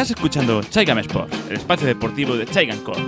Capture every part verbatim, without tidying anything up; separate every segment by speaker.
Speaker 1: Estás escuchando Chaigam Sports, el espacio deportivo de Chaigam Corp.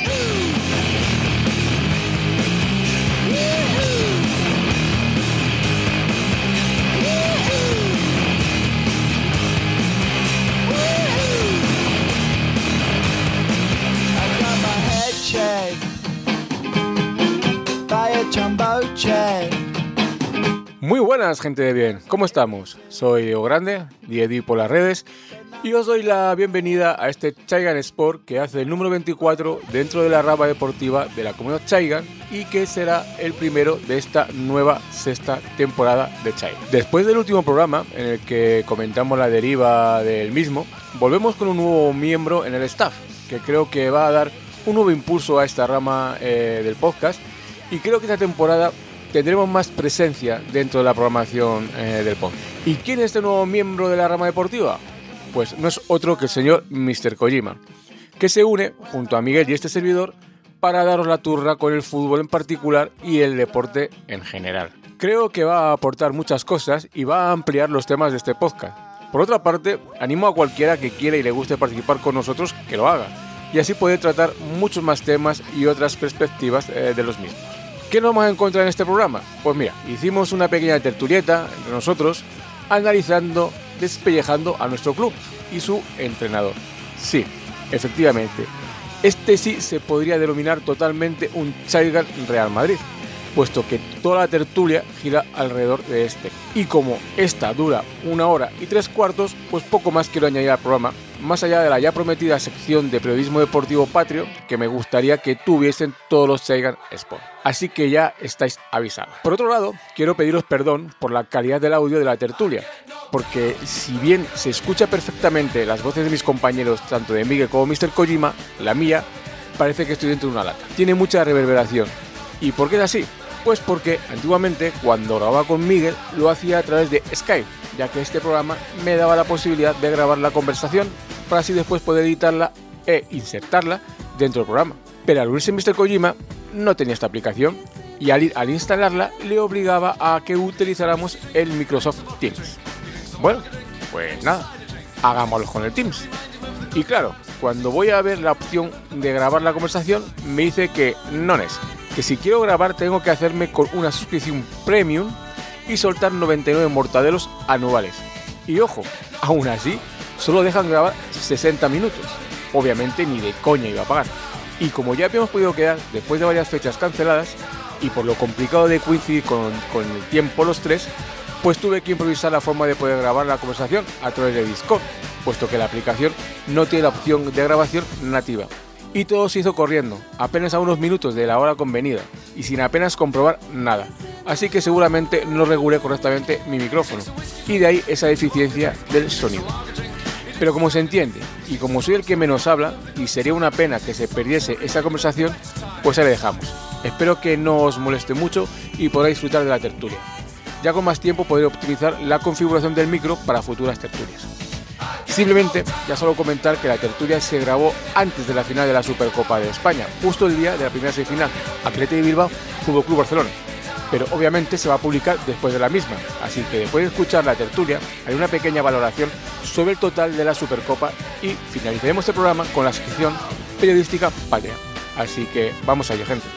Speaker 2: Muy buenas, gente de bien, ¿cómo estamos? Soy Diego Grande, Diedi por las redes, y os doy la bienvenida a este Chaigam Sport que hace el número veinticuatro dentro de la rama deportiva de la comunidad Chaigam y que será el primero de esta nueva sexta temporada de Chaigam. Después del último programa en el que comentamos la deriva del mismo, volvemos con un nuevo miembro en el staff que creo que va a dar un nuevo impulso a esta rama eh, del podcast, y creo que esta temporada tendremos más presencia dentro de la programación eh, del podcast. ¿Y quién es este nuevo miembro de la rama deportiva? Pues no es otro que el señor míster Kojima, que se une junto a Miguel y este servidor para daros la turra con el fútbol en particular y el deporte en general. Creo que va a aportar muchas cosas y va a ampliar los temas de este podcast. Por otra parte, animo a cualquiera que quiera y le guste participar con nosotros que lo haga, y así poder tratar muchos más temas y otras perspectivas eh, de los mismos. ¿Qué nos vamos a encontrar en este programa? Pues mira, hicimos una pequeña tertulieta entre nosotros, analizando, despellejando a nuestro club y su entrenador. Sí, efectivamente, este sí se podría denominar totalmente un Chaigam Real Madrid, puesto que toda la tertulia gira alrededor de este. Y como esta dura una hora y tres cuartos, pues poco más quiero añadir al programa, más allá de la ya prometida sección de periodismo deportivo patrio que me gustaría que tuviesen todos los Chaigam Sport. Así que ya estáis avisados. Por otro lado, quiero pediros perdón por la calidad del audio de la tertulia, porque si bien se escucha perfectamente las voces de mis compañeros, tanto de Miguel como míster Kojima, la mía parece que estoy dentro de una lata. Tiene mucha reverberación. ¿Y por qué es así? Pues porque antiguamente, cuando grababa con Miguel, lo hacía a través de Skype, ya que este programa me daba la posibilidad de grabar la conversación para así después poder editarla e insertarla dentro del programa. Pero al unirse míster Kojima no tenía esta aplicación y al, al instalarla le obligaba a que utilizáramos el Microsoft Teams. Bueno, pues nada, hagámoslo con el Teams. Y claro, cuando voy a ver la opción de grabar la conversación, me dice que no es, que si quiero grabar tengo que hacerme con una suscripción premium y soltar noventa y nueve mortadelos anuales. Y ojo, aún así, solo dejan grabar sesenta minutos. Obviamente ni de coña iba a pagar. Y como ya habíamos podido quedar después de varias fechas canceladas, y por lo complicado de coincidir con, con el tiempo los tres, pues tuve que improvisar la forma de poder grabar la conversación a través de Discord, puesto que la aplicación no tiene la opción de grabación nativa. Y todo se hizo corriendo, apenas a unos minutos de la hora convenida, y sin apenas comprobar nada. Así que seguramente no regulé correctamente mi micrófono, y de ahí esa deficiencia del sonido. Pero como se entiende, y como soy el que menos habla, y sería una pena que se perdiese esa conversación, pues ahí la dejamos. Espero que no os moleste mucho y podáis disfrutar de la tertulia. Ya con más tiempo podré optimizar la configuración del micro para futuras tertulias. Simplemente, ya solo comentar que la tertulia se grabó antes de la final de la Supercopa de España, justo el día de la primera semifinal, Athletic de Bilbao, Fútbol Club Barcelona. Pero obviamente se va a publicar después de la misma, así que después de escuchar la tertulia, hay una pequeña valoración sobre el total de la Supercopa y finalizaremos el programa con la sección periodística patria. Así que vamos allá, gente.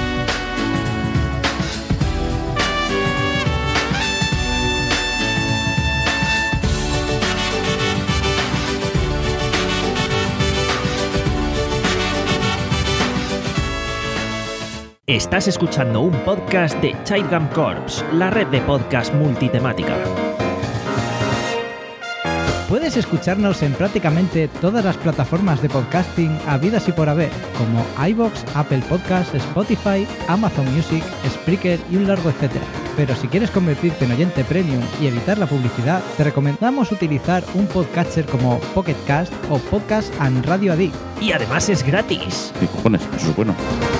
Speaker 3: Estás escuchando un podcast de Chaigam Corps, la red de podcast multitemática.
Speaker 4: Puedes escucharnos en prácticamente todas las plataformas de podcasting habidas y por haber, como iVoox, Apple Podcasts, Spotify, Amazon Music, Spreaker y un largo etcétera. Pero si quieres convertirte en oyente premium y evitar la publicidad, te recomendamos utilizar un podcatcher como Pocket Cast o Podcast and Radio Addict.
Speaker 3: Y además es gratis.
Speaker 1: ¿Qué cojones? Eso es bueno.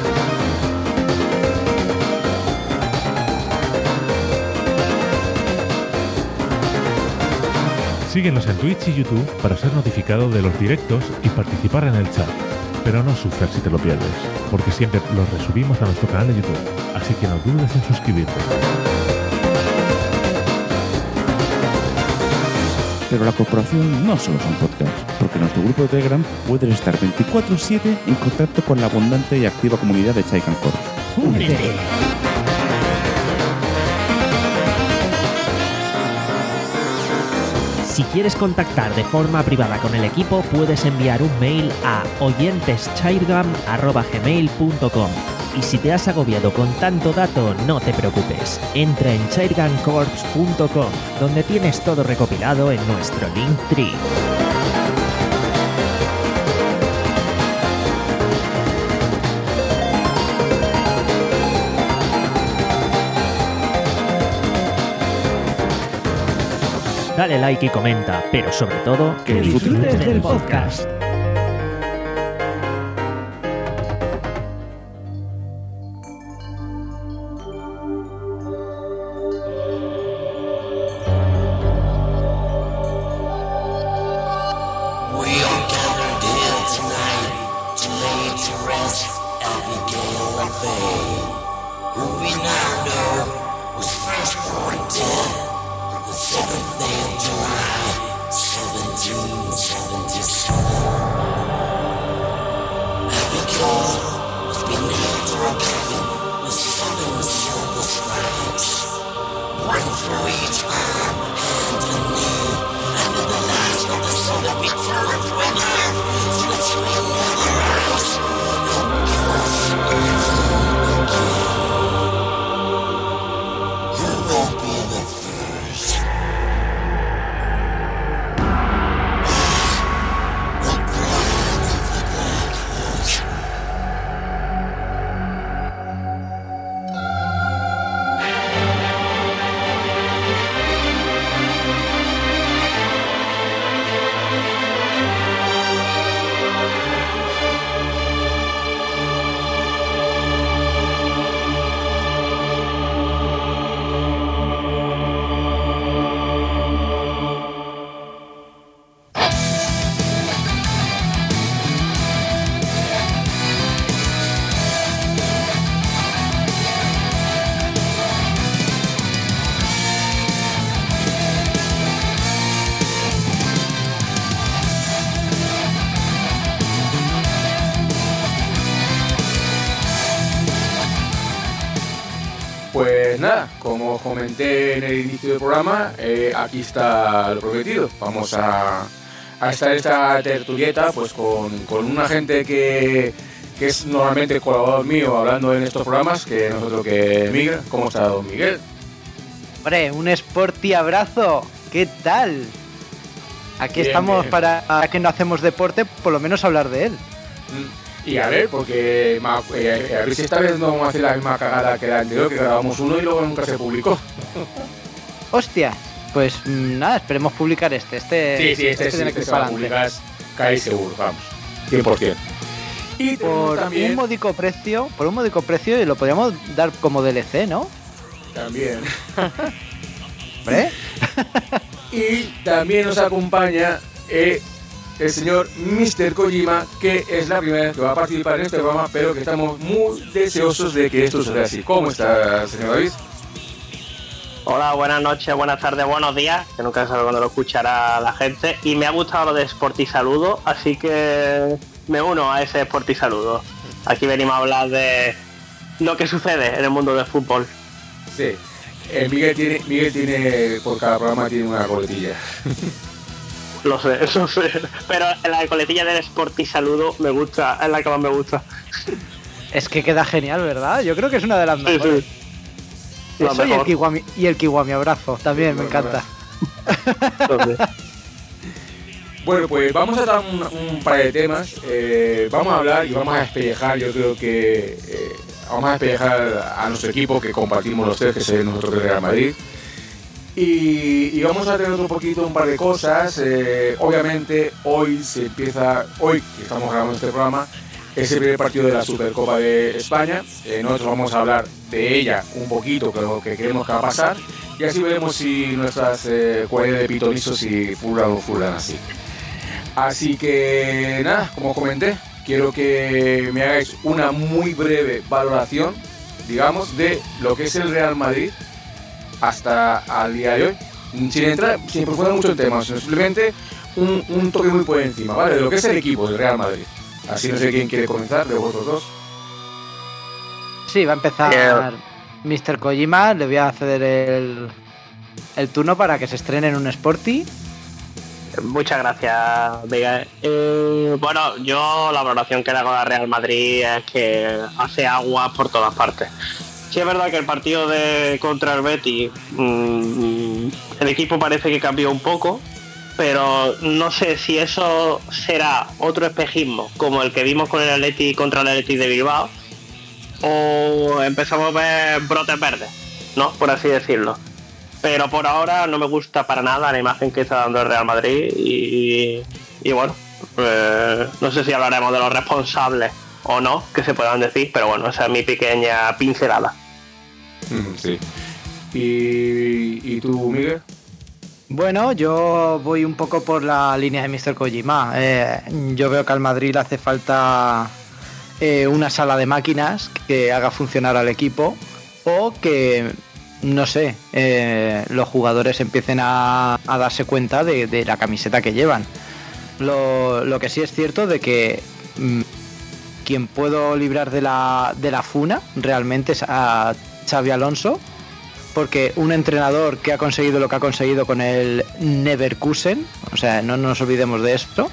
Speaker 5: Síguenos en Twitch y YouTube para ser notificado de los directos y participar en el chat. Pero no sufras si te lo pierdes, porque siempre los resubimos a nuestro canal de YouTube, así que no dudes en suscribirte.
Speaker 6: Pero la corporación no solo son podcasts, porque en nuestro grupo de Telegram puedes estar veinticuatro siete en contacto con la abundante y activa comunidad de Chaigan Corps.
Speaker 3: ¡Únete! Si quieres contactar de forma privada con el equipo, puedes enviar un mail a oyenteschairgam arroba gmail punto com. Y si te has agobiado con tanto dato, no te preocupes. Entra en chairgam corps punto com, donde tienes todo recopilado en nuestro Linktree. Dale like y comenta, pero sobre todo,
Speaker 6: que
Speaker 3: disfrutes del podcast.
Speaker 2: Pues nada, como comenté en el inicio del programa, eh, aquí está lo prometido. Vamos a, a estar esta tertulieta pues con, con una gente que, que es normalmente colaborador mío hablando en estos programas, que nosotros que Miguel. ¿Cómo está don Miguel?
Speaker 7: Hombre, un sporty abrazo. ¿Qué tal? Aquí
Speaker 2: Bien,
Speaker 7: estamos
Speaker 2: bien.
Speaker 7: para, para que no hacemos deporte, por lo menos hablar de él.
Speaker 2: Y a ver, porque ma- eh, a ver si esta vez no vamos a hacer la misma cagada que la anterior, que grabamos uno y luego nunca se publicó.
Speaker 7: Hostia, pues mm, nada, esperemos publicar este. Este,
Speaker 2: Sí, sí, este sí,
Speaker 7: tiene
Speaker 2: este
Speaker 7: que
Speaker 2: se
Speaker 7: ir
Speaker 2: va a
Speaker 7: para adelante.
Speaker 2: publicar, cae seguro, vamos, cien por ciento. Y tenemos
Speaker 7: Por
Speaker 2: también,
Speaker 7: un módico precio, por un módico precio, y lo podríamos dar como D L C, ¿no?
Speaker 2: también,
Speaker 7: ¿Hombre?
Speaker 2: y también nos acompaña eh, el señor mister Kojima, que es la primera vez que va a participar en este programa, pero que estamos muy deseosos de que esto suceda así. ¿Cómo está, señor David?
Speaker 8: Hola, buenas noches, buenas tardes, buenos días, que nunca se sabe cuándo lo escuchará la gente. Y me ha gustado lo de Sporty Saludo, así que me uno a ese Sporty Saludo. Aquí venimos a hablar de lo que sucede en el mundo del fútbol.
Speaker 2: Sí. Eh, Miguel tiene, Miguel tiene, por cada programa tiene una coletilla.
Speaker 8: Lo sé, eso sé. Pero la coletilla del Sporty Saludo me gusta, es la que más me gusta.
Speaker 7: Es que queda genial, ¿verdad? Yo creo que es una de las
Speaker 8: Sí,
Speaker 7: mejores.
Speaker 8: sí. Lo
Speaker 7: Eso y el,
Speaker 8: mejor.
Speaker 7: kiwami, y el kiwami abrazo, también me encanta.
Speaker 8: Entonces,
Speaker 2: Bueno, pues vamos a dar un, un par de temas. Eh, vamos a hablar y vamos a despellejar, yo creo que eh, vamos a despellejar a nuestro equipo que compartimos los tres, que es nuestro Real Madrid. Y, y vamos a tener otro poquito, un par de cosas. Eh, obviamente, hoy se empieza, hoy que estamos grabando este programa, es el primer partido de la Supercopa de España. Eh, nosotros vamos a hablar de ella un poquito, que lo que creemos que va a pasar. Y así veremos si nuestras eh, cualidades de pitonizo si fulan o fulan así. Así que nada, como comenté, quiero que me hagáis una muy breve valoración, digamos, de lo que es el Real Madrid hasta al día de hoy. sin entrar, sin profundizar mucho en temas, simplemente un, un toque muy por encima, ¿vale? De lo que es el equipo del Real Madrid. Así no sé quién quiere comenzar, de vosotros dos.
Speaker 7: Sí, va a empezar yeah. mister Kojima, le voy a ceder el, el turno para que se estrene en un Sporty.
Speaker 8: Muchas gracias, Miguel. Eh, bueno, yo la valoración que le hago a Real Madrid es que hace agua por todas partes. Sí es verdad que el partido de contra el Betis, mmm, el equipo parece que cambió un poco, pero no sé si eso será otro espejismo como el que vimos con el Atleti contra el Atleti de Bilbao, o empezamos a ver brotes verdes, ¿no? Por así decirlo. Pero por ahora no me gusta para nada la imagen que está dando el Real Madrid y, y bueno, eh, no sé si hablaremos de los responsables o no, que se puedan decir, pero bueno, esa es mi pequeña pincelada.
Speaker 2: Sí. ¿Y, y tú, Miguel?
Speaker 7: Bueno, yo voy un poco por la línea de mister Kojima. Eh, yo veo que al Madrid le hace falta eh, una sala de máquinas que haga funcionar al equipo, o que, no sé, eh, los jugadores empiecen a, a darse cuenta de, de la camiseta que llevan. Lo, lo que sí es cierto de que mmm, quien puedo librar de la, de la funa realmente es a Xabi Alonso, porque un entrenador que ha conseguido lo que ha conseguido con el Leverkusen, o sea, no nos olvidemos de esto,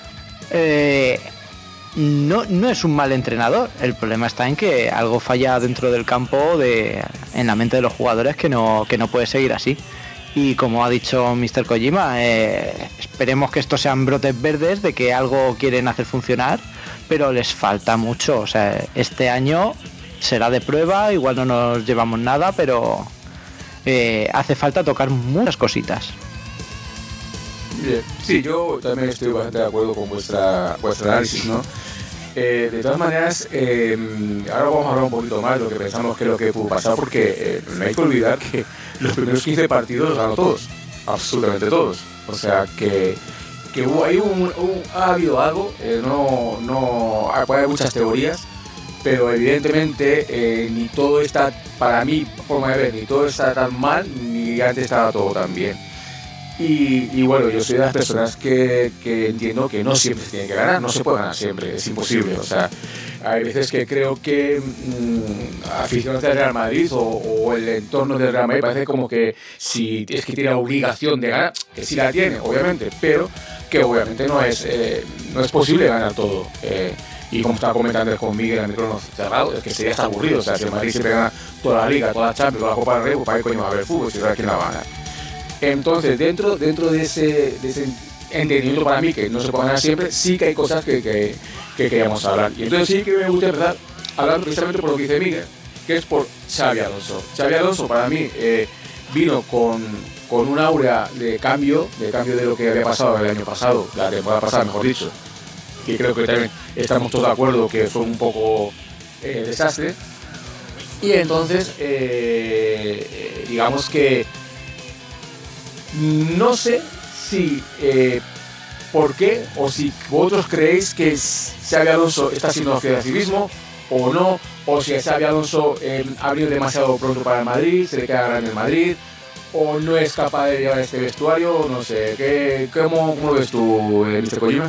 Speaker 7: eh, no, no es un mal entrenador. El problema está en que algo falla dentro del campo, de, en la mente de los jugadores, que no, que no puede seguir así. Y como ha dicho mister Kojima, eh, esperemos que estos sean brotes verdes de que algo quieren hacer funcionar, pero les falta mucho. O sea, este año será de prueba, igual no nos llevamos nada, pero eh, hace falta tocar muchas cositas.
Speaker 2: Bien. Sí, yo también estoy bastante de acuerdo con vuestra vuestro análisis, ¿no? Eh, de todas maneras, eh, ahora vamos a hablar un poquito más de lo que pensamos que es lo que pudo pasar, porque eh, no hay que olvidar que los primeros quince partidos los ganó todos, absolutamente todos. O sea que, que hubo ahí un, un, ha habido algo, eh, no, no puede haber muchas teorías, pero evidentemente eh, ni todo está, para mí, forma de ver, ni todo está tan mal, ni antes estaba todo tan bien. Y, y bueno, yo soy de las personas que, que entiendo que no siempre se tiene que ganar, no se puede ganar siempre, es imposible. O sea, hay veces que creo que mmm, aficionados del Real Madrid o, o el entorno del Real Madrid parece como que si es que tiene la obligación de ganar, que sí la tiene, obviamente, pero que obviamente no es, eh, no es posible ganar todo. Eh, y como estaba comentando antes con Miguel en el micrófono cerrado, es que sería hasta aburrido. O sea, si el Madrid siempre gana toda la Liga, toda la Champions, toda la Copa del Rey, pues para qué coño va a haber fútbol, si sabe quién la va a ganar. Entonces, dentro, dentro de, ese, de ese entendimiento para mí, que no se puede ganar siempre, sí que hay cosas que, que, que queríamos hablar. Y entonces sí que me gusta empezar hablando precisamente por lo que dice Miguel, que es por Xabi Alonso. Xabi Alonso para mí eh, vino con, con un aura de cambio, de cambio de lo que había pasado el año pasado, la temporada pasada mejor dicho, que creo que también estamos todos de acuerdo que fue un poco eh, desastre. Y entonces, eh, digamos que no sé si eh, por qué, o si vosotros creéis que Xabi Alonso está haciendo oficialismo o no, o si Xabi Alonso eh, ha venido demasiado pronto para el Madrid, se le queda grande el Madrid, o no es capaz de llevar este vestuario, no sé. ¿Qué, cómo, cómo lo ves tú, eh, mister Kojima?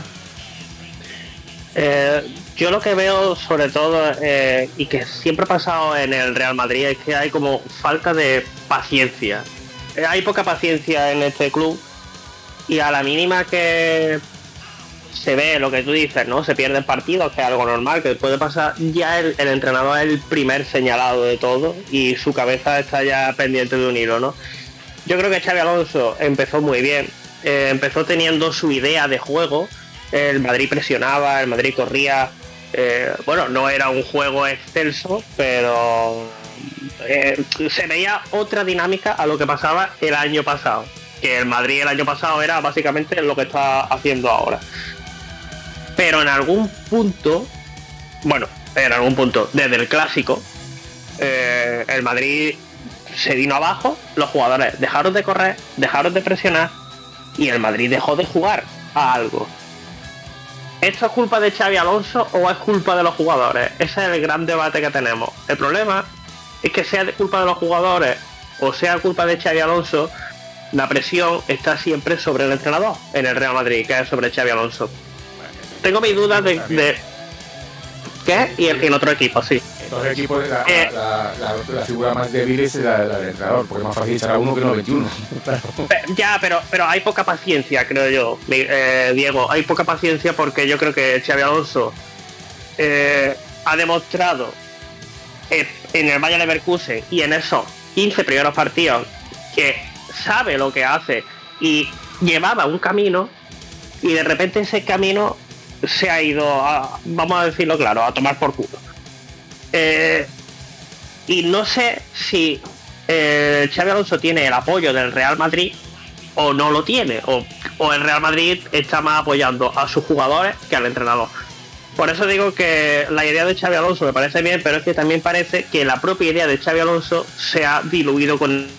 Speaker 8: Eh, yo lo que veo sobre todo, eh, y que siempre ha pasado en el Real Madrid, es que hay como falta de paciencia. Hay poca paciencia en este club y a la mínima que se ve lo que tú dices, ¿no? Se pierden partidos, que es algo normal, que puede pasar. Ya el, el entrenador es el primer señalado de todo y su cabeza está ya pendiente de un hilo, ¿no? Yo creo que Xabi Alonso empezó muy bien, eh, empezó teniendo su idea de juego, el Madrid presionaba, el Madrid corría, eh, bueno, no era un juego excelso, pero Eh, se veía otra dinámica a lo que pasaba el año pasado, que el Madrid el año pasado era básicamente lo que está haciendo ahora. Pero en algún punto, bueno, en algún punto, desde el clásico, eh, el Madrid se vino abajo, los jugadores dejaron de correr, dejaron de presionar y el Madrid dejó de jugar a algo. ¿Esto es culpa de Xabi Alonso o es culpa de los jugadores? Ese es el gran debate que tenemos. El problema es que sea culpa de los jugadores o sea culpa de Xabi Alonso, la presión está siempre sobre el entrenador en el Real Madrid, que es sobre Xabi Alonso. Tengo mis dudas de, de ¿qué? Y en, en otro equipo, sí.
Speaker 2: En otro equipo la,
Speaker 8: eh,
Speaker 2: la, la, la, la figura más débil es la, la del entrenador, porque es más fácil echar a uno que no a veintiuno.
Speaker 8: Ya, pero pero hay poca paciencia, creo yo, eh, Diego. Hay poca paciencia porque yo creo que Xabi Alonso eh, ha demostrado eh, en el Bayer Leverkusen y en esos quince primeros partidos que sabe lo que hace y llevaba un camino y de repente ese camino se ha ido a, vamos a decirlo claro, a tomar por culo. Eh, y no sé si eh, Xabi Alonso tiene el apoyo del Real Madrid o no lo tiene, o, o el Real Madrid está más apoyando a sus jugadores que al entrenador. Por eso digo que la idea de Xabi Alonso me parece bien, pero es que también parece que la propia idea de Xabi Alonso se ha diluido con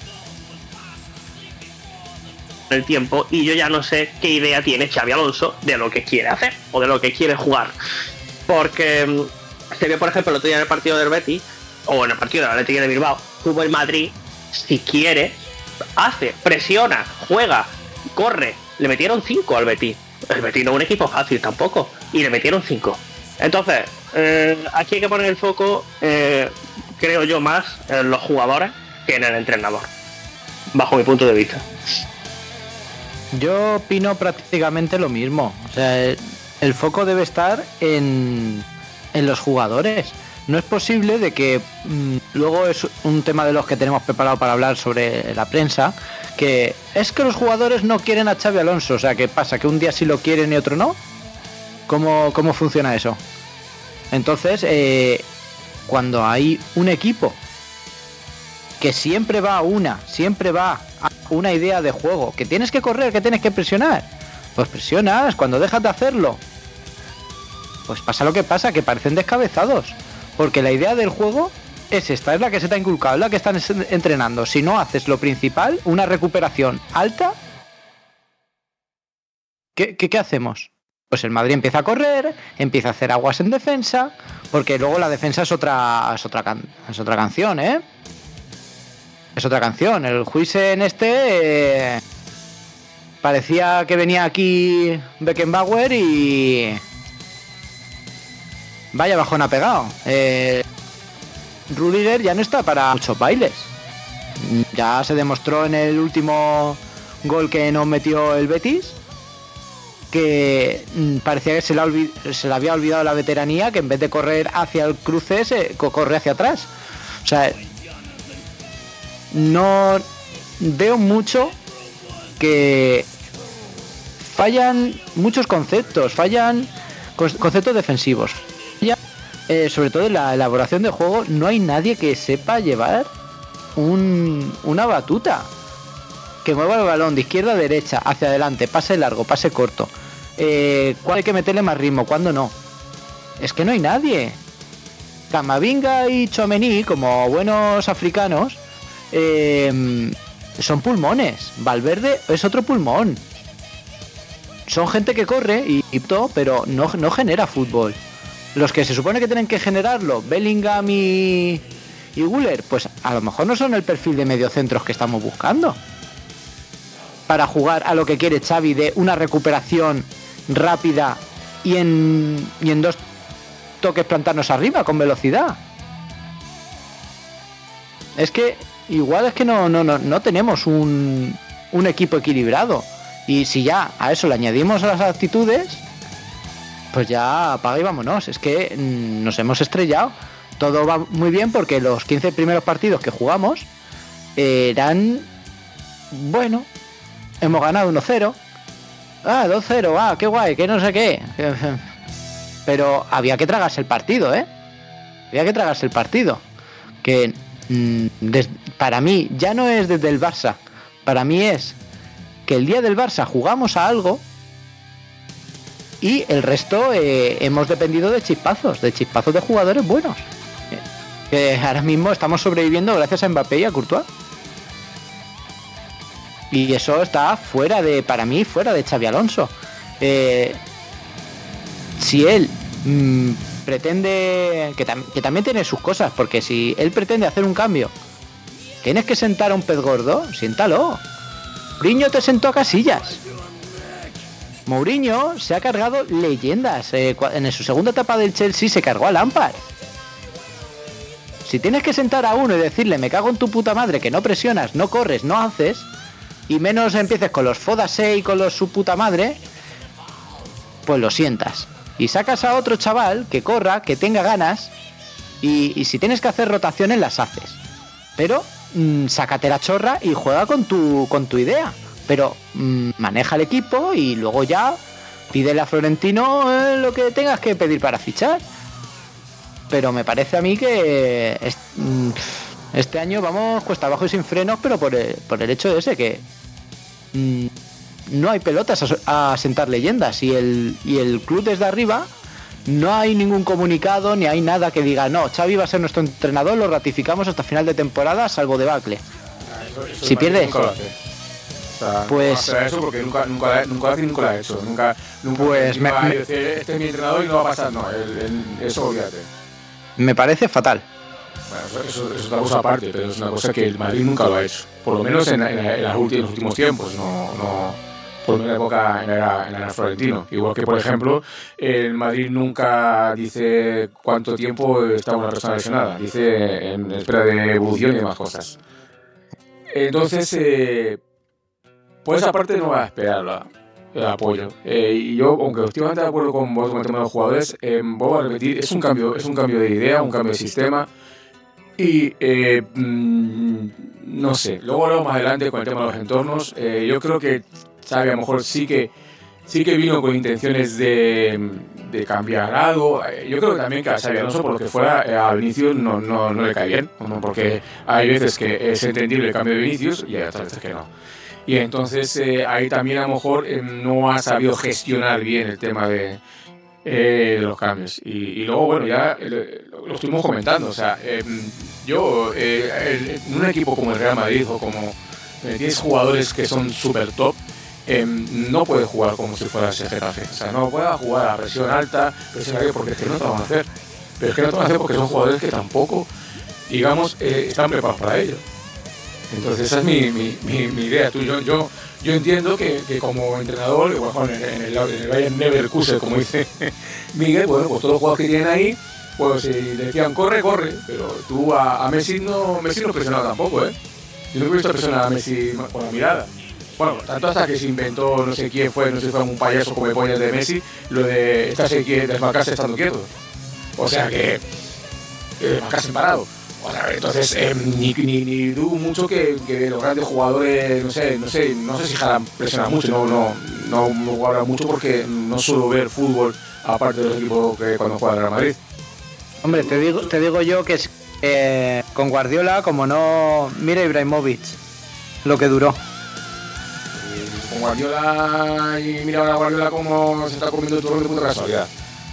Speaker 8: el tiempo y yo ya no sé qué idea tiene Xabi Alonso de lo que quiere hacer o de lo que quiere jugar, porque se vio por ejemplo el otro día en el partido del Betis o en el partido del Atlético de Bilbao, como el Madrid si quiere hace, presiona, juega, corre. Le metieron cinco al Betis. El Betis no es un equipo fácil tampoco y le metieron cinco. Entonces eh, aquí hay que poner el foco eh, creo yo más en los jugadores que en el entrenador, bajo mi punto de vista.
Speaker 7: Yo opino prácticamente lo mismo. O sea, el, el foco debe estar en, en los jugadores. No es posible de que mmm, luego es un tema de los que tenemos preparado para hablar sobre la prensa, que es que los jugadores no quieren a Xabi Alonso. O sea, ¿qué pasa? ¿Que un día sí lo quieren y otro no? ¿Cómo, cómo funciona eso? Entonces, eh, cuando hay un equipo que siempre va a una, siempre va a una idea de juego, que tienes que correr, que tienes que presionar, pues presionas. Cuando dejas de hacerlo, pues pasa lo que pasa, que parecen descabezados, porque la idea del juego es esta, es la que se te ha inculcado, es la que están entrenando. Si no haces lo principal, una recuperación alta, ¿qué, qué, qué hacemos? Pues el Madrid empieza a correr, empieza a hacer aguas en defensa, porque luego la defensa es otra, es otra, can, es otra canción, ¿eh? Es otra canción. El juice en este eh, parecía que venía aquí Beckenbauer y vaya bajón ha pegado. Eh, Rüdiger ya no está para muchos bailes. Ya se demostró en el último gol que nos metió el Betis que mm, parecía que se le, olvid- se le había olvidado la veteranía, que en vez de correr hacia el cruce se corre hacia atrás. O sea, no veo mucho que fallan muchos conceptos, fallan conceptos defensivos. Ya, eh, sobre todo en la elaboración de juego, no hay nadie que sepa llevar un, una batuta, que mueva el balón de izquierda a derecha, hacia adelante, pase largo, pase corto. Eh, ¿Cuándo hay que meterle más ritmo? ¿Cuándo no? Es que no hay nadie. Camavinga y Tchouaméni, como buenos africanos, eh, son pulmones. Valverde es otro pulmón. Son gente que corre y, y todo, pero no, no genera fútbol. Los que se supone que tienen que generarlo, Bellingham y, y Güler, pues a lo mejor no son el perfil de mediocentros que estamos buscando para jugar a lo que quiere Xavi, de una recuperación rápida y en, y en dos toques plantarnos arriba con velocidad. Es que igual es que no, no, no, no tenemos un, un equipo equilibrado. Y si ya a eso le añadimos las actitudes, pues ya apaga y vámonos. Es que mmm, nos hemos estrellado. Todo va muy bien porque los quince primeros partidos que jugamos eh, eran, bueno, hemos ganado uno cero. Ah, dos cero, ah, qué guay, que no sé qué. Pero había que tragarse el partido, ¿eh? Había que tragarse el partido. Que mmm, des, para mí ya no es desde el Barça. Para mí es que el día del Barça jugamos a algo y el resto eh, hemos dependido de chispazos, de chispazos de jugadores buenos. Que eh, ahora mismo estamos sobreviviendo gracias a Mbappé y a Courtois. Y eso está fuera de, para mí, fuera de Xabi Alonso. Eh, si él mmm, pretende, que, tam- que también tiene sus cosas, porque si él pretende hacer un cambio, tienes que sentar a un pez gordo, siéntalo. Mourinho te sentó a Casillas. Mourinho se ha cargado leyendas. Eh, en su segunda etapa del Chelsea se cargó a Lampard. Si tienes que sentar a uno y decirle me cago en tu puta madre, que no presionas, no corres, no haces, y menos empieces con los Fodase y con los su puta madre, pues lo sientas. Y sacas a otro chaval que corra, que tenga ganas, y, y si tienes que hacer rotaciones las haces. Pero mmm, sácate la chorra y juega con tu, con tu idea. Pero mmm, maneja el equipo y luego ya pídele a Florentino eh, lo que tengas que pedir para fichar. Pero me parece a mí que este año vamos cuesta abajo y sin frenos, pero por el, por el hecho de ese que mmm, no hay pelotas a, a sentar leyendas y el, y el club desde arriba no hay ningún comunicado ni hay nada que diga no, Xavi va a ser nuestro entrenador, lo ratificamos hasta final de temporada salvo debacle. Eso, eso si pierde eso,
Speaker 2: o sea,
Speaker 7: pues
Speaker 2: no eso porque nunca nunca nunca nunca lo ha hecho, nunca nunca
Speaker 7: pues me, me,
Speaker 2: decir, este es mi entrenador y no va a pasar, no, el, el, eso olvídate.
Speaker 7: Me parece fatal.
Speaker 2: Bueno, eso, eso es una cosa aparte, pero es una cosa que el Madrid nunca lo ha hecho, por lo menos en, en, en, los, últimos, en los últimos tiempos, no, no, por lo menos en la época en la era, en la era Florentino. Igual que, por ejemplo, el Madrid nunca dice cuánto tiempo está una persona lesionada, dice en espera de evolución y demás cosas. Entonces, eh, por esa parte no va a esperar la, el apoyo. Eh, y yo, aunque estoy bastante de acuerdo con vos con el tema de los jugadores, eh, vuelvo a repetir, es un cambio, es un cambio de idea, un cambio de sistema. Y eh, mmm, no sé, luego hablamos más adelante con el tema de los entornos. Eh, yo creo que Xavi a lo mejor sí que sí que vino con intenciones de, de cambiar algo. Eh, yo creo que también que a Xavi Alonso, por lo que fuera, eh, a Vinicius no, no, no le cae bien, ¿no? Porque hay veces que es entendible el cambio de Vinicius y hay otras veces que no. Y entonces eh, ahí también a lo mejor eh, no ha sabido gestionar bien el tema de, eh, de los cambios. Y, y luego, bueno, ya eh, lo, lo estuvimos comentando. O sea, eh, yo, eh, en un equipo como el Real Madrid o como eh, tienes jugadores que son súper top, eh, no puedes jugar como si fueras el Getafe. O sea, no puedes jugar a presión alta, presión alta, porque es que no te van a hacer. Pero es que no te van a hacer porque son jugadores que tampoco, digamos, eh, están preparados para ello. Entonces esa es mi, mi, mi, mi idea. Tú, yo, yo, yo entiendo que, que como entrenador, igual en el, en el Bayern Leverkusen, como dice Miguel, bueno, pues todos los jugadores que tienen ahí, pues si le decían corre, corre, pero tú a, a Messi no Messi no presionaba tampoco, ¿eh? Yo no he visto presionar a Messi con la mirada. Bueno, tanto hasta que se inventó, no sé quién fue, no sé si fue un payaso como pollas de Messi, lo de estarse quieto, desmarcarse estando quieto. O sea que, eh, desmarcarse parado. O sea, entonces, eh, ni, ni, ni dudo mucho que, que los grandes jugadores, no sé, no sé, no sé si Haaland presiona mucho, no, no, no, no habla mucho porque no suelo ver fútbol aparte de los equipos que cuando juega el Real Madrid.
Speaker 7: Hombre, te digo, te digo yo que es, eh, con Guardiola, como no, mira Ibrahimovic, lo que duró.
Speaker 2: Y con Guardiola y mira ahora Guardiola como se está comiendo todo de puta casualidad.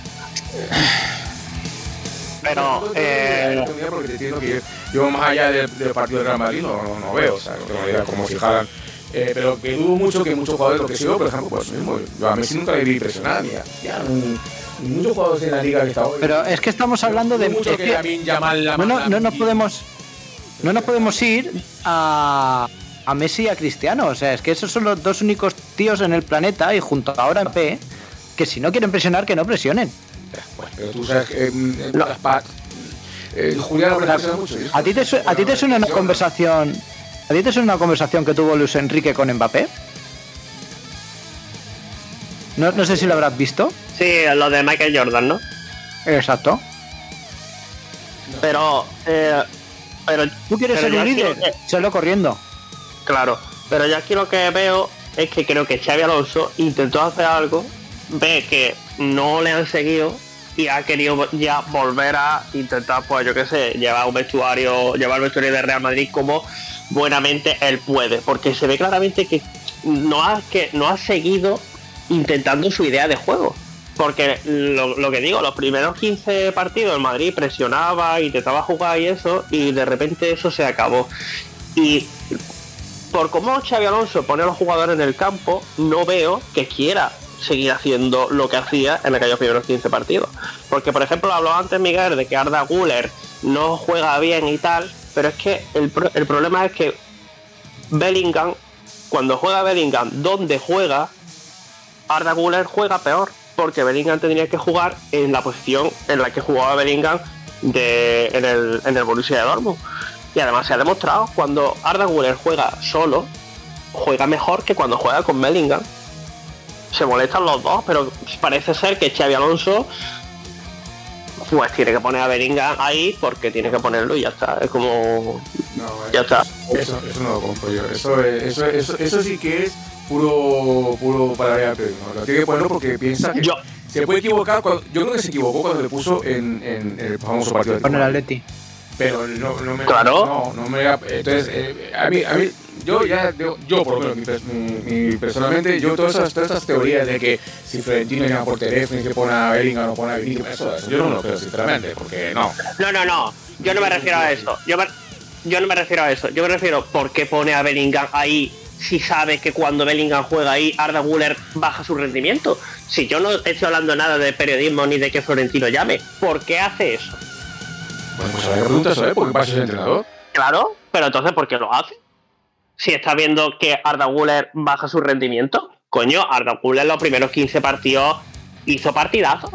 Speaker 8: Pero, eh...
Speaker 2: porque te entiendo que yo más allá del, del partido del Real Madrid no, no, no veo, o sea, no tengo ni idea cómo si Haaland, eh, pero que dudo mucho que muchos jugadores, lo que sigo, por ejemplo, pues mismo, yo a Messi nunca le vi presionar, ni a, ni a ni muchos jugadores en la liga que está hoy.
Speaker 7: Pero es que estamos hablando de
Speaker 2: mucho que también llaman la
Speaker 7: no, no, no nos podemos no nos podemos ir a a Messi y a Cristiano, o sea, es que esos son los dos únicos tíos en el planeta y junto a ahora Mbappé que si no quieren presionar que no presionen.
Speaker 2: Bueno, pero tú sabes que eh, no. las pat eh, Julián no presiona mucho.
Speaker 7: ¿A ti te, su a ti te suena una conversación a ti te suena una conversación que tuvo Luis Enrique con Mbappé? No, no sé si lo habrás visto.
Speaker 8: Sí, lo de Michael Jordan, ¿no?
Speaker 7: Exacto.
Speaker 8: Pero, eh, pero
Speaker 7: tú quieres
Speaker 8: pero
Speaker 7: ser un líder,
Speaker 8: que...
Speaker 7: solo corriendo.
Speaker 8: Claro, pero yo aquí lo que veo es que creo que Xavi Alonso intentó hacer algo, ve que no le han seguido y ha querido ya volver a intentar, pues yo qué sé, llevar un vestuario, llevar el vestuario de Real Madrid como buenamente él puede, porque se ve claramente que no ha, que no ha seguido intentando su idea de juego. Porque lo, lo que digo, los primeros quince partidos el Madrid presionaba, intentaba jugar y eso, y de repente eso se acabó. Y por cómo Xavi Alonso pone a los jugadores en el campo, no veo que quiera seguir haciendo lo que hacía en aquellos primeros quince partidos. Porque, por ejemplo, habló antes Miguel de que Arda Güler no juega bien y tal, pero es que el, pro el problema es que Bellingham cuando juega Bellingham donde juega, Arda Güler juega peor, porque Bellingham tendría que jugar en la posición en la que jugaba Bellingham de, en, el, en el Borussia de Dortmund. Y además se ha demostrado, cuando Arda Güler juega solo, juega mejor que cuando juega con Bellingham. Se molestan los dos, pero parece ser que Xabi Alonso pues tiene que poner a Bellingham ahí porque tiene que ponerlo y ya está. Es como...
Speaker 2: No,
Speaker 8: ya está.
Speaker 2: Eso, eso no lo compro yo. Eso, es, eso, eso, eso sí que es puro puro para ver, pero no, lo tiene que ponerlo porque piensa que
Speaker 8: yo.
Speaker 2: se puede equivocar. Cuando, yo creo que se equivocó cuando le puso en, en, en el famoso partido de
Speaker 7: Con el Atleti.
Speaker 2: Pero no, no me...
Speaker 8: Claro.
Speaker 2: No, no me... Entonces, eh, a mí, a mí, yo ya, yo, yo por lo menos, mi, mi, mi, personalmente, yo todas esas, todas esas teorías de que si Florentino llama por teléfono y se pone a Bellingham o pone a Vinicius, eso, eso yo no lo creo, sinceramente, porque no.
Speaker 8: No, no, no, yo no me refiero a eso. Yo, me, yo no me refiero a eso. Yo me refiero por qué pone a Bellingham ahí si sabe que cuando Bellingham juega ahí, Arda Güler baja su rendimiento. Si yo no estoy hablando nada de periodismo ni de que Florentino llame, ¿por qué hace eso?
Speaker 2: Bueno, pues habría que preguntar, ¿sabes? ¿Por qué pasa ese entrenador?
Speaker 8: Claro, pero entonces, ¿por qué lo hace? Si está viendo que Arda Güler baja su rendimiento. Coño, Arda Güler los primeros quince partidos hizo partidazos.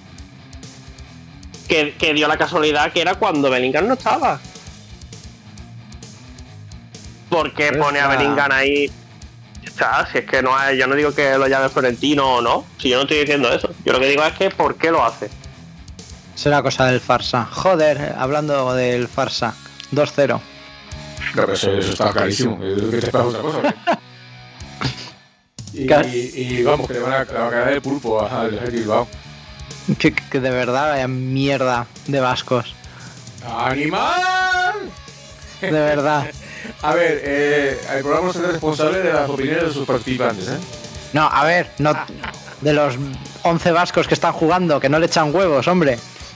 Speaker 8: Que, que dio la casualidad que era cuando Bellingham no estaba. ¿Por qué pone a Bellingham ahí? Está, si es que no es, yo no digo que lo llame Florentino o no. Si yo no estoy diciendo eso. Yo lo que digo es que ¿por qué lo hace?
Speaker 7: Será cosa del farsa. Joder, hablando del farsa. dos cero.
Speaker 2: Claro, pero eso, eso está clarísimo. Es que te esperas otra cosa. y, y, y vamos, que le van a, le van a caer el pulpo al Athletic Bilbao.
Speaker 7: Que, que de verdad vaya mierda de vascos.
Speaker 2: ¡Animal!
Speaker 7: De verdad.
Speaker 2: A ver, eh, el programa no será responsable de las opiniones de sus participantes, ¿eh?
Speaker 7: No, a ver, no de los once vascos que están jugando, que no le echan huevos, hombre.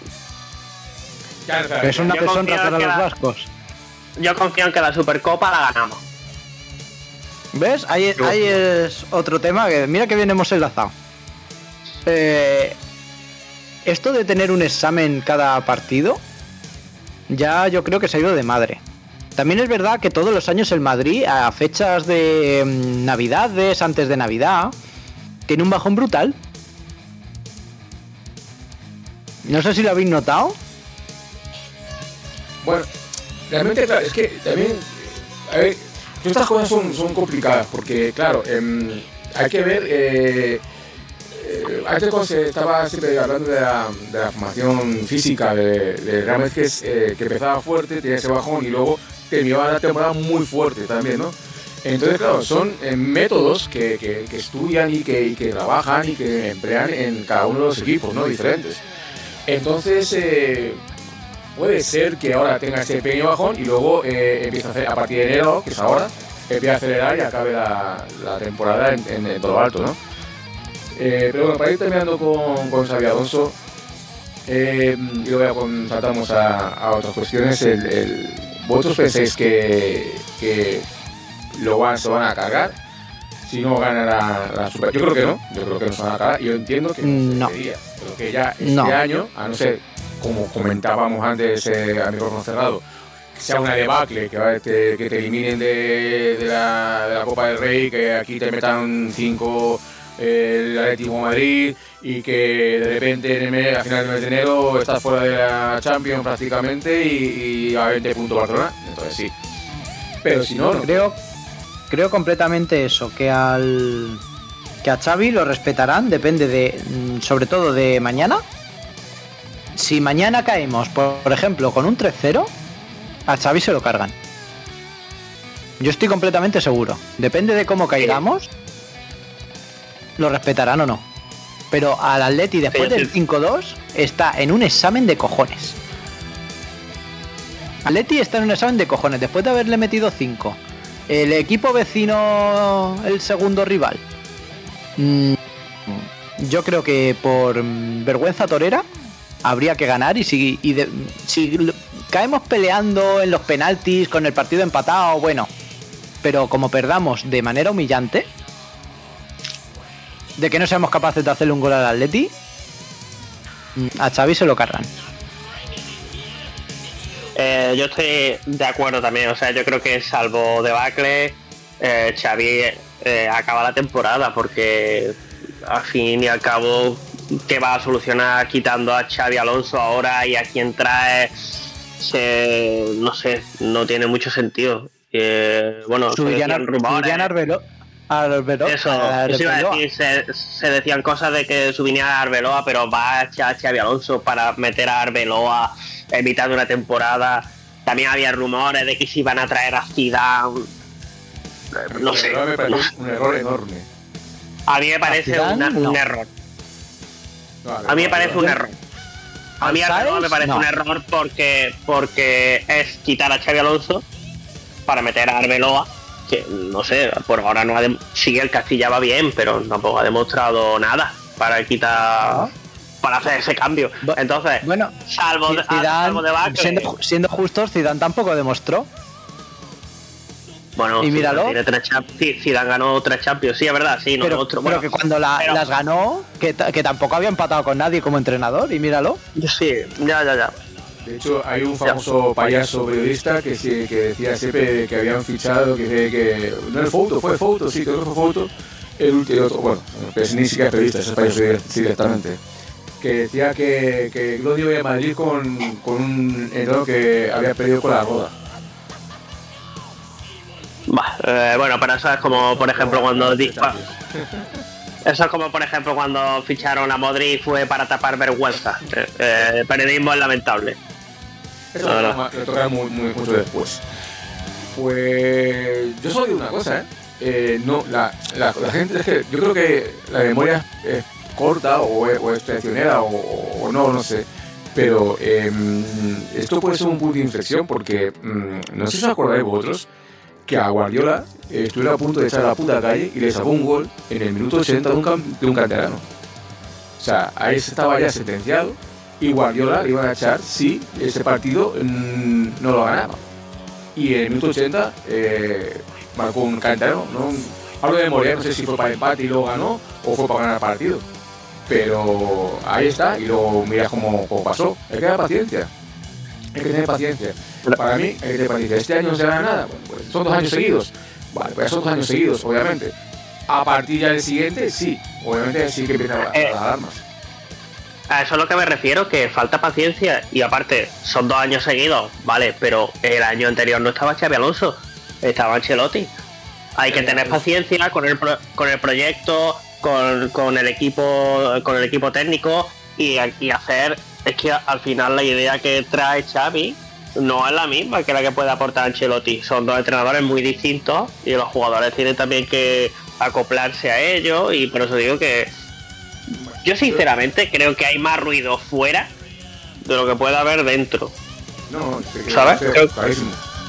Speaker 2: Ya,
Speaker 7: Que es una
Speaker 8: Yo
Speaker 7: deshonra
Speaker 8: confío
Speaker 7: para
Speaker 8: en que
Speaker 7: los
Speaker 8: la-
Speaker 7: vascos.
Speaker 8: Yo confío en que la Supercopa la ganamos.
Speaker 7: ¿Ves? Ahí, ahí es otro tema que mira que bien hemos enlazado. Eh, esto de tener un examen cada partido, ya yo creo que se ha ido de madre. También es verdad que todos los años el Madrid, a fechas de mm, Navidades, antes de Navidad, tiene un bajón brutal. No sé si lo habéis notado.
Speaker 2: Bueno, realmente, claro, es que también, a ver, todas estas cosas son, son complicadas, porque, claro, eh, hay que ver, eh, eh, antes cuando se estaba siempre hablando de la, de la formación física de, de Real Madrid, que, es, eh, que empezaba fuerte, tenía ese bajón y luego terminaba la temporada muy fuerte también, ¿no? Entonces, claro, son eh, métodos que, que, que estudian y que, y que trabajan y que emplean en cada uno de los equipos, ¿no? Diferentes. Entonces, eh, puede ser que ahora tenga ese pequeño bajón y luego eh, empiece a hacer, a partir de enero, que es ahora, empiece a acelerar y acabe la, la temporada en, en, en todo lo alto, ¿no? Eh, pero bueno, para ir terminando con, con Xabi Alonso, eh, y luego ya con, saltamos a, a otras cuestiones. El, el, ¿Vosotros pensáis que, que lo van, se van a cargar si no gana la, la Super? Yo creo que no, yo creo que no se van a cargar. Yo entiendo que no,
Speaker 7: No.
Speaker 2: se debería, pero que ya este
Speaker 7: No.
Speaker 2: año, a no ser, como comentábamos antes eh, a micrófono cerrado, que sea una debacle, que, va- que, que te eliminen de, de, la, de la Copa del Rey, que aquí te metan cinco eh, el Atlético de Madrid y que de repente en el mes- a final del mes de enero estás fuera de la Champions prácticamente y, y a veinte puntos Barcelona, entonces sí. Pero si no, no.
Speaker 7: Creo, creo completamente eso, que al que a Xavi lo respetarán, depende de, mm, sobre todo de mañana. Si mañana caemos, por, por ejemplo, con un tres cero, a Xavi se lo cargan. Yo estoy completamente seguro. Depende de cómo caigamos, lo respetarán o no. Pero al Atleti después
Speaker 8: Sí,
Speaker 7: del
Speaker 8: sí.
Speaker 7: cinco dos está en un examen de cojones. Atleti está en un examen de cojones después de haberle metido cinco. El equipo vecino, el segundo rival. Mm, yo creo que por mm, vergüenza torera habría que ganar y si, y de- si l- caemos peleando en los penaltis con el partido empatado, bueno, pero como perdamos de manera humillante, de que no seamos capaces de hacerle un gol al Atleti, mm, a Xavi se lo cargan.
Speaker 8: Eh, yo estoy de acuerdo también, o sea, yo creo que salvo debacle, eh, Xavi eh, acaba la temporada, porque al fin y al cabo, ¿qué va a solucionar quitando a Xavi Alonso ahora y a quien trae? Se, no sé, no tiene mucho sentido. Eh, bueno, se decían rumores.
Speaker 7: Arbeloa. Arbeloa.
Speaker 8: Eso, eso iba a decir, se, se decían cosas de que subía a Arbeloa, pero va a echar a Xavi Alonso para meter a Arbeloa en mitad de una temporada. También había rumores de que se iban a traer a Zidane. No sé.
Speaker 2: Me parece un error enorme.
Speaker 8: A mí me parece una, un no. error. No, a mí me parece no, un error. A mí Arbeloa me parece no. un error porque, porque es quitar a Xavi Alonso para meter a Arbeloa, que no sé, por ahora no ha de, sigue el Castilla va bien, pero tampoco ha demostrado nada para quitar, ¿no? para hacer ese cambio. Entonces,
Speaker 7: bueno,
Speaker 8: salvo,
Speaker 7: Zidane,
Speaker 8: salvo de Bacle,
Speaker 7: siendo, siendo justos, Zidane tampoco demostró.
Speaker 8: Bueno,
Speaker 7: y míralo.
Speaker 8: Tiene tres champions, Zidane ganó tres Champions, sí, es verdad, sí, no
Speaker 7: pero,
Speaker 8: otro,
Speaker 7: pero
Speaker 8: bueno,
Speaker 7: que cuando la,
Speaker 8: pero,
Speaker 7: las ganó, que, que tampoco había empatado con nadie como entrenador, y míralo.
Speaker 8: Sí, ya, ya, ya.
Speaker 2: De hecho, hay un famoso payaso periodista que, sí, que decía siempre que habían fichado, que, que no el Fouto, fue Fouto, sí, creo que fue Fouto, el último, bueno, pues ni siquiera periodista, ese payaso directamente, que decía que, que Glodio iba a Madrid con, con un entrenador que había perdido con la Roda.
Speaker 8: Bah, eh, bueno, pero eso es como, por ejemplo, cuando... Eso es como, por ejemplo, cuando ficharon a Modric fue para tapar vergüenza. Eh, eh, periodismo es lamentable.
Speaker 2: Eso no, no. Lo toca muy, muy mucho después. Pues yo solo digo una cosa, ¿eh? eh no, la, la, la gente es que yo creo que la memoria es, es corta o es, o es traicionera o, o no, no sé. Pero eh, esto puede ser un punto de inflexión porque mmm, no sé si os acordáis vosotros que a Guardiola eh, estuviera a punto de echar a la puta calle y le sacó un gol en el minuto ochenta de un, cam- de un canterano. O sea, ahí estaba ya sentenciado y Guardiola le iban a echar si ese partido mmm, no lo ganaba. Y en el minuto ochenta eh, marcó un canterano, ¿no? Hablo de memoria, no sé si fue para empate y lo ganó o fue para ganar el partido. Pero ahí está y luego mira cómo, cómo pasó. Hay que dar paciencia. Hay que tener paciencia. Para mí, hay que tener paciencia. Este año no se gana nada. Bueno, pues son dos años seguidos. Vale, pues son dos años seguidos, obviamente. A partir ya del siguiente, sí. Obviamente sí que empiezan a, a dar más.
Speaker 8: A eso es lo que me refiero, que falta paciencia. Y aparte, son dos años seguidos, vale, pero el año anterior no estaba Xabi Alonso, estaba Ancelotti. Hay que tener paciencia con el, pro, con el proyecto, con, con el equipo, con el equipo técnico y, y hacer... Es que al final la idea que trae Xavi no es la misma que la que puede aportar Ancelotti. Son dos entrenadores muy distintos y los jugadores tienen también que acoplarse a ellos, y por eso digo que yo sinceramente creo que hay más ruido fuera de lo que puede haber dentro.
Speaker 2: No,
Speaker 8: ¿sabes? Creo,
Speaker 2: clarísimo.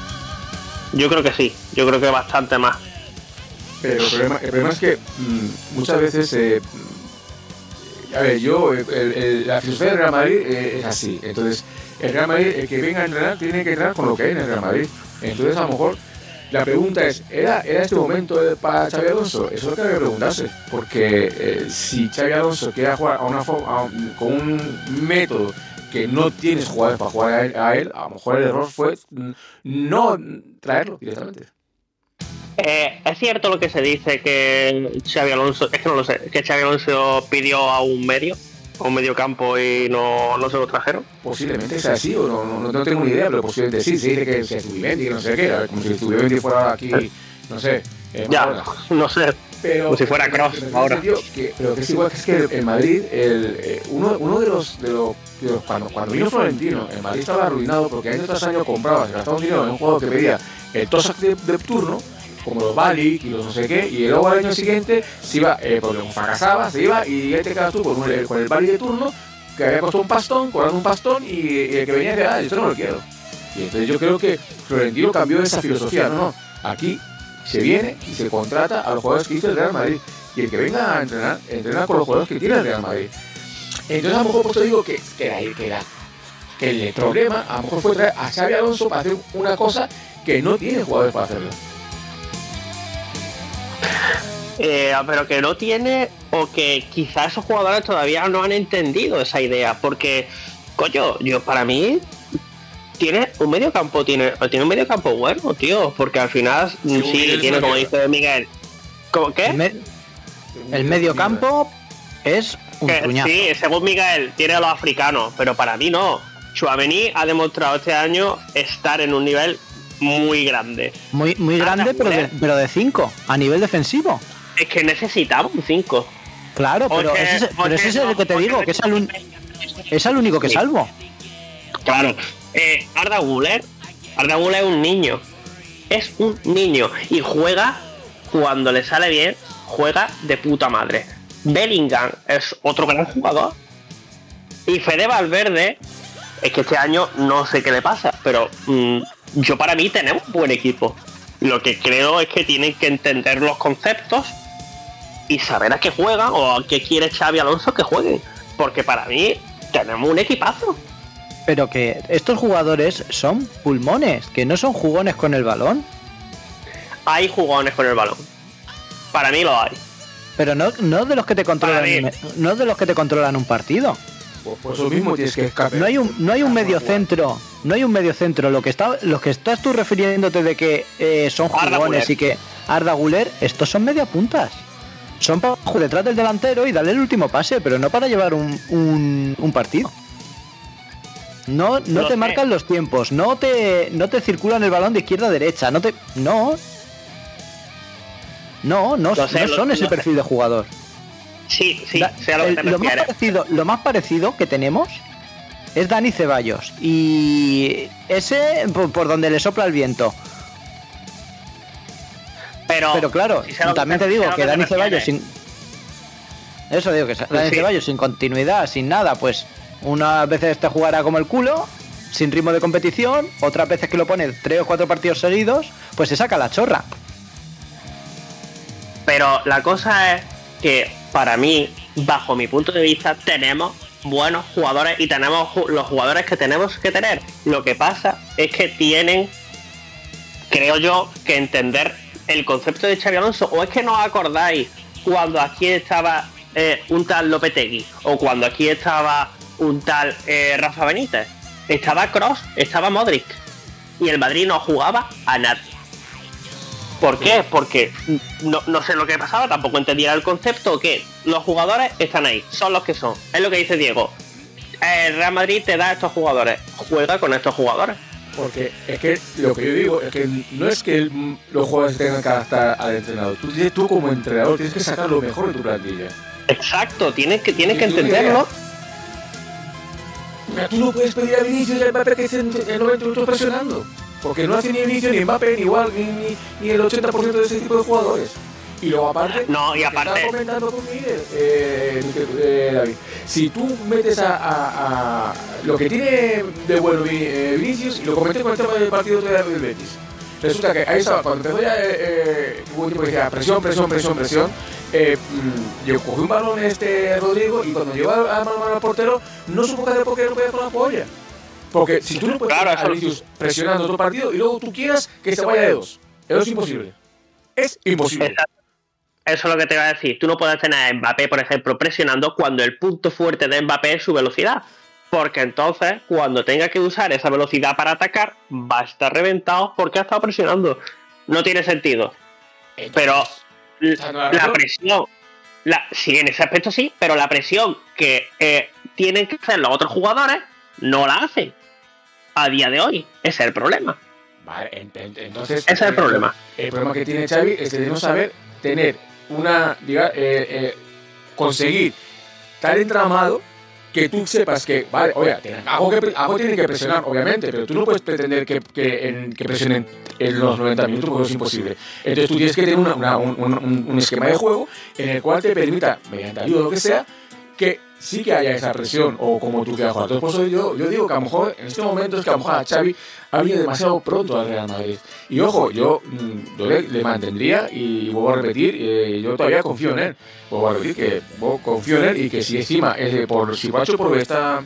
Speaker 8: Yo creo que sí, yo creo que bastante más.
Speaker 2: Pero el problema, el problema es que mmm, muchas veces... Eh, A ver, yo, el, el, la filosofía del Real Madrid eh, es así. Entonces, el Real Madrid, el que venga a entrenar, tiene que entrenar con lo que hay en el Real Madrid. Entonces, a lo mejor, la pregunta es, ¿era, era este momento para Xabi Alonso? Eso es lo que hay que preguntarse. Porque eh, si Xabi Alonso quiere jugar a una forma, a un, con un método que no tienes jugadores para jugar a él, a él, a lo mejor el error fue no traerlo directamente.
Speaker 8: Eh, es cierto lo que se dice que Xabi Alonso, es que no lo sé, que Xabi Alonso pidió a un medio, a un medio campo y no, no se lo trajeron.
Speaker 2: Posiblemente sea así, o no, no, no tengo ni idea, pero posiblemente sí. Se dice que, que Zubimendi, que no sé qué, como si Zubimendi fuera aquí, no sé. Eh,
Speaker 8: ya,
Speaker 2: ahora.
Speaker 8: no sé, pero, como si fuera Kroos ahora.
Speaker 2: Que, pero que es igual que es que en Madrid, el, eh, uno, uno de los, de los, de los cuando, cuando vino Florentino, el Madrid estaba arruinado porque año tras año compraba, se gastaba un dinero en un jugador que pedía el Tosak de, de turno, como los Balik y los no sé qué, y luego al año siguiente se iba, eh, porque fracasaba, se iba y ahí te quedas tú con, un, con el Balik de turno, que había costado un pastón, cobrando un pastón, y, y el que venía decía, ah, yo no lo quiero. Y entonces yo creo que Florentino cambió esa filosofía, no, no, aquí se viene y se contrata a los jugadores que hizo el Real Madrid, y el que venga a entrenar, entrena con los jugadores que tiene el Real Madrid. Entonces a lo mejor pues te digo que, que, era, que, era, que el problema a lo mejor fue traer a Xabi Alonso para hacer una cosa que no tiene jugadores para hacerlo.
Speaker 8: Eh, pero que no tiene, o que quizás esos jugadores todavía no han entendido esa idea, porque, coño, yo para mí tiene un medio campo, tiene, tiene un medio campo bueno, tío, porque al final sí, sí tiene, como dice Miguel. ¿Cómo qué?
Speaker 7: El, me, el medio campo es un
Speaker 8: que,
Speaker 7: truñazo.
Speaker 8: Sí, según Miguel, tiene a los africanos, pero para mí no. Tchouaméni ha demostrado este año estar en un nivel muy grande.
Speaker 7: Muy, muy grande, pero de, pero de cinco, a nivel defensivo.
Speaker 8: Es que necesitamos un cinco.
Speaker 7: Claro, pero
Speaker 8: Porque-
Speaker 7: ese, pero ese es el
Speaker 8: porque
Speaker 7: que te
Speaker 8: no-
Speaker 7: digo, que es el, un- es el único que
Speaker 8: Sí.
Speaker 7: salvo.
Speaker 8: Claro. Eh, Arda Güler, Arda Güler es un niño. Es un niño. Y juega, cuando le sale bien, juega de puta madre. Bellingham es otro gran jugador. Y Fede Valverde, es que este año no sé qué le pasa, pero mm, yo para mí tenemos un buen equipo. Lo que creo es que tienen que entender los conceptos y saber a qué juegan o a qué quiere Xabi Alonso que jueguen. Porque para mí tenemos un equipazo.
Speaker 7: Pero que estos jugadores son pulmones, que no son jugones con el balón.
Speaker 8: Hay jugones con el balón. Para mí lo hay.
Speaker 7: Pero no, no de los que te controlan,
Speaker 8: Para mí.
Speaker 7: no de los que te controlan un partido.
Speaker 2: Pues por eso mismo tienes que escapar.
Speaker 7: No hay un, no hay un medio centro, no hay un medio centro. Lo que está, los que estás tú refiriéndote de que eh, son
Speaker 8: Arda
Speaker 7: jugones
Speaker 8: Güler.
Speaker 7: y que Arda Güler, estos son media puntas. Son para jugar detrás del delantero y darle el último pase, pero no para llevar un, un, un partido. No, no
Speaker 8: Lo
Speaker 7: te
Speaker 8: sé.
Speaker 7: marcan los tiempos, no te, no te circulan el balón de izquierda a derecha, no te. No. No, no,
Speaker 8: Lo sé,
Speaker 7: no
Speaker 8: lo-
Speaker 7: son ese
Speaker 8: lo sé.
Speaker 7: perfil de jugador.
Speaker 8: Sí, sí,
Speaker 7: Da-
Speaker 8: sé a lo que
Speaker 7: el-
Speaker 8: te
Speaker 7: lo, más
Speaker 8: refieres.
Speaker 7: parecido, lo más parecido que tenemos es Dani Ceballos. Y ese por, por donde le sopla el viento.
Speaker 8: Pero,
Speaker 7: Pero claro,
Speaker 8: sí sé a lo
Speaker 7: también
Speaker 8: que-
Speaker 7: te digo
Speaker 8: sé a lo
Speaker 7: que
Speaker 8: te
Speaker 7: Dani
Speaker 8: refieres.
Speaker 7: Ceballos sin. Eso digo que Dani
Speaker 8: Sí.
Speaker 7: Ceballos sin continuidad, sin nada, pues unas veces te jugará como el culo, sin ritmo de competición, otras veces que lo pones tres o cuatro partidos seguidos, pues se saca la chorra.
Speaker 8: Pero la cosa es que para mí, bajo mi punto de vista, tenemos buenos jugadores y tenemos ju- los jugadores que tenemos que tener. Lo que pasa es que tienen, creo yo, que entender el concepto de Xabi Alonso. O es que no os acordáis cuando aquí estaba eh, un tal Lopetegui o cuando aquí estaba un tal eh, Rafa Benítez. Estaba Kroos, estaba Modric y el Madrid no jugaba a nadie. ¿Por qué? Porque no, no sé lo que pasaba, tampoco entendía el concepto, que los jugadores están ahí, son los que son. Es lo que dice Diego. El Real Madrid te da estos jugadores, juega con estos jugadores.
Speaker 2: Porque es que lo que yo digo es que no es que el- los jugadores tengan que adaptar al entrenador. Tú, tienes- tú como entrenador tienes que sacar lo mejor de tu plantilla.
Speaker 8: Exacto, tienes que, tienes
Speaker 2: Sí,
Speaker 8: que
Speaker 2: tú
Speaker 8: entenderlo.
Speaker 2: Pero tú no puedes pedir a Vinicius y a Mbappé que estén en noventa minutos presionando. Porque no hace ni Vinicius, ni Mbappé, ni igual, ni, ni, ni el ochenta por ciento de ese tipo de jugadores. Y luego aparte,
Speaker 8: No, y
Speaker 2: lo que
Speaker 8: aparte-
Speaker 2: estaba comentando con Miguel, eh, Miguel, eh, David, si tú metes a, a- a lo que tiene de bueno Vi- eh, Vinicius, y lo comenté con el tema del partido de del Betis, resulta que ahí estaba, cuando empezó ya, eh, eh, hubo un tipo que decía presión, presión, presión, presión, eh, mm, yo cogí un balón este Rodrigo y cuando llegó a, a mano a mano al portero, no supo qué hacer porque no podía con la polla. Porque si tú no puedes
Speaker 8: Claro,
Speaker 2: tener a
Speaker 8: eso-
Speaker 2: Vinicius presionando otro partido y luego tú quieras que se vaya de dos, eso es imposible. Es imposible.
Speaker 8: Exacto. Eso es lo que te iba a decir. Tú no puedes tener a Mbappé, por ejemplo, presionando cuando el punto fuerte de Mbappé es su velocidad. Porque entonces, cuando tenga que usar esa velocidad para atacar, va a estar reventado porque ha estado presionando. No tiene sentido. Pero l-
Speaker 2: sea, no la
Speaker 8: la
Speaker 2: razón.
Speaker 8: presión, la, sí, en ese aspecto sí, pero la presión que eh, tienen que hacer los otros jugadores no la hacen a día de hoy. Ese es el problema.
Speaker 2: Vale, en- en- entonces.
Speaker 8: Ese es el problema.
Speaker 2: El problema que tiene Xavi es de no saber tener una. Diga, eh, eh, conseguir tal entramado que tú sepas que, vale, oye, tiene- algo, que, algo tiene que presionar, obviamente, pero tú no puedes pretender que, que, en- que presionen en los noventa minutos porque es imposible. Entonces tú tienes que tener una- una- un, un- un esquema de juego en el cual te permita, mediante ayuda o lo que sea, que sí que haya esa presión o como tú quieras jugar. Entonces, por eso yo, yo digo que a lo mejor en este momento es que a lo mejor a Xavi ha venido demasiado pronto al Real Madrid. Y ojo, yo, mm, yo le, le mantendría y vuelvo a repetir, eh, yo todavía confío en él. Vuelvo a repetir que vuelvo- confío en él y que si encima, eh, por si Guacho por esta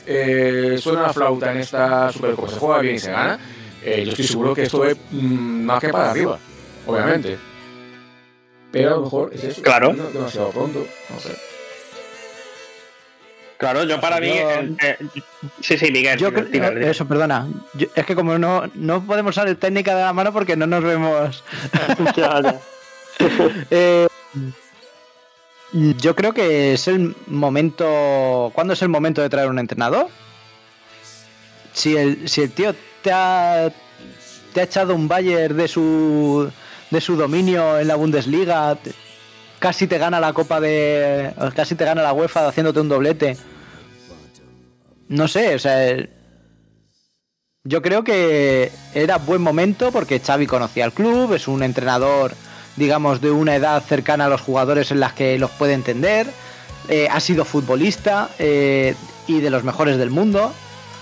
Speaker 2: eh, suena la flauta en esta Supercopa, se juega bien y se gana, eh, yo estoy seguro que esto es mm, más que para arriba, obviamente. Pero a lo mejor es eso.
Speaker 8: Claro.
Speaker 2: No, demasiado pronto, no sé.
Speaker 8: Claro, yo para mí...
Speaker 7: Yo-
Speaker 8: el- eh, sí, sí, Miguel.
Speaker 7: Yo
Speaker 8: Miguel,
Speaker 7: creo-
Speaker 8: tira, tira.
Speaker 7: eso, perdona. Yo- es que como no, no podemos usar el técnica de la mano porque no nos vemos.
Speaker 8: Ya, ya.
Speaker 7: Eh, yo creo que es el momento. ¿Cuándo es el momento de traer un entrenador? Si el, si el tío te ha, te ha echado un Bayern de su de su dominio en la Bundesliga, te- casi te gana la Copa de. Casi te gana la UEFA haciéndote un doblete. No sé, o sea. el- Yo creo que era buen momento porque Xavi conocía el club, es un entrenador, digamos, de una edad cercana a los jugadores en las que los puede entender, eh, ha sido futbolista eh, y de los mejores del mundo.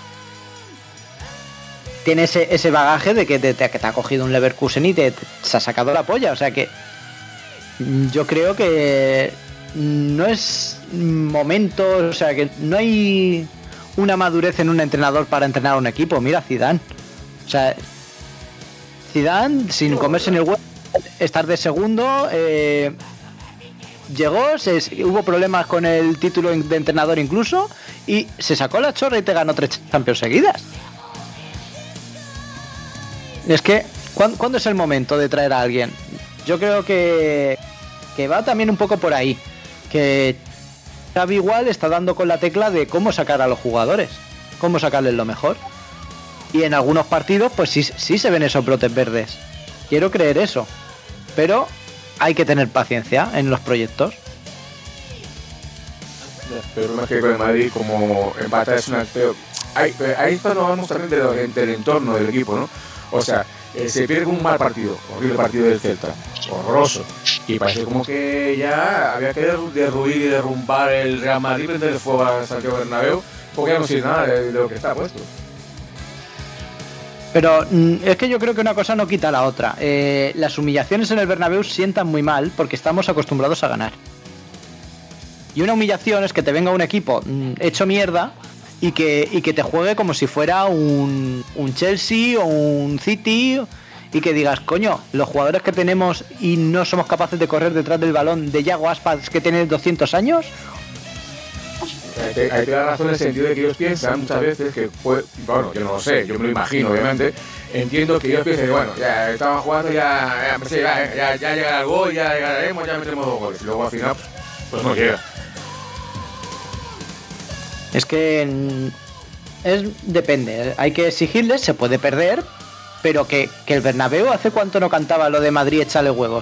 Speaker 7: Tiene ese, ese bagaje de que te, te- que te ha cogido un Leverkusen y te, te- se ha sacado la polla, o sea que mm, yo creo que no es momento, o sea que no hay una madurez en un entrenador para entrenar a un equipo. Mira Zidane, o sea, Zidane sin comerse ni el huevo, estar de segundo, eh, llegó, se, hubo problemas con el título de entrenador incluso y se sacó la chorra y te ganó tres Champions seguidas. Es que, ¿cuándo, ¿cuándo es el momento de traer a alguien? Yo creo que, que va también un poco por ahí. Que Xavi igual está dando con la tecla de cómo sacar a los jugadores, cómo sacarles lo mejor. Y en algunos partidos, pues sí, sí se ven esos brotes verdes. Quiero creer eso. Pero hay que tener paciencia en los proyectos.
Speaker 2: Pero más que con el Madrid, como empatar es una... Pero ahí, ahí está, nos vamos también de lo- del entorno del equipo, ¿no? O sea, eh, se pierde un mal partido, horrible partido del Celta, horroroso. Y parece como que ya había que derru- derruir y derrumbar el Real Madrid, prender fuego a Santiago Bernabéu, porque ya no sirve nada de, de lo que está puesto.
Speaker 7: Pero mm, es que yo creo que una cosa no quita la otra. Eh, las humillaciones en el Bernabéu sientan muy mal porque estamos acostumbrados a ganar. Y una humillación es que te venga un equipo mm, hecho mierda y que, y que te juegue como si fuera un, un Chelsea o un City y que digas, coño, los jugadores que tenemos y no somos capaces de correr detrás del balón de Yago Aspas que tiene doscientos años.
Speaker 2: Ahí te, ahí te da razón en el sentido de que ellos piensan muchas veces que, puede, bueno, yo no lo sé, yo me lo imagino, obviamente. Entiendo que ellos piensan que, bueno, ya estaban jugando, ya, ya, pues sí, ya, ya, ya llegará el gol, ya llegaremos, ya metemos dos goles. Y luego al final, pues no llega.
Speaker 7: Es que mm, es depende, hay que exigirles, se puede perder, pero que, que el Bernabéu hace cuánto no cantaba lo de Madrid échale huevos.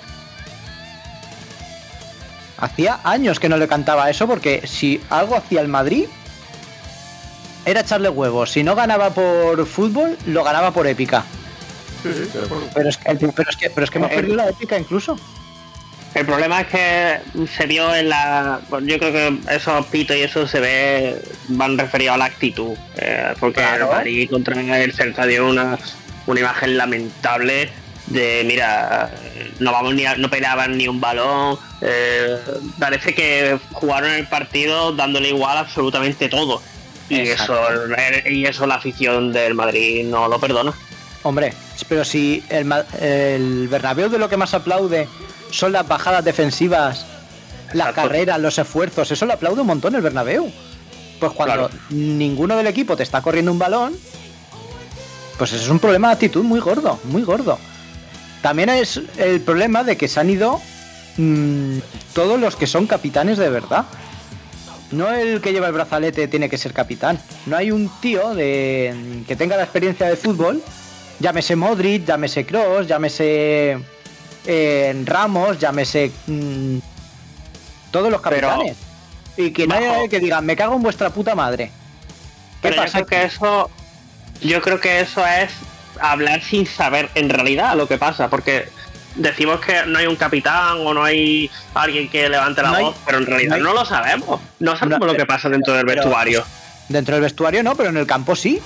Speaker 7: Hacía años que no le cantaba eso porque si algo hacía el Madrid era echarle huevos. Si no ganaba por fútbol, lo ganaba por épica.
Speaker 2: Sí, sí, de acuerdo.
Speaker 7: Pero es que, pero es que, pero es que hemos
Speaker 8: Eh,
Speaker 7: perdido la épica incluso.
Speaker 8: El problema es que se vio en la... Bueno, yo creo que esos pitos y eso se ve... van referidos a la actitud. eh, porque
Speaker 7: Claro.
Speaker 8: el Madrid contra el Celta dio una, una imagen lamentable de, mira, no vamos ni a- no peleaban ni un balón. eh, parece que jugaron el partido dándole igual absolutamente todo. Y eso,
Speaker 7: Exacto.
Speaker 8: y eso la afición del Madrid no lo perdona.
Speaker 7: Hombre, pero si el, Ma- el Bernabéu de lo que más aplaude son las bajadas defensivas, las
Speaker 8: Exacto.
Speaker 7: carreras, los esfuerzos, eso lo aplaude un montón el Bernabéu. Pues cuando
Speaker 8: Claro.
Speaker 7: ninguno del equipo te está corriendo un balón, pues eso es un problema de actitud muy gordo, muy gordo. También es el problema de que se han ido mmm, todos los que son capitanes de verdad. No el que lleva el brazalete tiene que ser capitán. No hay un tío de que tenga la experiencia de fútbol, llámese Modric, llámese Kroos, llámese eh, Ramos, llámese mmm, todos los
Speaker 8: Pero,
Speaker 7: capitanes. Y que nadie
Speaker 8: bajo-
Speaker 7: que diga, me cago en vuestra puta madre. ¿Qué
Speaker 8: Pero yo
Speaker 7: pasa?
Speaker 8: creo que eso, yo creo que eso es hablar sin saber en realidad lo que pasa, porque decimos que no hay un capitán o no hay alguien que levante la
Speaker 7: No hay-
Speaker 8: voz, pero en realidad
Speaker 7: no hay-
Speaker 8: no, lo sabemos. No sabemos
Speaker 7: No,
Speaker 8: lo que pasa dentro del
Speaker 7: pero-
Speaker 8: vestuario.
Speaker 7: Dentro del vestuario no, pero en el campo sí.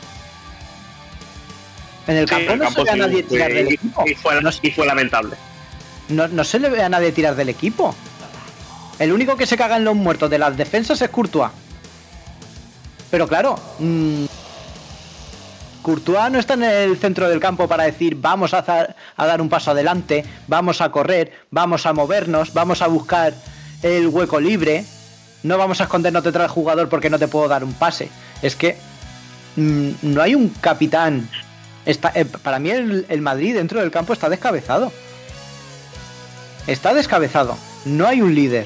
Speaker 7: En el
Speaker 8: Sí,
Speaker 7: campo
Speaker 8: el
Speaker 7: no
Speaker 8: campo
Speaker 7: se ve a
Speaker 8: sí,
Speaker 7: nadie tirar
Speaker 8: y-
Speaker 7: del equipo.
Speaker 8: y fue,
Speaker 7: No,
Speaker 8: y fue lamentable.
Speaker 7: no- no se le ve a nadie tirar del equipo. El único que se caga en los muertos de las defensas es Courtois. Pero claro, mmm, Courtois no está en el centro del campo para decir vamos a, za- a dar un paso adelante, vamos a correr, vamos a movernos, vamos a buscar el hueco libre. no vamos a escondernos detrás del jugador porque no te puedo dar un pase. Es que mmm, no hay un capitán. Está, eh, para mí el, el Madrid dentro del campo está descabezado. Está descabezado. No hay un líder.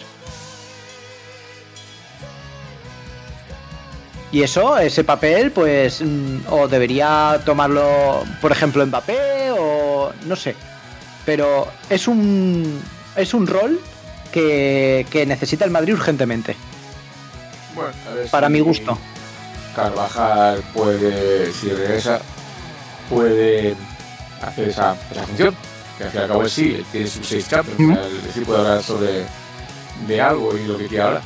Speaker 7: Y eso, ese papel, pues, mmm, o debería tomarlo, por ejemplo, Mbappé, o no sé. Pero es un es un rol que, que necesita el Madrid urgentemente.
Speaker 2: Bueno, a ver
Speaker 7: para
Speaker 2: si
Speaker 7: mi gusto.
Speaker 2: Carvajal puede, si regresa, puede hacer esa, esa función. Que al fin y al cabo él sí, él tiene sus seis Champions.
Speaker 7: Mm.
Speaker 2: O sea, él sí puede hablar sobre de algo y lo que quiera hablar.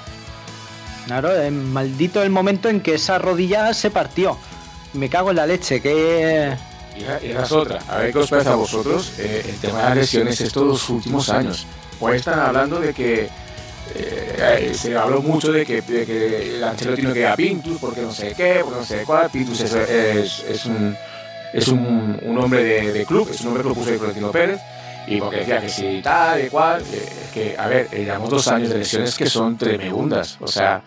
Speaker 7: Claro, es maldito el momento en que esa rodilla se partió. Me cago en la leche, que...
Speaker 2: Y esa, y esa es otra. A ver qué os parece a vosotros eh, el tema de las lesiones estos dos últimos años. Pues están hablando de que eh, se habló mucho de que, de que el Ancelotti no queda Pintus porque no sé qué, porque no sé cuál. Pintus es, es, es un es un, un hombre de, de club, es un hombre que lo puso de Florentino Pérez. Y porque decía que sí, tal y cual. Eh, es que, a ver, eh, llevamos dos años de lesiones que son tremendas. O sea,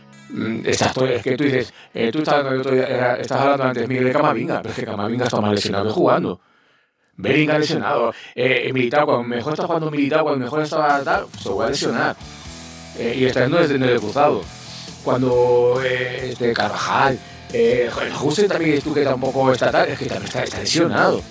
Speaker 2: exacto, es que tú dices, eh, tú estás hablando, estás hablando antes, Miguel, de Camavinga, pero es que Camavinga está más lesionado que jugando. Bellingham lesionado, eh, Militao, cuando mejor está jugando Militao, cuando mejor estaba tal, se va a lesionar. Eh, y está yendo desde el cruzado. Cuando eh, este Carvajal, eh, el Hussein también, tú que tampoco está tal, es que también está, está lesionado.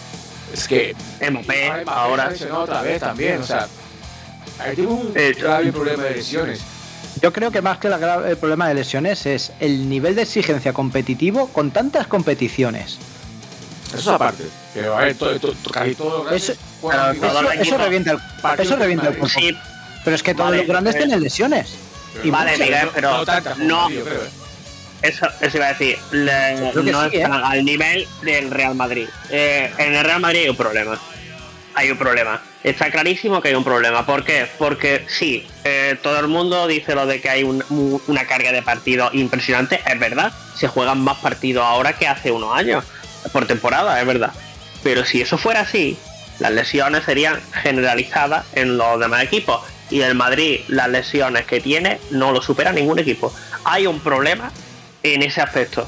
Speaker 2: Es que
Speaker 8: Mbappé
Speaker 2: ahora
Speaker 8: ahora
Speaker 2: lesionado otra vez también, o sea, ahí tengo un
Speaker 8: Eh,
Speaker 2: grave problema de lesiones.
Speaker 7: Yo creo que más que la gra- el problema de lesiones es el nivel de exigencia competitivo con tantas competiciones.
Speaker 2: Eso aparte, pero a ver, todo, todo, casi todos los grandes
Speaker 7: Eso,
Speaker 2: juegan
Speaker 8: claro,
Speaker 2: igual.
Speaker 7: eso, eso revienta el,
Speaker 2: Partidos
Speaker 7: eso revienta el
Speaker 2: de
Speaker 7: cuerpo.
Speaker 8: Sí,
Speaker 7: Pero es que todos
Speaker 8: Vale,
Speaker 7: los grandes
Speaker 8: eh,
Speaker 7: tienen lesiones. Y
Speaker 8: vale,
Speaker 7: muchas.
Speaker 8: Miguel, pero
Speaker 2: no tantas como
Speaker 8: no,
Speaker 2: yo creo, ¿eh?
Speaker 8: eso, eso iba a decir, le-
Speaker 7: creo que
Speaker 8: no
Speaker 7: sí,
Speaker 8: están
Speaker 7: ¿eh?
Speaker 8: al nivel del Real Madrid. Eh, en el Real Madrid hay un problema. Hay un problema. Está clarísimo que hay un problema. ¿Por qué? Porque sí, eh, todo el mundo dice lo de que hay un- un- una carga de partidos impresionante. Es verdad, se juegan más partidos ahora que hace unos años por temporada, es verdad. Pero si eso fuera así, las lesiones serían generalizadas en los demás equipos. Y el Madrid, las lesiones que tiene, no lo supera ningún equipo. Hay un problema en ese aspecto.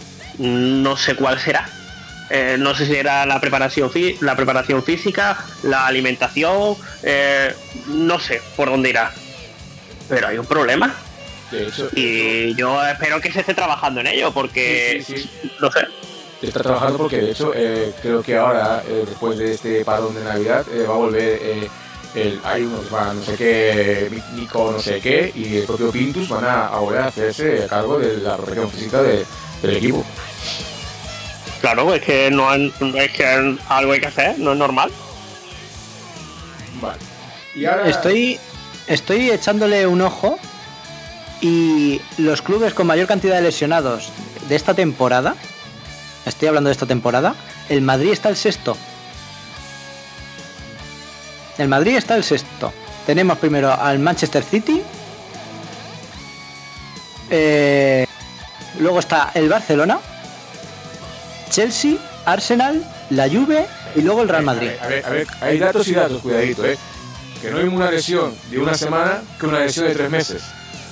Speaker 8: No sé cuál será. Eh, no sé si era la preparación fí- la preparación física, la alimentación, eh, no sé por dónde irá. Pero hay un problema.
Speaker 2: De hecho,
Speaker 8: Y yo espero que se esté trabajando en ello, porque
Speaker 2: Sí, sí, sí.
Speaker 8: no sé.
Speaker 2: está trabajando porque de hecho eh, creo que ahora, eh, después de este parón de Navidad, eh, va a volver eh, el, hay unos que van no sé qué, Nico no sé qué, y el propio Pintus van a, a volver a hacerse a cargo de la preparación física de, del equipo.
Speaker 8: Claro, es que no han- es que algo hay que hacer, no es normal.
Speaker 2: Vale. Y ahora
Speaker 7: Estoy, estoy echándole un ojo y los clubes con mayor cantidad de lesionados de esta temporada, estoy hablando de esta temporada, el Madrid está el sexto. El Madrid está el sexto. Tenemos primero al Manchester City, eh, luego está el Barcelona, Chelsea, Arsenal, la Juve y luego el Real Madrid.
Speaker 2: A ver, a ver, hay datos y datos, cuidadito, eh. Que no hay una lesión de una semana que una lesión de tres meses.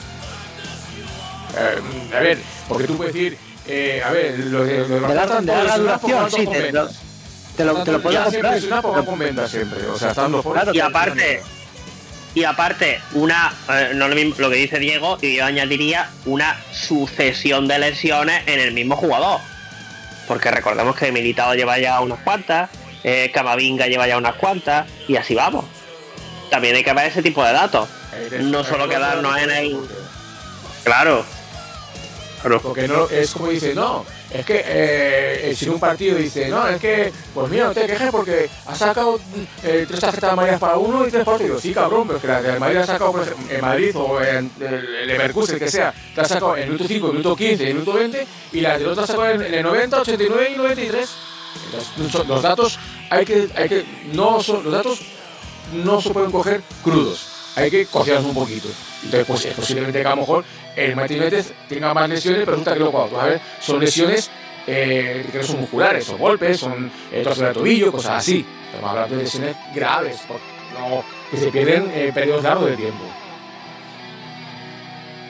Speaker 2: Eh, a ver, porque tú puedes decir, eh, a ver, los de los
Speaker 7: De larga, de larga duración, sí, te, lo- te lo, te lo puedo
Speaker 2: siempre
Speaker 7: comprar.
Speaker 2: es una poca con venta siempre, o sea, estando fuera.
Speaker 7: Claro,
Speaker 8: Y aparte, y aparte, una eh, no lo mismo lo que dice Diego, y yo añadiría una sucesión de lesiones en el mismo jugador. Porque recordemos que Militao lleva ya unas cuantas, eh, Camavinga lleva ya unas cuantas, y así vamos. También hay que ver ese tipo de datos. No solo quedarnos en el... Claro. Claro.
Speaker 2: Porque no, es como dice, no, es que eh, si en un partido dice, no, es que, pues mira, no te quejes porque ha sacado eh, tres tarjetas amarillas para uno y tres para otro. Y digo, sí, cabrón, pero es que la de Madrid ha sacado, por ejemplo, en Madrid o en el Leverkusen, que sea, te ha sacado en el minuto cinco, en el minuto quince, en el minuto veinte, y la de otro ha sacado en, en el noventa, ochenta y nueve y noventa y tres. Entonces, los datos hay que, hay que, no son, los datos no se pueden coger crudos, hay que cocerlos un poquito. Entonces, pues es posiblemente que a lo mejor el Martín Méndez tenga más lesiones, pero resulta que luego cuando tú vas a ver, son lesiones eh, que no son musculares, son golpes, son eh, trozos de tobillo, cosas así. Estamos hablando de lesiones graves, por- no, que se pierden eh, periodos largos de tiempo.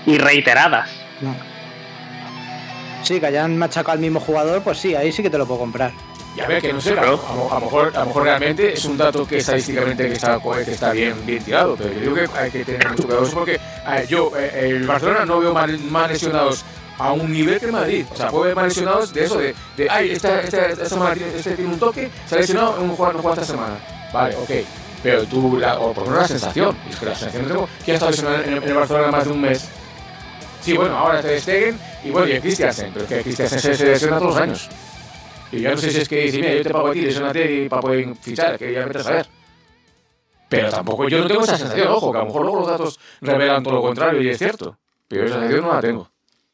Speaker 8: y reiteradas.
Speaker 7: Sí, que hayan machacado al mismo jugador, pues sí, ahí sí que te lo puedo comprar.
Speaker 2: Y a ver, que no sé, a, a, a, lo mejor, a lo mejor realmente es un dato que estadísticamente que está, que está bien, bien tirado, pero yo digo que hay que tener mucho cuidado porque a ver, yo, eh, el Barcelona no veo más, más lesionados a un nivel que Madrid. O sea, puedo ver más lesionados de eso, de, de ay, esta, esta, esta semana tiene, este tiene un toque, se ha lesionado, un jugador no juega esta semana. Vale, ok. Pero tú, la, o por lo menos la sensación, es que la sensación no tengo, ¿quién ha estado lesionado en, en el Barcelona más de un mes? Sí, bueno, ahora te Stegen y bueno, y el Christiansen, pero es que el Christiansen se, se lesiona todos los años. Y ya no sé si es que dice, mira, yo te pago a ti, lesionate para poder fichar, que ya vete a saber. Pero tampoco, yo no tengo esa sensación, ojo, que a lo mejor luego los datos revelan todo lo contrario y es cierto. Pero esa sensación no la tengo.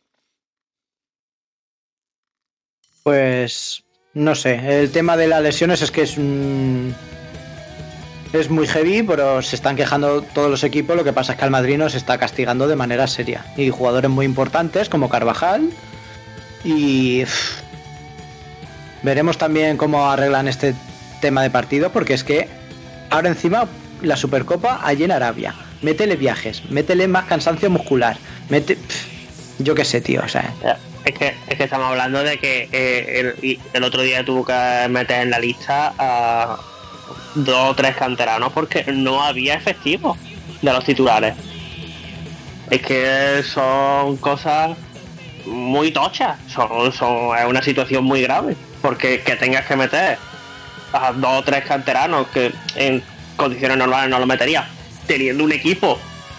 Speaker 7: Pues no sé, el tema de las lesiones es que es un... es muy heavy, pero se están quejando todos los equipos. Lo que pasa es que al Madrid nos está castigando de manera seria. Y jugadores muy importantes como Carvajal. Y uff, veremos también cómo arreglan este tema de partido, porque es que ahora encima la Supercopa allí en Arabia. Métele viajes, métele más cansancio muscular. Mete... Pff, yo qué sé, tío, o sea...
Speaker 8: Es que, es que estamos hablando de que eh, el, el otro día tuvo que meter en la lista a dos o tres canteranos porque no había efectivo de los titulares. Es que son cosas muy tochas, son, son, es una situación muy grave, porque que tengas que meter a dos o tres canteranos que en condiciones normales no lo metería, teniendo un equipo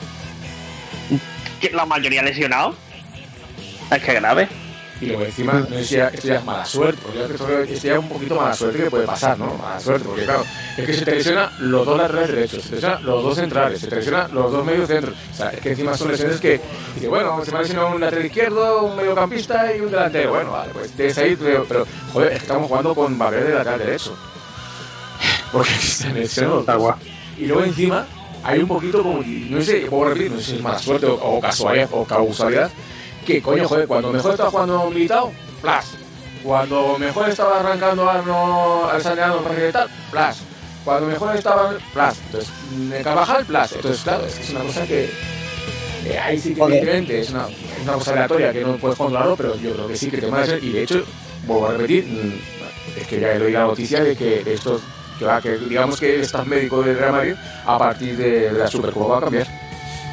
Speaker 8: que la mayoría lesionado. Es que grave.
Speaker 2: Y luego encima, no sé si esto ya es mala suerte, porque yo creo que esto ya es un poquito mala suerte que puede pasar, ¿no? Mala suerte, porque claro, es que se te lesiona los dos laterales derechos, se te lesiona los dos centrales, se te lesiona los dos medios centros. O sea, es que encima son lesiones que, que bueno, se me ha lesionado un lateral izquierdo, un mediocampista y un delantero. Bueno, vale, pues tienes ahí, pero, pero joder, es que estamos jugando con Valverde de lateral derecho. Porque se lesionó los dos. Y luego encima hay un poquito como, no sé, puedo repetir, no sé si es mala suerte o, o casualidad o causalidad, que coño, joder, cuando mejor estaba jugando Militao, plas. Cuando mejor estaba arrancando Arno Alexandriano para tal, plas. Cuando mejor estaba, plas. Entonces, Carvajal, plas. Entonces, claro, es que es una cosa que eh, ahí sí que evidentemente es una, es una cosa aleatoria que no puedes controlarlo, pero yo creo que sí que te puede ser. Y de hecho, vuelvo a repetir, es que ya he oído la noticia de que esto, que, va, que digamos que el staff médico del Real Madrid a partir de la Supercopa va a cambiar.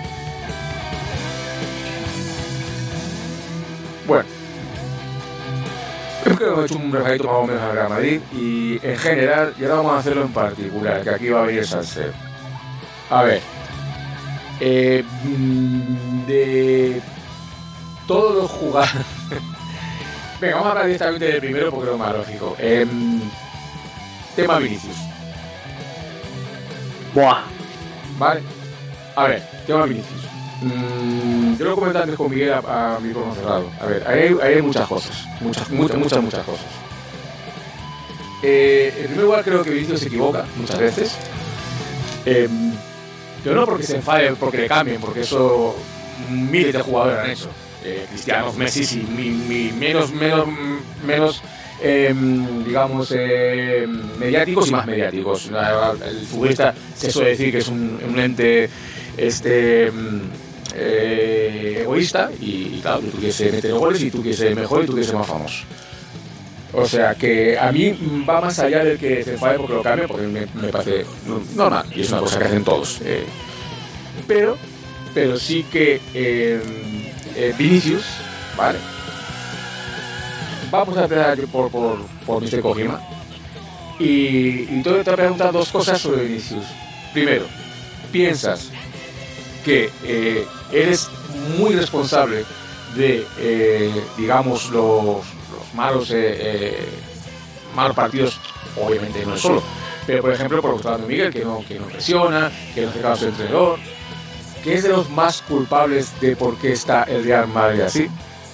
Speaker 2: Bueno, creo que hemos hecho un refrito más o menos al Real Madrid y en general, y ahora vamos a hacerlo en particular, que aquí va a venir Salcedo. A ver, eh, de todos los jugadores... Venga, vamos a hablar directamente del primero porque es lo más lógico. Eh, tema Vinicius.
Speaker 8: Buah.
Speaker 2: Vale, a ver, tema Vinicius. Mm, yo lo comenté antes con Miguel a, a micrófono cerrado. A ver, hay, hay muchas cosas, muchas, muchas, muchas, muchas cosas. Eh, en primer lugar, creo que Vinicius se equivoca muchas veces. Eh, pero no porque se enfade, porque le cambien, porque eso miles de jugadores han hecho. Eh, Cristiano, Messi, sí, mi, mi, menos, menos, menos, eh, digamos, eh, mediáticos y más mediáticos. El futbolista se suele decir que es un, un ente, este. Eh, egoísta y, y claro, tú quieres meter goles y tú quieres ser mejor y tú quieres ser más famoso. O sea que a mí va más allá del que se enfade porque lo cambie, porque me, me parece normal y es una cosa que hacen todos. Eh, pero, pero sí que eh, eh, Vinicius, vale. Vamos a empezar por, por, por mister Kojima y, y te voy a preguntar dos cosas sobre Vinicius. Primero, ¿piensas que eh, eres muy responsable de, eh, digamos, los, los malos, eh, eh, malos partidos? Obviamente no es solo, pero por ejemplo, por lo que está hablando Miguel, que no, que no presiona, que no hace caso al entrenador, que es de los más culpables de por qué está el Real Madrid así.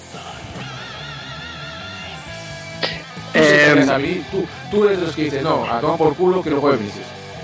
Speaker 2: Eh, a mí, tú, tú eres de los que dices, no, a tomar por culo que no juegue Vinicius.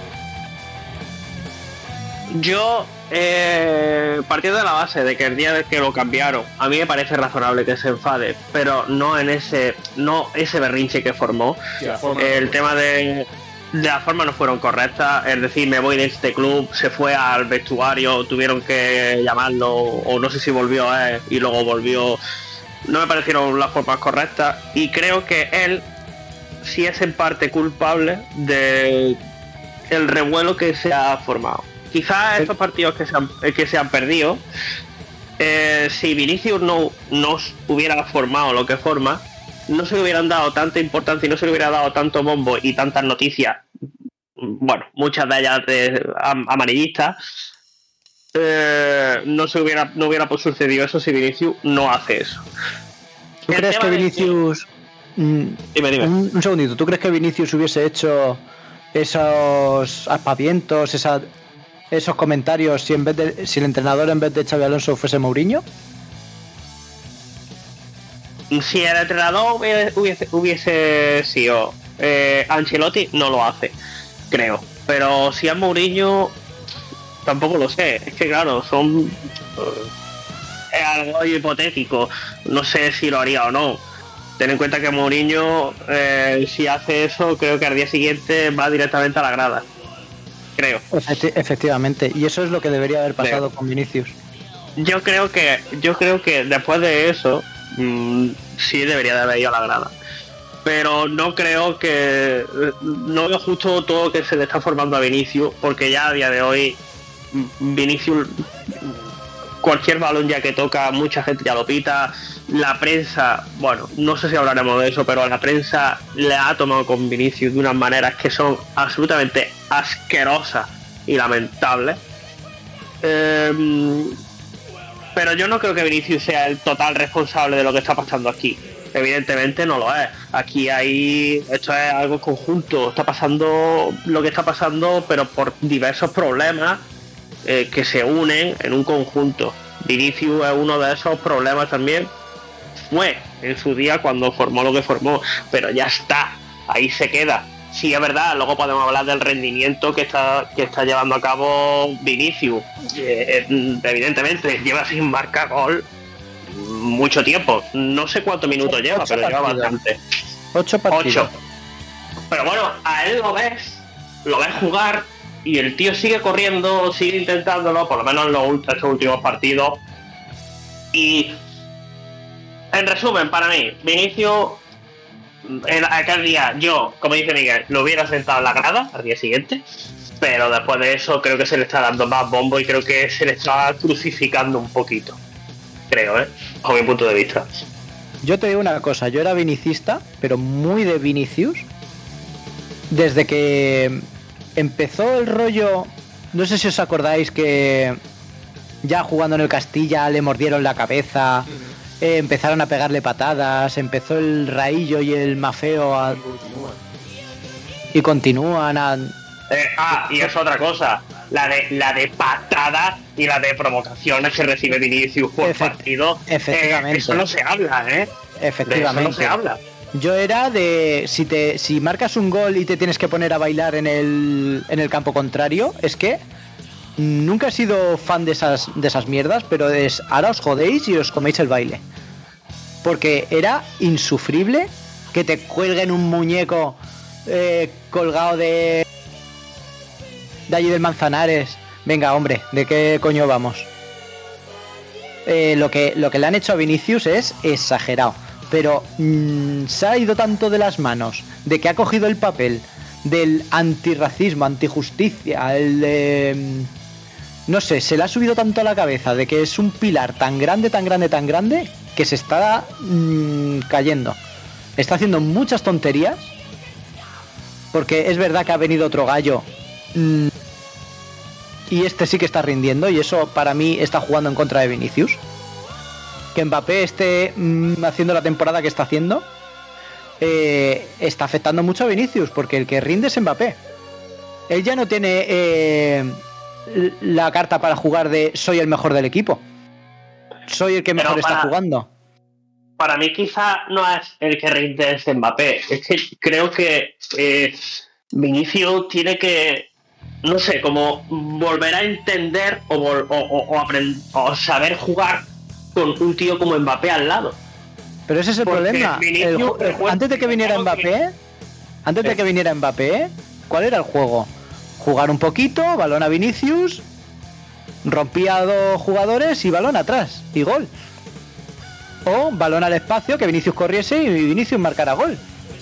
Speaker 8: Yo, eh, partiendo de la base de que el día que lo cambiaron, a mí me parece razonable que se enfade, pero no en ese, no ese berrinche que formó. Sí, el tema de, de la forma no fueron correctas, es decir, me voy de este club, se fue al vestuario, tuvieron que llamarlo, o no sé si volvió a él y luego volvió, no me parecieron las formas correctas, y creo que él sí es en parte culpable de el revuelo que se ha formado. Quizás estos partidos que se han, que se han perdido, eh, si Vinicius no, no hubiera formado lo que forma, no se le hubieran dado tanta importancia y no se le hubiera dado tanto bombo y tantas noticias, bueno, muchas de ellas de, am, amarillistas, eh, no se hubiera no hubiera sucedido eso si Vinicius no hace eso.
Speaker 7: ¿Tú
Speaker 8: El
Speaker 7: crees que Vinicius...
Speaker 8: Que... Dime, dime.
Speaker 7: Un, un segundito, ¿tú crees que Vinicius hubiese hecho esos aspavientos, esa, esos comentarios si en vez de si el entrenador en vez de Xabi Alonso fuese Mourinho?
Speaker 8: Si el entrenador hubiese, hubiese, hubiese sido eh, Ancelotti, no lo hace, creo. Pero si es Mourinho, tampoco lo sé. Es que claro, son uh, es algo hipotético. No sé si lo haría o no. Ten en cuenta que Mourinho, eh, si hace eso, creo que al día siguiente va directamente a la grada. Creo.
Speaker 7: Efecti- efectivamente. Y eso es lo que debería haber pasado creo. con Vinicius.
Speaker 8: Yo creo que, yo creo que después de eso, mmm, sí debería de haber ido a la grada. Pero no creo que... No veo justo todo que se le está formando a Vinicius, porque ya a día de hoy Vinicius, cualquier balón ya que toca, mucha gente ya lo pita. La prensa, bueno, no sé si hablaremos de eso, pero la prensa le ha tomado con Vinicius de unas maneras que son absolutamente asquerosas y lamentables. Eh, pero yo no creo que Vinicius sea el total responsable de lo que está pasando aquí. Evidentemente no lo es. Aquí hay... Esto es algo conjunto. Está pasando lo que está pasando, pero por diversos problemas eh, que se unen en un conjunto. Vinicius es uno de esos problemas también. Fue en su día cuando formó lo que formó, pero ya está. Ahí se queda. Sí, es verdad, luego podemos hablar del rendimiento que está que está llevando a cabo Vinicius. Eh, evidentemente, lleva sin marcar gol mucho tiempo. No sé cuántos minutos lleva,
Speaker 7: Ocho
Speaker 8: pero
Speaker 7: partidos.
Speaker 8: lleva bastante.
Speaker 7: Ocho partidos.
Speaker 8: Ocho. Pero bueno, a él lo ves, lo ves jugar y el tío sigue corriendo, sigue intentándolo, por lo menos en los estos últimos partidos. Y en resumen, para mí, Vinicius, en aquel día, yo, como dice Miguel, lo hubiera sentado en la grada al día siguiente, pero después de eso creo que se le está dando más bombo y creo que se le está crucificando un poquito. Creo, ¿eh? Bajo mi punto de vista.
Speaker 7: Yo te digo una cosa, yo era vinicista, pero muy de Vinicius, desde que empezó el rollo, no sé si os acordáis que ya jugando en el Castilla le mordieron la cabeza, eh, empezaron a pegarle patadas, empezó el Raillo y el Mafeo a... y continúan a...
Speaker 8: Eh, ah, y es otra cosa, la de la de patadas y la de provocaciones que recibe Vinicius por
Speaker 7: Efect-
Speaker 8: partido.
Speaker 7: efectivamente.
Speaker 8: Eh, eso no se habla, ¿eh?
Speaker 7: Efectivamente.
Speaker 8: De eso no se habla.
Speaker 7: Yo era de si te si marcas un gol y te tienes que poner a bailar en el en el campo contrario, es que nunca he sido fan de esas de esas mierdas, pero es ahora os jodéis y os coméis el baile. Porque era insufrible que te cuelguen un muñeco eh, colgado de de allí del Manzanares. Venga, hombre, ¿de qué coño vamos? Eh, lo que lo que le han hecho a Vinicius es exagerado. Pero mmm, se ha ido tanto de las manos de que ha cogido el papel del antirracismo, antijusticia, el de... Mmm, no sé, se le ha subido tanto a la cabeza de que es un pilar tan grande, tan grande, tan grande, que se está mmm, cayendo. Está haciendo muchas tonterías, porque es verdad que ha venido otro gallo, mmm, y este sí que está rindiendo, y eso para mí está jugando en contra de Vinicius. Que Mbappé esté mmm, haciendo la temporada que está haciendo, eh, está afectando mucho a Vinicius, porque el que rinde es Mbappé. Él ya no tiene eh, la carta para jugar de soy el mejor del equipo, soy el que mejor
Speaker 8: para,
Speaker 7: está jugando.
Speaker 8: Para mí quizá no es el que rinde es Mbappé, es que creo que eh, Vinicius tiene que, no sé, como volver a entender o, o, o, o, aprend- o saber jugar con un tío como Mbappé al lado.
Speaker 7: Pero ese es el
Speaker 8: Porque
Speaker 7: problema.
Speaker 8: Vinicius,
Speaker 7: El, el, antes de que viniera Mbappé, antes de que viniera Mbappé, ¿cuál era el juego? Jugar un poquito, balón a Vinicius, rompía a dos jugadores y balón atrás, y gol. O balón al espacio, que Vinicius corriese y Vinicius marcara gol.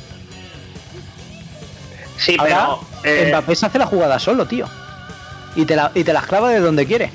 Speaker 8: Sí,
Speaker 7: Ahora,
Speaker 8: pero... Eh...
Speaker 7: Mbappé se hace la jugada solo, tío. Y te la, y te la clava de donde quiere.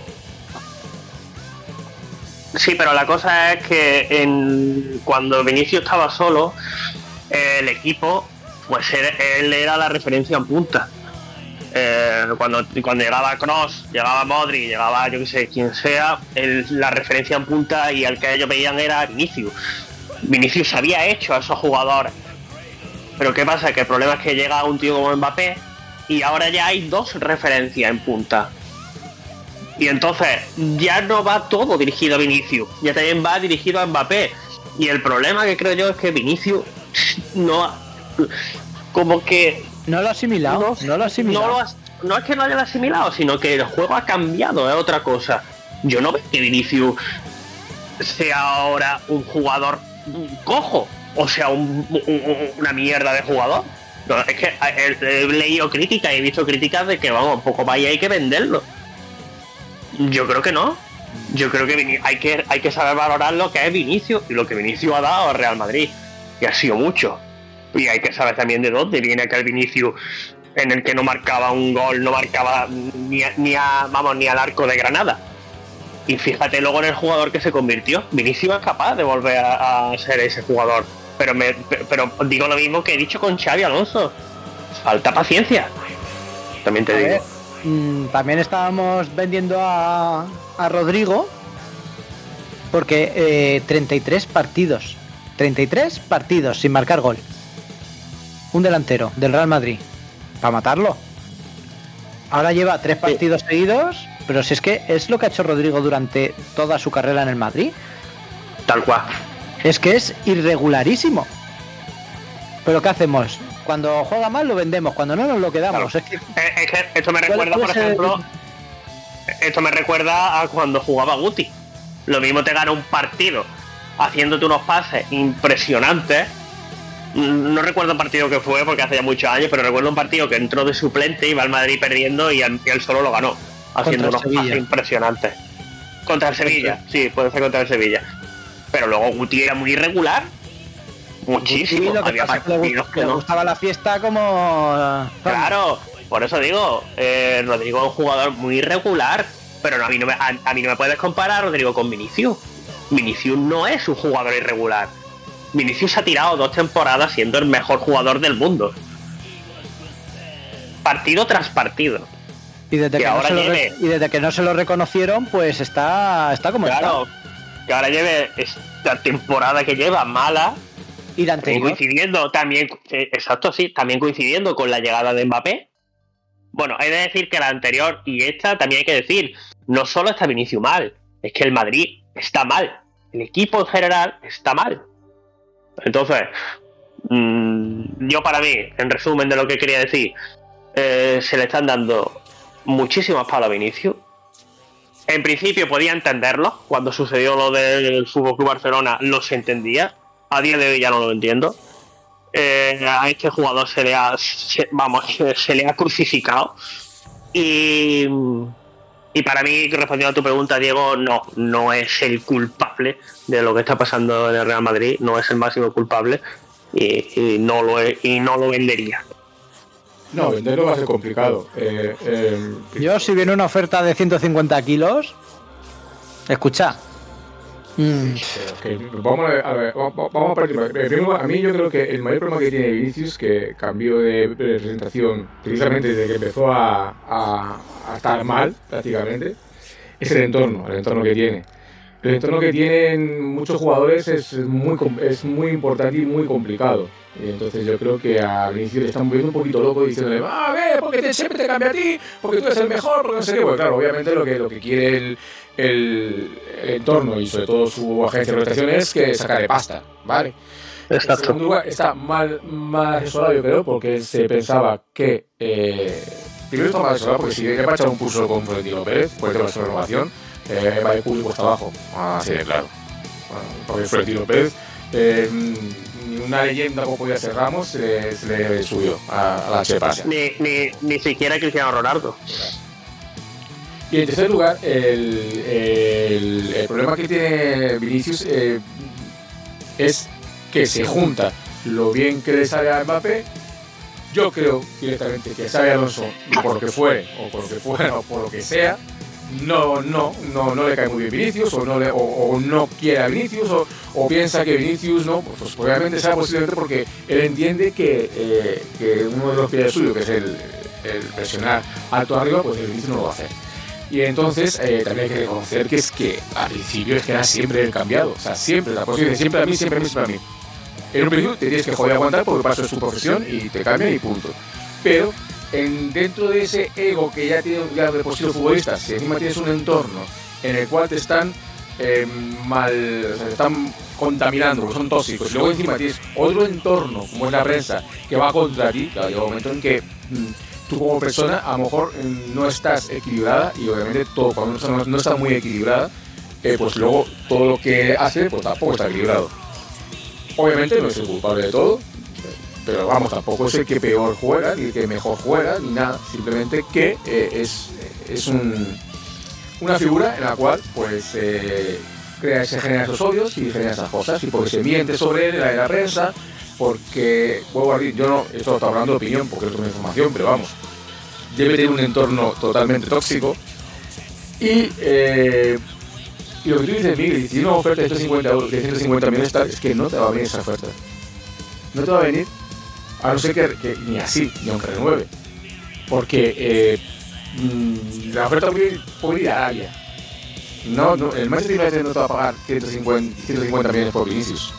Speaker 8: Sí, pero la cosa es que en, cuando Vinicius estaba solo, eh, el equipo, pues él, él era la referencia en punta. Eh, cuando, cuando llegaba Kroos, llegaba Modric, llegaba yo que sé, quien sea, el, la referencia en punta y el que ellos veían era Vinicius. Vinicius había hecho a esos jugadores. Pero ¿qué pasa? Que el problema es que llega un tío como Mbappé y ahora ya hay dos referencias en punta. Y entonces ya no va todo dirigido a Vinicius, ya también va dirigido a Mbappé. Y el problema que creo yo es que Vinicius no... como que...
Speaker 7: No lo ha asimilado, no, no lo ha asimilado.
Speaker 8: No, lo ha, no es que no haya asimilado, sino que el juego ha cambiado, es otra cosa. Yo no veo que Vinicius sea ahora un jugador cojo, o sea, un, un, una mierda de jugador. No, es que he, he leído críticas, he visto críticas de que, vamos, poco más y hay que venderlo. Yo creo que no. Yo creo que hay que hay que saber valorar lo que es Vinicius y lo que Vinicius ha dado al Real Madrid, que ha sido mucho. Y hay que saber también de dónde viene aquel Vinicius en el que no marcaba un gol, no marcaba ni a, ni a vamos ni al arco de Granada. Y fíjate luego en el jugador que se convirtió. Vinicius es capaz de volver a, a ser ese jugador. Pero me pero digo lo mismo que he dicho con Xavi Alonso. Falta paciencia. También te a digo. Ver,
Speaker 7: mmm, también estábamos vendiendo a, a Rodrigo porque eh, treinta y tres partidos. treinta y tres partidos sin marcar gol. Un delantero del Real Madrid. Para matarlo. Ahora lleva tres partidos sí. seguidos. Pero si es que es lo que ha hecho Rodrigo durante toda su carrera en el Madrid.
Speaker 8: Tal cual.
Speaker 7: Es que es irregularísimo. Pero ¿qué hacemos? Cuando juega mal lo vendemos, cuando no nos lo quedamos.
Speaker 8: Claro. Es, que, es que esto me recuerda, por ejemplo, el... esto me recuerda a cuando jugaba Guti. Lo mismo te gana un partido haciéndote unos pases impresionantes. No recuerdo el partido que fue porque hace ya muchos años, pero recuerdo un partido que entró de suplente y va al Madrid perdiendo y él solo lo ganó, haciendo unos pases impresionantes. Contra el Sevilla, sí, puede ser contra el Sevilla. Pero luego Guti era muy irregular. Muchísimo.
Speaker 7: Lo que Había pasa partidos que, que no. Le gustaba la fiesta como...
Speaker 8: Claro, por eso digo, eh, Rodrigo es un jugador muy irregular, pero no, a, mí no me, a, a mí no me puedes comparar a Rodrigo con Vinicius. Vinicius no es un jugador irregular. Vinicius ha tirado dos temporadas siendo el mejor jugador del mundo. Partido tras partido.
Speaker 7: Y desde que, que, ahora no, se lleve... lo, y desde que no se lo reconocieron, pues está, está como
Speaker 8: claro,
Speaker 7: está.
Speaker 8: Que ahora lleve esta temporada que lleva mala.
Speaker 7: Y la anterior.
Speaker 8: Coincidiendo también, eh, exacto, sí, también coincidiendo con la llegada de Mbappé. Bueno, hay de decir que la anterior y esta también hay que decir, no solo está Vinicius mal, es que el Madrid está mal. El equipo en general está mal. Entonces, mmm, yo para mí, en resumen de lo que quería decir, eh, se le están dando muchísimas palos a Vinicius. En principio podía entenderlo, cuando sucedió lo del F C Barcelona lo se entendía, a día de hoy ya no lo entiendo. Eh, a este jugador se le ha, se, vamos, se le ha crucificado y, y para mí, respondiendo a tu pregunta, Diego, no, no es el culpable de lo que está pasando en el Real Madrid, no es el máximo culpable y, y no lo es, y no lo vendería.
Speaker 2: No, venderlo va a ser complicado. Eh, eh,
Speaker 7: Yo, si viene una oferta de ciento cincuenta kilos, escucha.
Speaker 2: Mm. Okay, vamos a ver, a ver, vamos a partir. Primero, a mí yo creo que el mayor problema que tiene Vinicius, que cambió de presentación precisamente desde que empezó a, a, a estar mal prácticamente, es el entorno, el entorno que tiene. El entorno que tienen muchos jugadores es muy, es muy importante y muy complicado. Y entonces yo creo que a Vinicius le están viendo un poquito loco diciéndole, a ver, porque te, siempre te cambia a ti, porque tú eres el mejor, porque no sé qué. Pues claro, obviamente lo que, lo que quiere el, el, el entorno y sobre todo su agencia de prestación es que sacarle pasta, ¿vale?
Speaker 8: Exacto.
Speaker 2: En segundo lugar, está mal, mal asesorado, yo creo, porque se pensaba que... Eh, primero está mal asesorado porque si le va a echar un pulso con Florentino Pérez, por el tema de su renovación, eh, va de público hasta abajo, así de claro. Bueno, porque Florentino Pérez... Eh, ni una leyenda como podía ser Ramos se le, se le subió a, a la chepa.
Speaker 8: Ni, ni, ni siquiera Cristiano Ronaldo.
Speaker 2: Y en tercer lugar, el, el, el problema que tiene Vinicius eh, es que se junta lo bien que le sale a Mbappé. Yo creo directamente que Xabi Alonso, por lo que fuere, o por lo que fuera, o por lo que sea, no, no, no, no le cae muy bien Vinicius, o no, le, o, o no quiere a Vinicius, o, o piensa que Vinicius no, pues probablemente sea posiblemente porque él entiende que, eh, que uno de los pilares suyos, que es el, el presionar alto arriba, pues el Vinicius no lo va a hacer. Y entonces eh, también hay que reconocer que es que al principio es que era siempre el cambiado, o sea, siempre, la posición de siempre a mí, siempre a mí, siempre a mí. En un principio te tienes que joder aguantar porque paso es tu profesión y te cambian y punto. Pero en, dentro de ese ego que ya tiene ya de por sí los futbolistas, si encima tienes un entorno en el cual te están eh, mal, o sea, te están contaminando, porque son tóxicos, y luego encima tienes otro entorno, como es la prensa, que va contra ti, claro, llega un momento en que mmm, tú como persona a lo mejor mmm, no estás equilibrada, y obviamente todo, cuando una persona no está muy equilibrada, eh, pues luego todo lo que hace pues tampoco está equilibrado. Obviamente no es el culpable de todo, pero vamos, tampoco es el que peor juega, ni el que mejor juega, ni nada. Simplemente que eh, es, es un, una figura en la cual pues eh, crea, se generan esos odios y genera esas cosas, y porque se miente sobre él en la, en la prensa, porque, vuelvo a decir, yo no estoy hablando de opinión porque no tengo información, pero vamos, debe tener un entorno totalmente tóxico. Y... Eh, Y lo que tú dices, Miguel, si una oferta de ciento cincuenta millones tal, es que no te va a venir esa oferta. No te va a venir, a no ser que, que ni así, ni aunque renueve. Porque eh, mmm, la oferta puede, puede ir a Arabia. No, no, el Manchester United no te va a pagar ciento cincuenta millones por Vinicius.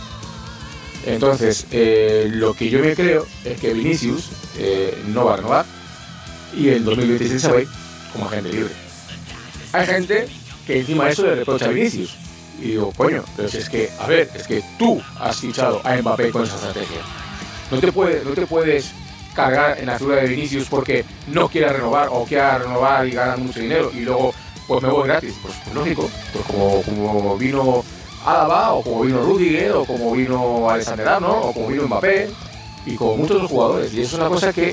Speaker 2: Entonces, eh, lo que yo me creo es que Vinicius eh, no va a renovar y en dos mil veintiséis se va a ir como agente libre. Hay gente que encima de eso le reprocha a Vinicius. Y digo, coño, pero si es que, a ver, es que tú has fichado a Mbappé con esa estrategia. No te, puede, no te puedes cargar en la figura de Vinicius porque no quiera renovar o quiera renovar y ganar mucho dinero y luego, pues me voy gratis. Pues, pues lógico, pues como, como vino Álava, o como vino Rudiger, o como vino Alexander Arnold, o como vino Mbappé, y como muchos otros jugadores. Y es una cosa que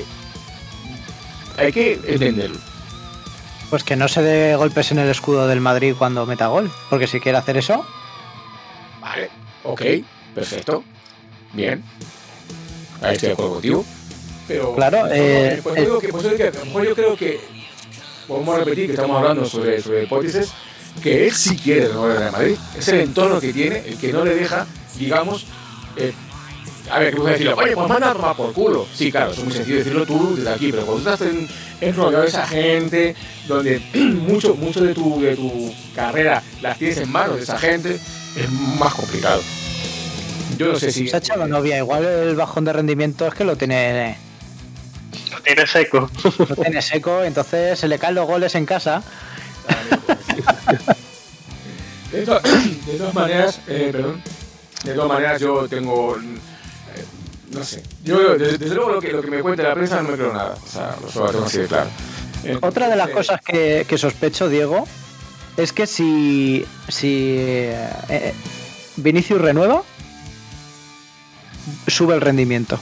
Speaker 2: hay que entenderlo.
Speaker 7: Pues que no se dé golpes en el escudo del Madrid cuando meta gol, porque si quiere hacer eso...
Speaker 2: Vale, ok, perfecto, bien. Ahí estoy de acuerdo contigo. Pero,
Speaker 7: claro, eh,
Speaker 2: pues, digo que, pues digo que a lo mejor yo creo que, vamos a repetir que estamos hablando sobre, sobre hipótesis, que él sí quiere renovar el Real Madrid. Es el entorno que tiene, el que no le deja, digamos... Eh, a ver, que puedes decirlo, oye, pues manda a tomar por culo. Sí, claro, es muy sencillo decirlo tú desde aquí, pero cuando tú estás en, en rodeado de esa gente, donde mucho, mucho de tu, de tu carrera las tienes en manos de esa gente, es más complicado. Yo no sé si...
Speaker 7: Se ha echado novia, igual el bajón de rendimiento es que lo tiene...
Speaker 8: Lo tiene seco.
Speaker 7: Lo tiene seco, entonces se le caen los goles en casa.
Speaker 2: De, to de todas maneras, eh, perdón, de todas maneras yo tengo... No sé, yo desde, desde luego lo que, lo que me cuenta la prensa no me creo nada, o sea, lo tengo así de claro. Eh,
Speaker 7: Otra de las
Speaker 2: eh,
Speaker 7: cosas que, que sospecho, Diego, es que si, si eh, Vinicius renueva, sube el rendimiento.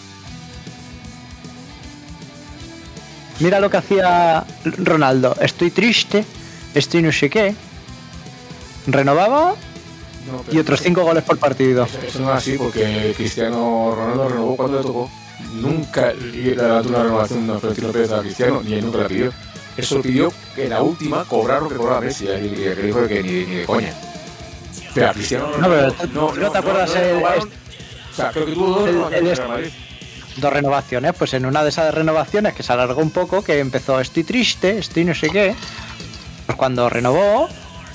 Speaker 7: Mira lo que hacía Ronaldo, estoy triste, estoy no sé qué, renovaba...
Speaker 2: No,
Speaker 7: y otros cinco goles por partido.
Speaker 2: Eso, eso no es así porque Cristiano Ronaldo renovó cuando le tocó. Nunca le dado una renovación de Florentino Pérez a Cristiano, ni él nunca la pidió. Eso lo pidió que en la última cobrar lo que cobraba Messi, y que dijo que ni, ni de coña. Pero a Cristiano
Speaker 7: no, pero
Speaker 2: no, no,
Speaker 7: no te acuerdas
Speaker 2: no, no,
Speaker 7: el,
Speaker 2: renovaron, o sea, creo que tuvo dos renovaciones en Madrid.
Speaker 7: Dos renovaciones, pues en una de esas renovaciones que se alargó un poco, que empezó estoy triste, estoy no sé qué, pues cuando renovó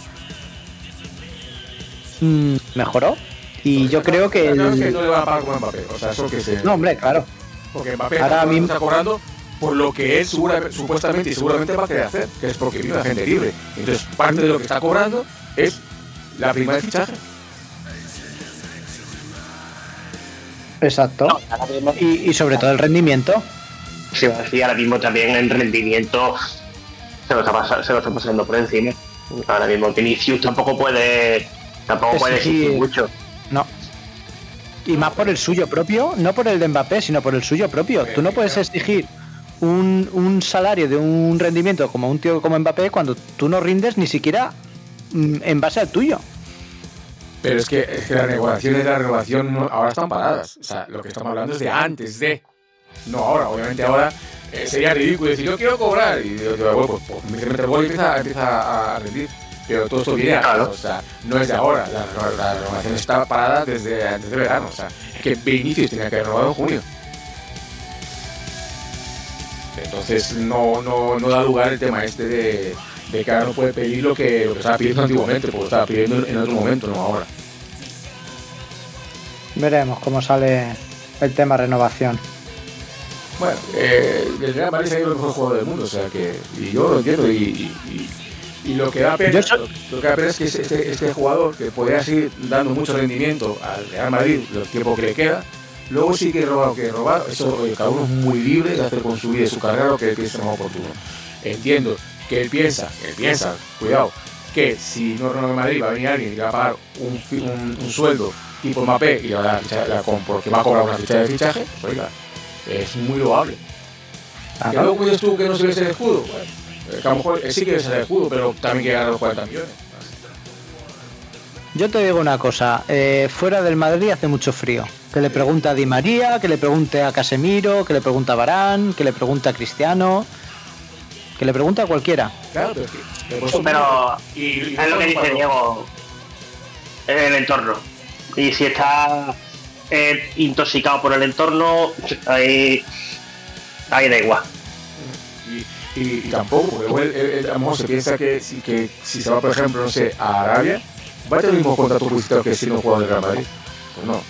Speaker 7: mejoró y pues yo creo que, el...
Speaker 2: es que no le van a pagar como Mbappé, o sea, eso que se...
Speaker 7: No, hombre, claro,
Speaker 2: porque Mbappé
Speaker 7: ahora
Speaker 2: está,
Speaker 7: mismo...
Speaker 2: está cobrando por lo que él segura, supuestamente y seguramente va a querer hacer, que es porque vive la gente libre. Entonces parte de lo que está cobrando es la prima de fichaje.
Speaker 7: Exacto. No, y, y sobre todo el rendimiento.
Speaker 8: Sí, sí, ahora mismo también el rendimiento se lo está, pasando, se lo está pasando por encima. Ahora mismo Vinicius tampoco puede tampoco es puede exigir mucho.
Speaker 7: No. Y más por el suyo propio, no por el de Mbappé, sino por el suyo propio. Tú no puedes exigir un, un salario de un rendimiento como un tío como Mbappé cuando tú no rindes ni siquiera en base al tuyo.
Speaker 2: Pero es que, es que las negociaciones de la renovación no, ahora están paradas. O sea, lo que estamos hablando es de antes de. No ahora. Obviamente ahora eh, sería ridículo decir, yo quiero cobrar. Y yo digo, bueno, pues, pues me mete el gol y empieza, empieza a rendir. Pero todo esto viene a claro. O sea, no es de ahora. La, la, la renovación está parada desde antes de verano. O sea, es que Vinicius tenía que haber renovado en junio. Entonces no, no, no da lugar el tema este de, de que ahora no puede pedir lo que, lo que estaba pidiendo antiguamente, porque lo estaba pidiendo en otro momento, no ahora.
Speaker 7: Veremos cómo sale el tema renovación.
Speaker 2: Bueno, eh, el Real Madrid es el mejor jugador del mundo, o sea que, y yo lo entiendo, y, y, y, y lo que da pena, so- lo, lo que da pena es que este, este jugador que podría seguir dando mucho rendimiento al Real Madrid el tiempo que le queda, luego sí que robar o que robar, eso oye, cada uno es muy libre de hacer con su vida y su carrera lo que piense más oportuno. Entiendo que él piensa, que él piensa, cuidado, que si no renova el Madrid va a venir alguien y le va a pagar un, un, un sueldo tipo Mbappé y le va a dar la, la, porque va a cobrar una ficha de fichaje, pues oiga, es muy loable. ¿Que luego cuides tú que no se ve el escudo? Bueno, que a lo mejor él sí quiere ser el escudo, pero también quiere ganar los cuarenta millones.
Speaker 7: Yo te digo una cosa, eh, fuera del Madrid hace mucho frío. Que le pregunte a Di María, que le pregunte a Casemiro, que le pregunte a Varane, que le pregunte a Cristiano, que le pregunte a cualquiera.
Speaker 2: Claro, pero,
Speaker 8: pero, pero y, y es lo que dice Diego, el entorno. Y si está eh, intoxicado por el entorno, ahí, ahí da igual.
Speaker 2: Y, y, y tampoco, porque él, él, él, a lo mejor se piensa que, que si se va, por ejemplo, no sé, a Arabia, va a tener el mismo contrato publicitario que siendo jugador del Real Madrid. Pues no.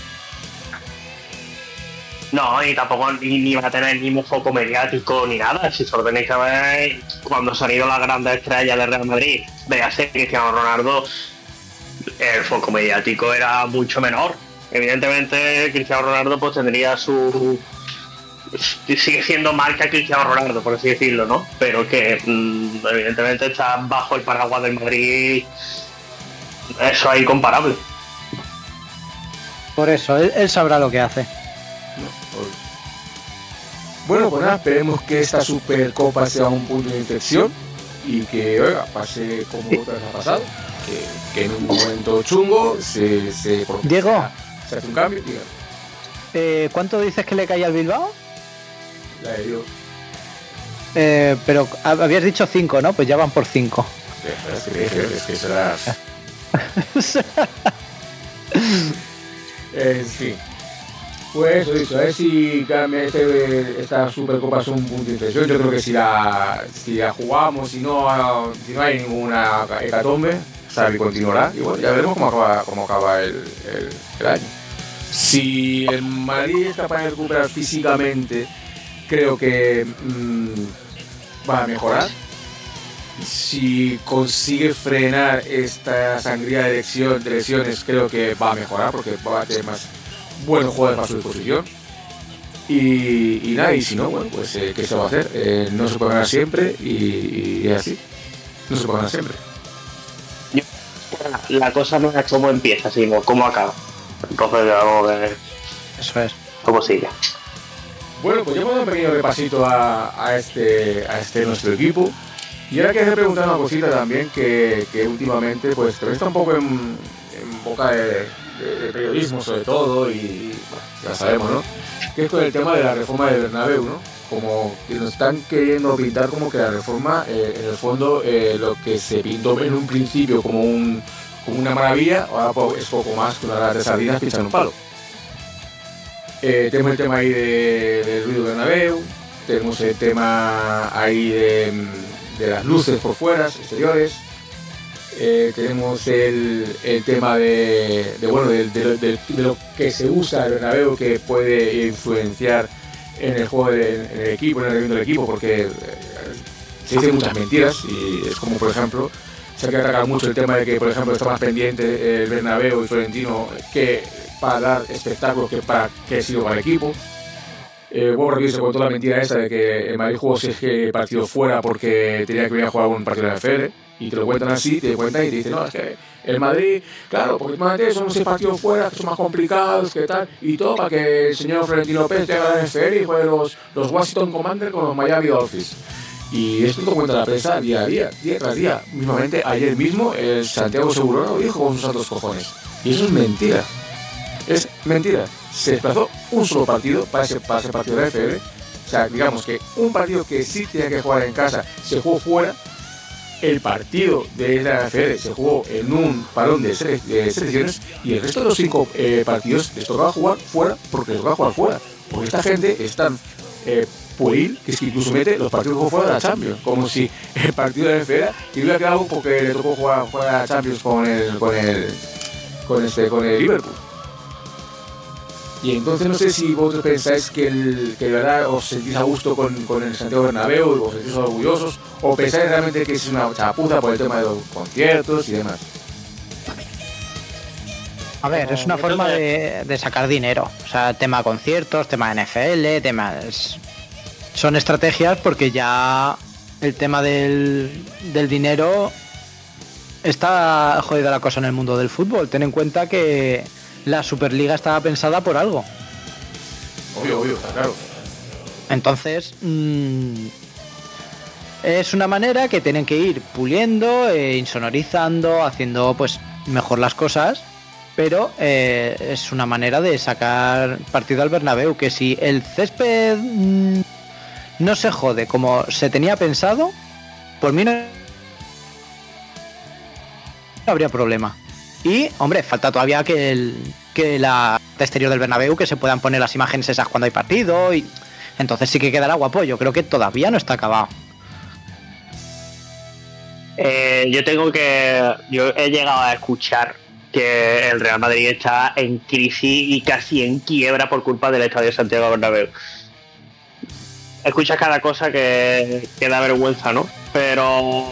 Speaker 8: No, y tampoco ni, ni va a tener el mismo foco mediático ni nada. Si solo tenéis que ver cuando se han ido las grandes estrellas del Real Madrid, véase Cristiano Ronaldo, el foco mediático era mucho menor. Evidentemente Cristiano Ronaldo pues tendría su... sigue siendo marca Cristiano Ronaldo, por así decirlo, ¿no? Pero que mmm, evidentemente está bajo el paraguas del Madrid, eso es incomparable.
Speaker 7: Por eso, él, él sabrá lo que hace.
Speaker 2: Bueno, pues nada, esperemos que esta Supercopa sea un punto de inflexión y que, oiga, pase como otras ha pasado, que, que en un momento chungo se, se
Speaker 7: Diego,
Speaker 2: se hace un cambio.
Speaker 7: eh, ¿cuánto dices que le cae al Bilbao?
Speaker 2: La de Dios.
Speaker 7: Eh, pero habías dicho cinco, ¿no? Pues ya van por cinco.
Speaker 2: Es que, es que será... En fin. Pues eso, eso, a ver si cambia este, esta Supercopa es un punto de inflexión. Yo creo que si la, si la jugamos, si no, si no hay ninguna hecatombe, Xavi continuará. Y bueno, ya veremos cómo acaba, cómo acaba el, el, el año. Si el Madrid es capaz de recuperar físicamente, creo que mmm, va a mejorar. Si consigue frenar esta sangría de, lesión, de lesiones, creo que va a mejorar porque va a tener más buenos jugadores a su disposición. Y, y nada, y si no, bueno, pues eh, ¿qué se va a hacer? Eh, no se puede ganar siempre y, y así. No se puede ganar siempre.
Speaker 8: La cosa no es cómo empieza, sino cómo acaba. Entonces ya vamos a ver.
Speaker 7: Eso es.
Speaker 8: Cómo sigue.
Speaker 2: Bueno, pues ya hemos dado un pequeño repasito a, a, este, a este nuestro equipo. Y ahora quería preguntar una cosita también que, que últimamente pues también está un poco en, en boca de, de, de periodismo sobre todo y bueno, ya sabemos, ¿no? Que es con el tema de la reforma del Bernabéu, ¿no? Como que nos están queriendo pintar como que la reforma, eh, en el fondo, eh, lo que se pintó en un principio como, un, como una maravilla, ahora es poco más que una lata de sardinas pinchando un palo. Eh, tenemos el tema ahí de, del ruido del Bernabéu, tenemos el tema ahí de... de las luces por fuera, exteriores. Eh, tenemos el, el tema de, de bueno de, de, de, de lo que se usa el Bernabéu, que puede influenciar en el juego, de, en el equipo, en el rendimiento del equipo, porque eh, se dicen muchas mentiras y es como, por ejemplo, se ha que atacar mucho el tema de que, por ejemplo, está más pendiente el Bernabéu y Florentino que para dar espectáculo que para que sirva para el equipo. eh, bueno, rápido se contó la mentira esa de que el Madrid jugó seis partidos fuera porque tenía que venir a jugar un partido de la N F L, y te lo cuentan así, te cuentan y te dicen, no, es que el Madrid, claro, porque normalmente son seis partidos fuera, que son más complicados, que tal, y todo para que el señor Florentino Pérez llegue a la N F L y juegue los, los Washington Commanders con los Miami Dolphins. Y esto lo cuenta la prensa día a día, día tras día. Mismamente, ayer mismo, el Santiago Seguro lo dijo con sus santos cojones. Y eso es mentira. Es mentira. Se desplazó un solo partido para ese, para ese partido de la N F L. O sea, digamos que un partido que sí tenía que jugar en casa se jugó fuera. El partido de la N F L se jugó en un parón de, sele de selecciones, y el resto de los cinco eh, partidos les tocaba jugar fuera porque les tocaba jugar fuera. Porque esta gente es tan eh, pueril que es que incluso mete los partidos que fuera de la Champions, como si el partido de la N F L y hubiera quedado porque le tocó jugar fuera de la Champions con el con el con este con el Liverpool. Y entonces no sé si vosotros pensáis que, el, que de verdad os sentís a gusto con, con el Santiago Bernabéu, os sentís orgullosos, o pensáis realmente que es una chapuza por el tema de los conciertos y demás.
Speaker 7: A ver, es una forma de, de sacar dinero. O sea, tema conciertos, tema N F L, temas... Son estrategias porque ya el tema del, del dinero está jodida la cosa en el mundo del fútbol. Ten en cuenta que la Superliga estaba pensada por algo.
Speaker 2: Obvio, obvio, está claro.
Speaker 7: Entonces, mmm, es una manera que tienen que ir puliendo, eh, insonorizando, haciendo pues mejor las cosas, pero eh, es una manera de sacar partido al Bernabéu, que si el césped mmm, no se jode como se tenía pensado, por mí no habría problema. Y, hombre, falta todavía que el que la exterior del Bernabéu, que se puedan poner las imágenes esas cuando hay partido, y entonces sí que quedará guapo. Yo creo que todavía no está acabado.
Speaker 8: Eh, yo tengo que... Yo he llegado a escuchar que el Real Madrid está en crisis y casi en quiebra por culpa del Estadio Santiago Bernabéu. Escuchas cada cosa que, que da vergüenza, ¿no? Pero...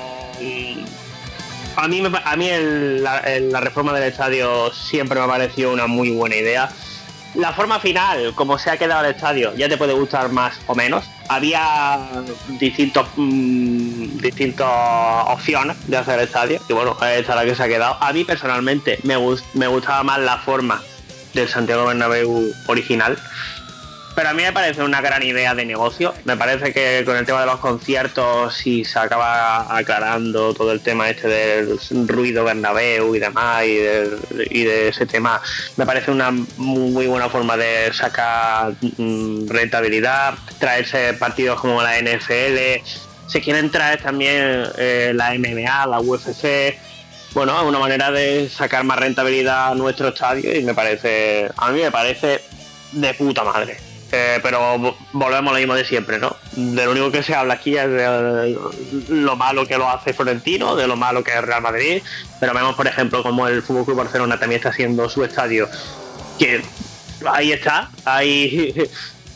Speaker 8: A mí, a mí el, la, el, la reforma del estadio siempre me ha parecido una muy buena idea. La forma final, como se ha quedado el estadio, ya te puede gustar más o menos. Había distintos mmm, distintas opciones de hacer el estadio, y bueno, esta es la que se ha quedado. A mí personalmente me, gust, me gustaba más la forma del Santiago Bernabéu original. Pero a mí me parece una gran idea de negocio. Me parece que con el tema de los conciertos, si se acaba aclarando todo el tema este del ruido Bernabéu y demás, y de, y de ese tema, me parece una muy buena forma de sacar mmm, rentabilidad, traerse partidos como la N F L. Se quieren traer también eh, la M M A, la U F C. Bueno, es una manera de sacar más rentabilidad a nuestro estadio, y me parece, a mí me parece de puta madre. Eh, pero volvemos a lo mismo de siempre, ¿no? De lo único que se habla aquí es de lo malo que lo hace Florentino, de lo malo que es Real Madrid, pero vemos, por ejemplo, como el F C Barcelona también está haciendo su estadio, que ahí está, ahí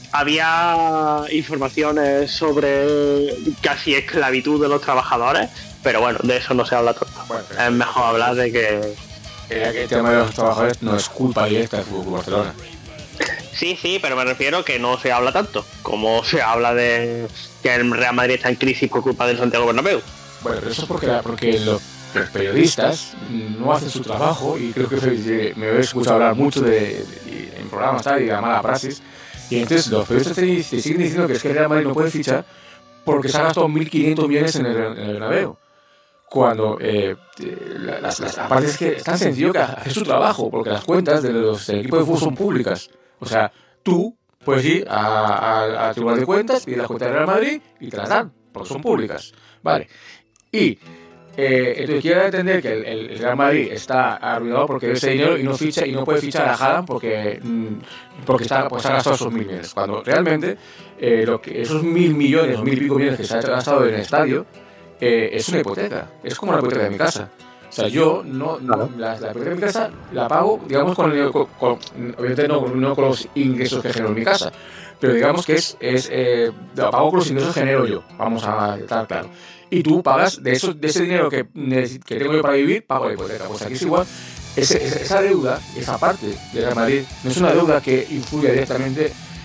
Speaker 8: había informaciones sobre casi esclavitud de los trabajadores, pero bueno, de eso no se habla tanto. Bueno, es mejor hablar de que...
Speaker 2: que el tema de los trabajadores no es culpa directa del F C Barcelona.
Speaker 8: Sí, sí, pero me refiero que no se habla tanto como se habla de que el Real Madrid está en crisis por culpa del Santiago Bernabéu.
Speaker 2: Bueno, pero eso es porque, porque los, los periodistas no hacen su trabajo, y creo que me he escuchado hablar mucho de, de, en programas tal, y de la mala praxis, y entonces los periodistas te, te siguen diciendo que es que el Real Madrid no puede fichar porque se ha gastado mil quinientos millones en el, en el Bernabéu. Cuando eh, las, las, aparte es que es tan sencillo que hacer su trabajo, porque las cuentas de los equipos de fútbol son públicas. O sea, tú puedes ir al Tribunal de Cuentas, pedir las cuentas del Real Madrid y te las dan, porque son públicas. Vale. Y eh, entonces quiero entender que el, el Real Madrid está arruinado porque debe ese dinero y no ficha y no puede fichar a Haaland porque, porque está, pues, ha gastado esos mil millones. Cuando realmente eh, lo que, esos mil millones o mil y pico millones que se ha gastado en el estadio eh, es una hipoteca. Es como una hipoteca de mi casa. O sea, yo no, no la, la hipoteca de mi casa la pago, digamos, con, el, con, con obviamente no, no con los ingresos que genero en mi casa, pero digamos que es, es eh, la pago con los ingresos que genero yo, vamos a estar claro. Y tú pagas de, eso, de ese dinero que, que tengo yo para vivir, pago la hipoteca. Pues aquí es igual, ese, esa deuda, esa parte de Real Madrid, no es una deuda que influye directamente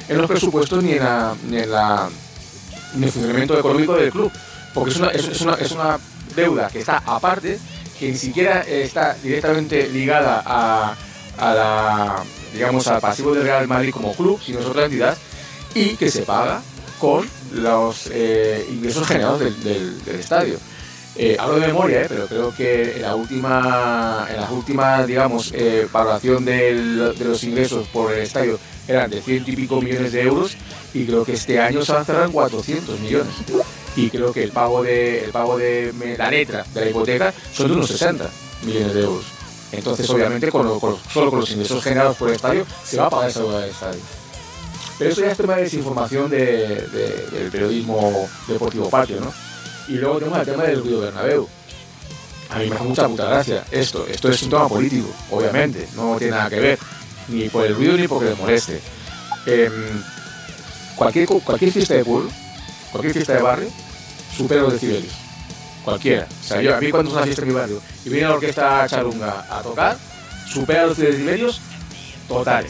Speaker 2: en los presupuestos ni en, la, ni en, la, ni en el funcionamiento económico del club, porque es una, es, es una, es una deuda que está aparte, que ni siquiera está directamente ligada a, a la, digamos, al pasivo del Real Madrid como club, sino es otra entidad, y que se paga con los eh, ingresos generados del, del, del estadio. Eh, hablo de memoria, eh, pero creo que en la última, en la última, digamos, eh, valoración del, de los ingresos por el estadio eran de ciento y pico millones de euros, y creo que este año se van a cerrar en cuatrocientos millones. Y creo que el pago de, el pago de la letra de la hipoteca son de unos sesenta millones de euros. Entonces, obviamente, con lo, con, solo con los ingresos generados por el estadio se va a pagar esa deuda del estadio. Pero eso ya es tema de desinformación de, de, del periodismo deportivo patio, ¿no? Y luego tenemos el tema del ruido Bernabéu. A mí me hace mucha puta gracia esto. Esto es un tema político, obviamente. No tiene nada que ver. Ni por el ruido ni porque le moleste. Eh, cualquier, cualquier fiesta de pueblo, cualquier fiesta de barrio, supera los decibelios. Cualquiera. O sea, yo, a mí cuando es una fiesta en mi barrio y viene la orquesta charunga a tocar, supera los decibelios totales.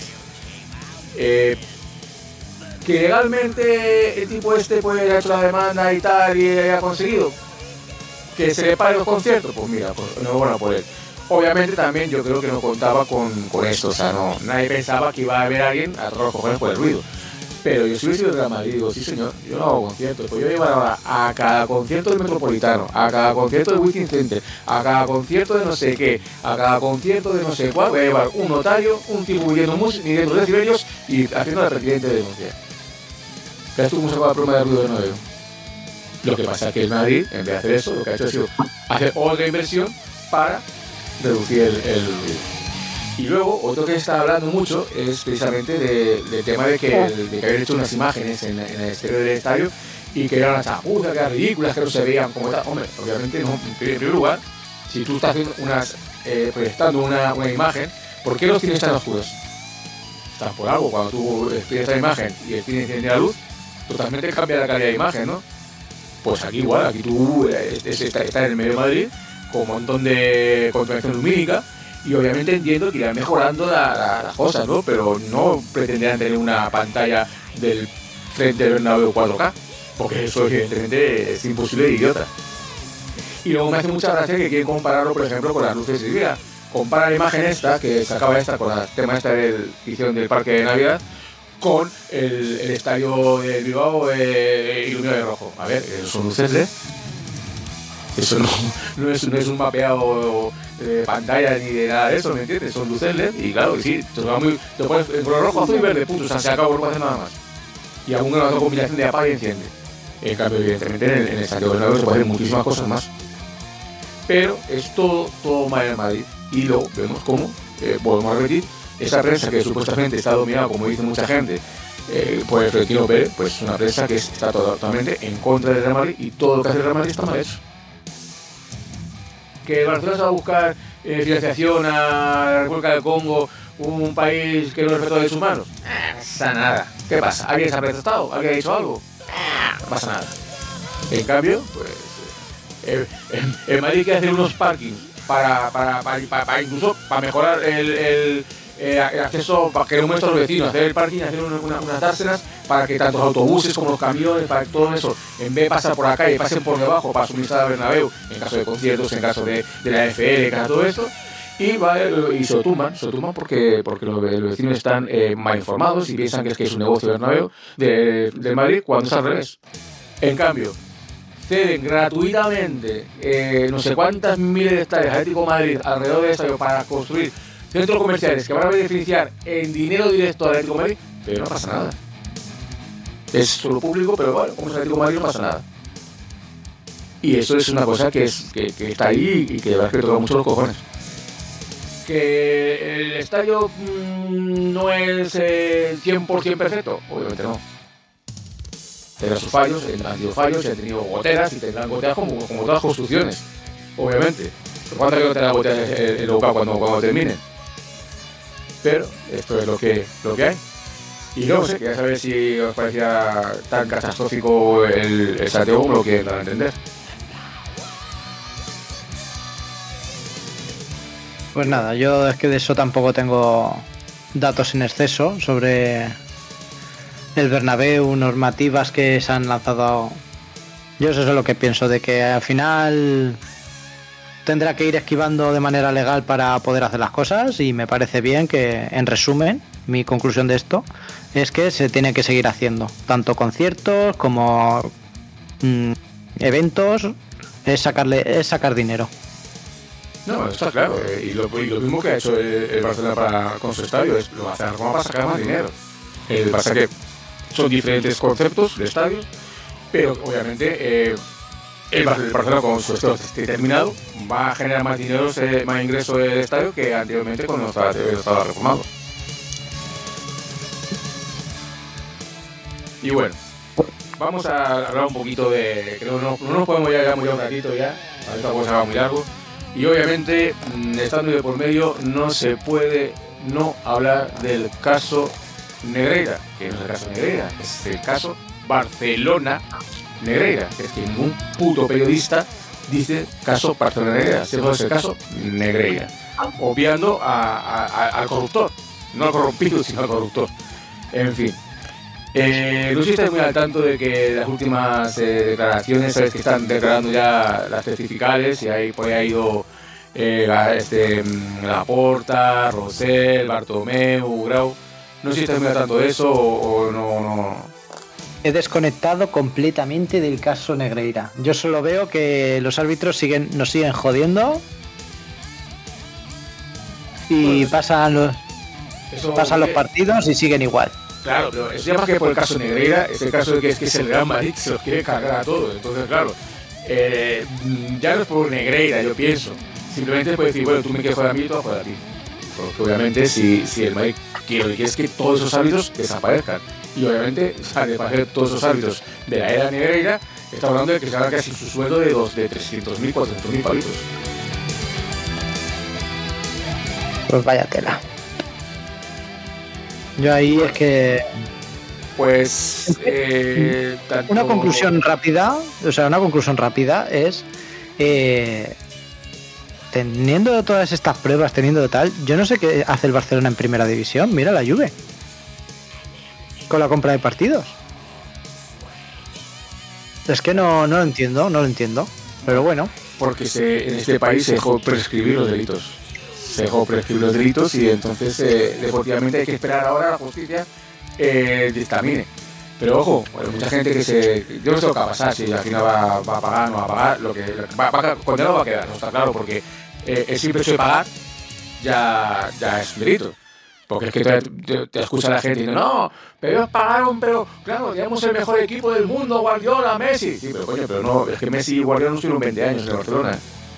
Speaker 2: Eh, que legalmente el tipo este pues ha hecho la demanda y tal y ha conseguido que se le pare los conciertos, pues mira, pues enhorabuena por él. Obviamente también yo creo que no contaba con, con esto, o sea, no, nadie pensaba que iba a haber alguien a todos los cojones por el ruido. Pero yo si hubiera sido de Real Madrid, digo, sí señor, yo no hago conciertos, pues yo llevaba a, a cada concierto del Metropolitano, a cada concierto del Wizzing Center, a cada concierto de no sé qué, a cada concierto de no sé cuál, voy a llevar un notario, un tipo midiendo música, midiendo decibelios y haciendo la pertinente denuncia. ¿Crees tú cómo se va la pluma de ruido de Nuevo? Lo que pasa es que el Madrid, en vez de hacer eso, lo que ha hecho ha sido hacer otra inversión para reducir el, el ruido. Y luego, otro que está hablando mucho es precisamente de, del tema de que, el, de que habían hecho unas imágenes en, en el exterior del estadio y que eran unas chapuzas, que eran ridículas, que no se veían como tal. Hombre, obviamente, no, en primer lugar, si tú estás haciendo unas, eh, proyectando una, una imagen, ¿por qué los cines están oscuros? Están por algo. Cuando tú expides la imagen y el cine enciende la luz, totalmente cambia la calidad de imagen, ¿no? Pues aquí igual, aquí tú estás está en el medio de Madrid con un montón de contaminación lumínica. Y obviamente entiendo que irán mejorando la, la, las cosas, ¿no? Pero no pretenderán tener una pantalla del frente del Bernabéu cuatro K, porque eso evidentemente es imposible y idiota. Y luego me hace mucha gracia que quieren compararlo, por ejemplo, con las luces de Navidad. Compara la imagen esta, que sacaba esta, con la tema esta del, que hicieron del Parque de Navidad, con el, el estadio de Bilbao eh, iluminado de rojo. A ver, son luces L E D. Eso no, no, es, no es un mapeado de pantalla ni de nada de eso, ¿me entiendes? Son luces L E D y claro, sí, te, va muy, te pones en color rojo, azul y verde, punto, o sea, se acabó, no puede hacer nada más. Y aún una combinación de apaga y enciende. En cambio, evidentemente, en el, en el estadio Bernabéu se pueden hacer muchísimas cosas más. Pero es todo, todo mal en Madrid. Y luego vemos cómo, eh, volvemos a repetir, esa prensa que supuestamente está dominada, como dice mucha gente, eh, por el Florentino Pérez, pues es una prensa que está totalmente en contra del Real Madrid y todo lo que hace el Real Madrid está mal hecho. Que el Barcelona se va a buscar eh, financiación a la República del Congo, un país que no respeta los derechos humanos. No pasa nada. ¿Qué pasa? ¿Alguien se ha protestado? ¿Alguien ha dicho algo? No pasa nada. En cambio, pues eh, en, en Madrid quiere hacer unos parkings para, para, para, para, para incluso para mejorar el, el, el acceso, para que lo muestre a los vecinos, hacer el parking, hacer una, una, unas dársenas para que tanto los autobuses como los camiones, para que todo eso, en vez de pasar por la calle, pasen por debajo para suministrar a Bernabéu, en caso de conciertos, en caso de, de la F L, en caso de todo esto, y, va, y se lo tumban, se lo tumban porque, porque los, los vecinos están eh, mal informados y piensan que es, que es un negocio de Bernabéu, de, de Madrid, cuando es al revés. En cambio, ceden gratuitamente eh, no sé cuántas miles de hectáreas a Atlético Madrid alrededor del estadio para construir centros comerciales que van a beneficiar en dinero directo a Atlético Madrid, pero no pasa nada. Es solo público, pero bueno, como es Atlético Madrid no pasa nada. Y eso es una cosa que, es, que, que está ahí y que de verdad que toca mucho los cojones. ¿Que el estadio mmm, no es eh, cien por ciento perfecto? Obviamente no. Tendrá sus fallos, han tenido fallos, y han tenido goteras y tendrán goteras como, como todas las construcciones, obviamente. ¿Cuántas goteras goteras el, el O C A cuando, cuando termine? Pero esto es lo que, lo que hay. Y no sé, quería saber si os parecía tan catastrófico el, el Santiago como lo que dan a entender.
Speaker 7: Pues nada, yo es que de eso tampoco tengo datos en exceso sobre el Bernabéu, normativas que se han lanzado. Yo eso es lo que pienso, de que al final tendrá que ir esquivando de manera legal para poder hacer las cosas, y me parece bien que, en resumen, mi conclusión de esto es que se tiene que seguir haciendo, tanto conciertos como mmm, eventos, es sacarle es sacar dinero.
Speaker 2: No, está claro, eh, y, lo, y lo mismo que ha hecho el, el Barcelona para, con su estadio, es lo va a hacer como para sacar más dinero. El pasa que son diferentes conceptos de estadios, pero obviamente eh, el Barcelona con su estadio esté terminado va a generar más dinero, más ingreso del estadio que anteriormente cuando estaba, estaba reformado. Y bueno, vamos a hablar un poquito de... que no, no, no nos podemos ya muy un ratito ya, ahorita vamos a va muy largo. Y obviamente, estando de por medio, no se puede no hablar del caso Negreira, que no es el caso Negreira, es el caso Barcelona Negreira, que es que ningún puto periodista dice caso Barcelona Negreira, se es el caso Negreira, obviando a, a, a, al corruptor, no al corrompido, sino al corruptor. En fin. Eh, no sé si estáis muy al tanto de que las últimas eh, declaraciones, sabes que están declarando ya las testificales, y ahí por ahí ha ido eh, este, Laporta, Rosell, Bartomeu, Grau. No sé si estáis muy al tanto de eso o, o no, no.
Speaker 7: He desconectado completamente del caso Negreira. Yo solo veo que los árbitros siguen, nos siguen jodiendo y bueno, pasan los eso, pasan los partidos y siguen igual.
Speaker 2: Claro, pero eso ya más que por el caso Negreira, es el caso de que es, que es el Real Madrid que se los quiere cargar a todos. Entonces, claro, eh, ya no es por Negreira, yo pienso. Simplemente es por decir, bueno, tú me quieres joder a mí y tú vas a joder a ti. Porque obviamente si, si el Madrid quiere, quiere es que todos esos árbitros desaparezcan. Y obviamente, o sea, de pasar todos esos árbitros de la era Negreira, está hablando de que se haga casi su sueldo de, dos, de trescientos mil, cuatrocientos mil pavitos.
Speaker 7: Pues vaya tela. Yo ahí es que...
Speaker 2: Pues... Eh, tanto...
Speaker 7: Una conclusión rápida, o sea, una conclusión rápida es... Eh, teniendo todas estas pruebas, teniendo tal, yo no sé qué hace el Barcelona en primera división. Mira la Juve. Con la compra de partidos. Es que no, no lo entiendo, no lo entiendo. Pero bueno.
Speaker 2: Porque se, en este país se dejó prescribir los delitos. Se dejó prescribir los delitos y entonces eh, deportivamente hay que esperar ahora a la justicia eh, dictamine. Pero ojo, hay mucha gente que se... Yo no sé lo que va a pasar, si al final va, va a pagar o no va a pagar, lo que va, va, condenado va a quedar, no está claro, porque eh, el simple hecho de pagar ya, ya es un delito. Porque es que te, te, te escucha la gente diciendo, no, pero ellos pagaron, pero claro, tenemos el mejor equipo del mundo, Guardiola, Messi. Sí, pero coño, pero no, es que Messi y Guardiola no estuvieron veinte años en el Barcelona.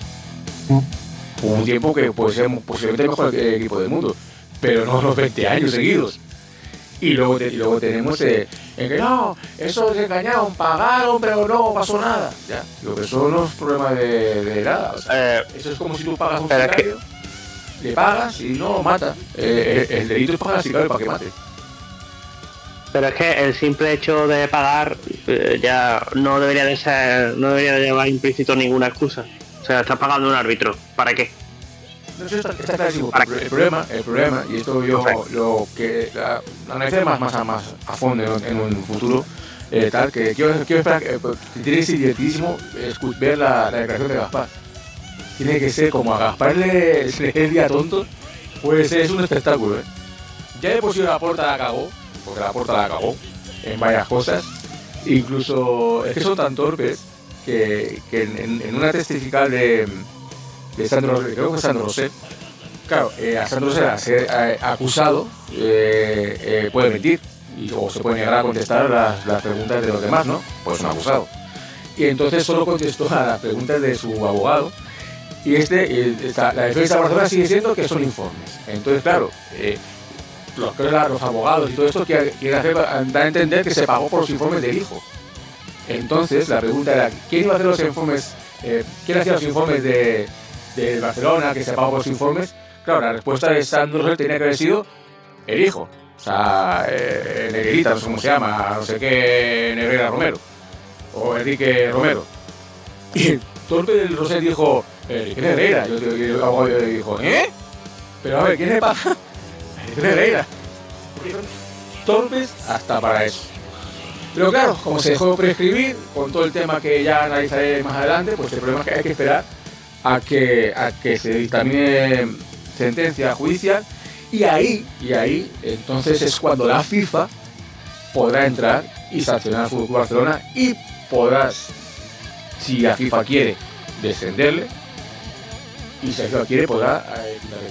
Speaker 2: Hubo un tiempo que puede ser posiblemente el mejor equipo del mundo, pero no los veinte años seguidos. Y luego, te, y luego tenemos eh, en que no, eso se engañaron, pagaron, pero no pasó nada. Ya, digo, pero eso no es problema de, de nada. O sea, eh, eso es como si tú pagas un sicario, le pagas y no mata. Eh, el, el delito es pagar al sicario para que mate.
Speaker 8: Pero es que el simple hecho de pagar eh, ya no debería de ser, no debería de llevar implícito ninguna excusa. O sea, estás pagando un árbitro. ¿Para qué?
Speaker 2: No, eso está, está clarísimo. El, el problema, el problema, y esto yo lo que la, la analizaré más, más, a, más a fondo en, en un futuro, eh, tal, que quiero, quiero esperar, que tiene que ser divertidísimo ver la, la declaración de Gaspar. Tiene que ser como a Gaspar le, le es día tonto, pues es un espectáculo, ¿eh? Ya de por sí la Porta la cagó, porque la Porta la cagó en varias cosas, incluso es que son tan torpes que, que en, en una testifical de de Sandro, creo que Sandro Rosell, claro, eh, a Sandro Rosell a ser eh, acusado eh, eh, puede mentir y, o se puede negar a contestar las, las preguntas de los demás, ¿no? Pues es un acusado. Y entonces solo contestó a las preguntas de su abogado y este, eh, esta, la defensa de Barcelona sigue diciendo que son informes. Entonces, claro, eh, los, los abogados y todo esto quieren hacer, dar a entender que se pagó por los informes del hijo. Entonces la pregunta era, ¿quién iba a hacer los informes? Eh, ¿Quién hacía los informes de del Barcelona, que se pagó por los informes? Claro, la respuesta de Sandro Rosell tenía que haber sido el hijo. O sea, eh, Negrita, no sé cómo se llama, no sé qué, Negrera Romero. O Enrique Romero. Y el torpe del Rosell dijo, Enrique Negrera. Yo, yo, yo, yo, yo dijo, ¿eh? Pero a ver, ¿quién le paga? Enrique Negrera. torpes hasta para eso. Pero claro, como se dejó de prescribir, con todo el tema que ya analizaré más adelante, pues el problema es que hay que esperar a que, a que se dictamine sentencia judicial, y ahí, y ahí, entonces es cuando la FIFA podrá entrar y sancionar al Fútbol Club Barcelona, y podrá, si la FIFA quiere, descenderle, y si la FIFA quiere, podrá eh, quitarle.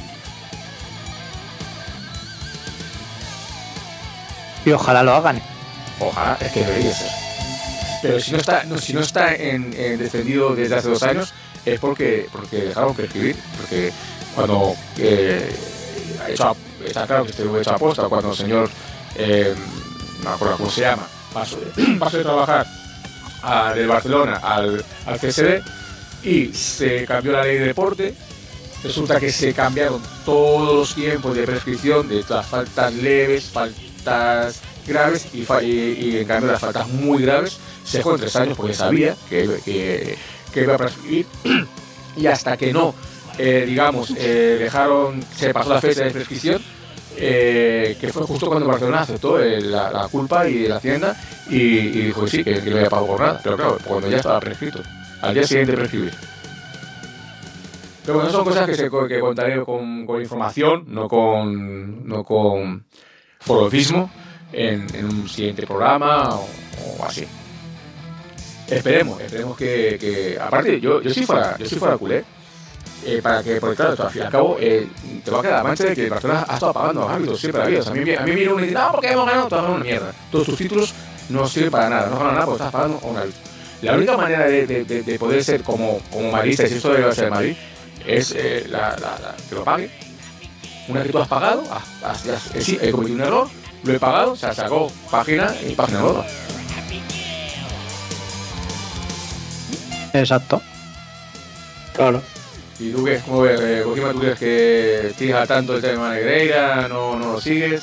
Speaker 7: Y ojalá lo hagan.
Speaker 2: Ojalá, es que debería ser. Pero si no está, no, si no está en, en descendido desde hace dos años, es porque, porque dejaron prescribir. Porque cuando eh, hecho, está claro que estuvo hecho aposta, cuando el señor, eh, no me acuerdo cómo se llama, pasó de, pasó de trabajar a, del Barcelona al, al C S D y se cambió la ley de deporte, resulta que se cambiaron todos los tiempos de prescripción de las faltas leves, faltas graves y, y, y en cambio las faltas muy graves se dejó en tres años porque sabía que, que, que iba a prescribir, y hasta que no, eh, digamos, eh, dejaron, se pasó la fecha de prescripción, eh, que fue justo cuando Barcelona aceptó eh, la, la culpa y la Hacienda y, y dijo que sí, que, que no había pagado por nada, pero claro, cuando ya estaba prescrito, al día siguiente de prescribir. Pero bueno, son cosas que, se, que contaré con, con información, no con, no con forofismo, en, en un siguiente programa o, o así. Esperemos, esperemos que, que aparte yo, yo si fuera, yo si fuera culé, eh, para que, porque claro, al fin y al cabo, eh, te va a quedar la mancha de que el Barcelona ha estado pagando a los árbitros siempre la vida. O sea, a mí, a mí viene uno y dice, no, porque hemos ganado, te vas a ganar una mierda. Todos tus títulos no sirven para nada, no ganan nada porque estás pagando a un árbitro. La única manera de, de, de, de poder ser como, como madridista, si esto debe ser Madrid, es eh, la, la, la, que lo pague. Una que tú has pagado, has, has, has, sí, he cometido un error, lo he pagado, se sacó página y página nueva.
Speaker 7: Exacto. Claro.
Speaker 2: ¿Y tú qué? ¿Cómo ves? Eh, Kojima, ¿tú crees que sigues al tanto del tema de Negreira? ¿No, no lo sigues?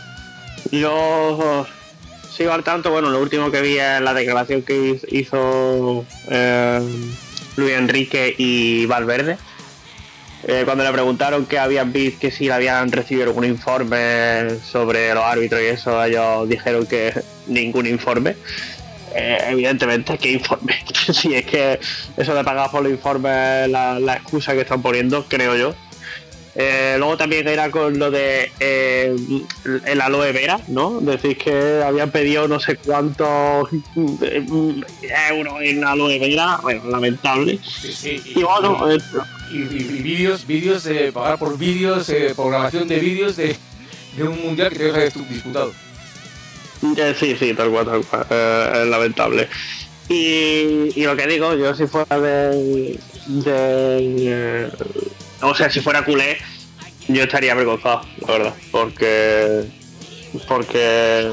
Speaker 8: Yo sigo al tanto. Bueno, lo último que vi es la declaración que hizo eh, Luis Enrique y Valverde. Eh, cuando le preguntaron que habían visto, que si le habían recibido algún informe sobre los árbitros y eso, ellos dijeron que ningún informe. Eh, evidentemente, ¿qué informe? Si es que eso de pagar por los informes, la, la excusa que están poniendo, creo yo. Eh, luego también era con lo de eh, el aloe vera, ¿no? Decir que habían pedido no sé cuántos euros en aloe vera, bueno, lamentable.
Speaker 2: Sí, sí,
Speaker 8: y, y bueno, eh,
Speaker 2: y, y, y vídeos, vídeos, eh, pagar por vídeos, eh, por grabación de vídeos de, de un mundial que te deja disputado.
Speaker 8: Eh, sí, sí, tal cual, tal cual, eh, es lamentable. Y, y lo que digo, yo si fuera de, de o sea, si fuera culé, yo estaría avergonzado, la verdad, porque porque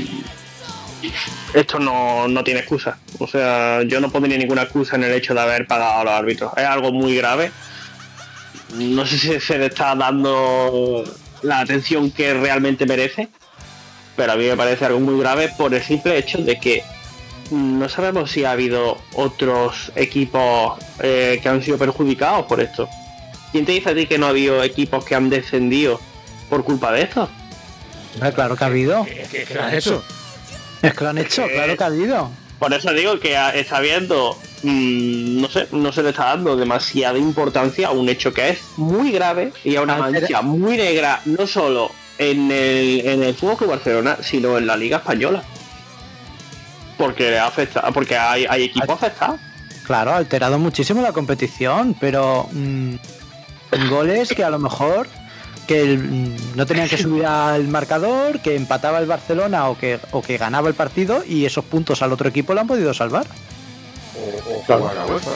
Speaker 8: esto no, no tiene excusa. O sea, yo no pondría ninguna excusa en el hecho de haber pagado a los árbitros. Es algo muy grave. No sé si se le está dando la atención que realmente merece, pero a mí me parece algo muy grave por el simple hecho de que no sabemos si ha habido otros equipos eh, que han sido perjudicados por esto. ¿Quién te dice a ti que no ha habido equipos que han descendido por culpa de esto?
Speaker 7: Claro que ha habido.
Speaker 2: Es que, que lo han hecho.
Speaker 7: Es que lo han hecho, eh, claro que ha habido.
Speaker 8: Por eso digo que está viendo, mmm, no sé, no se le está dando demasiada importancia a un hecho que es muy grave y a una mancha muy negra, no solo en el, en el Fútbol Club Barcelona, sino en la Liga Española. Porque afecta, porque hay, hay equipos afectados.
Speaker 7: Claro, ha alterado muchísimo la competición, pero mmm, goles que a lo mejor que el, no tenían que subir al marcador, que empataba el Barcelona o que, o que ganaba el partido y esos puntos al otro equipo lo han podido salvar.
Speaker 2: O, o claro, la vuelta.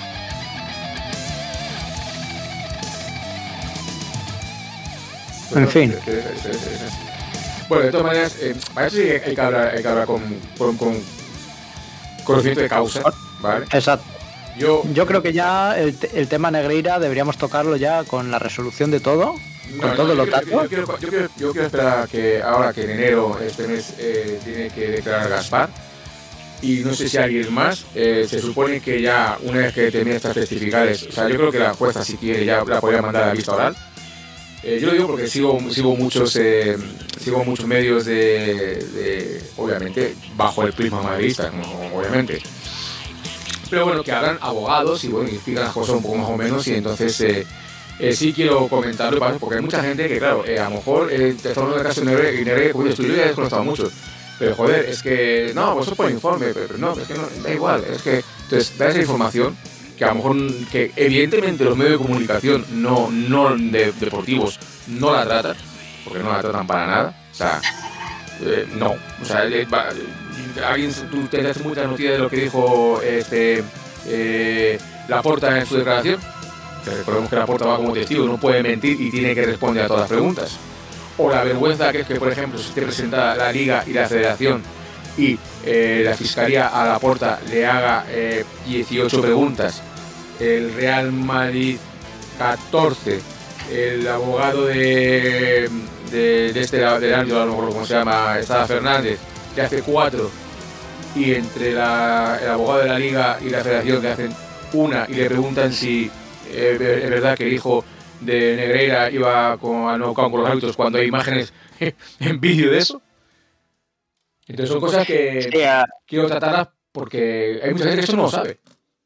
Speaker 7: En fin.
Speaker 2: Bueno, de todas maneras, eh, a eso sí hay que hablar, hay que hablar con, con, con conocimiento de causa, ¿vale?
Speaker 7: Exacto.
Speaker 2: Yo,
Speaker 7: Yo creo que ya el, el tema Negreira deberíamos tocarlo ya con la resolución de todo,
Speaker 2: no,
Speaker 7: con
Speaker 2: no,
Speaker 7: todos los
Speaker 2: yo,
Speaker 7: datos.
Speaker 2: yo, quiero, yo, quiero, yo quiero esperar a que ahora que en enero este mes eh, tiene que declarar Gaspar, y no sé si alguien más, eh, se supone que ya una vez que termine estas testificales, o sea, yo creo que la jueza si quiere ya la podría mandar a la vista oral, Eh, yo lo digo porque sigo, sigo muchos eh, sigo muchos medios de, de, obviamente, bajo el prisma madridista, obviamente. Pero bueno, que hablan abogados y bueno, y explican las cosas un poco más o menos, y entonces eh, eh, sí quiero comentarlo, porque hay mucha gente que, claro, eh, a lo mejor eh, te está hablando del caso de Negreira, y Negreira, pues yo ya he desconectado mucho. Pero joder, es que, no, pues eso es por informe, pero no, es que no, da igual, es que, entonces, da esa información que a lo mejor, que evidentemente los medios de comunicación no, no de, deportivos no la tratan, porque no la tratan para nada, o sea, eh, no, o sea, eh, va, alguien, tú te das mucha noticia de lo que dijo este eh, Laporta en su declaración, que recordemos que Laporta va como testigo, no puede mentir y tiene que responder a todas las preguntas. O la vergüenza que es que, por ejemplo, si te presenta la Liga y la Federación y eh, la Fiscalía a Laporta le haga eh, dieciocho preguntas, el Real Madrid catorce, el abogado de, de, de este del árbitro, a lo mejor como se llama, Estrada Fernández, le hace cuatro, y entre la, el abogado de la Liga y la Federación le hacen una y le preguntan si eh, es verdad que el hijo de Negreira iba con, a no con los árbitros cuando hay imágenes en vídeo de eso. Entonces son cosas que
Speaker 8: sí, uh...
Speaker 2: quiero tratarlas porque hay mucha gente que eso no lo sabe.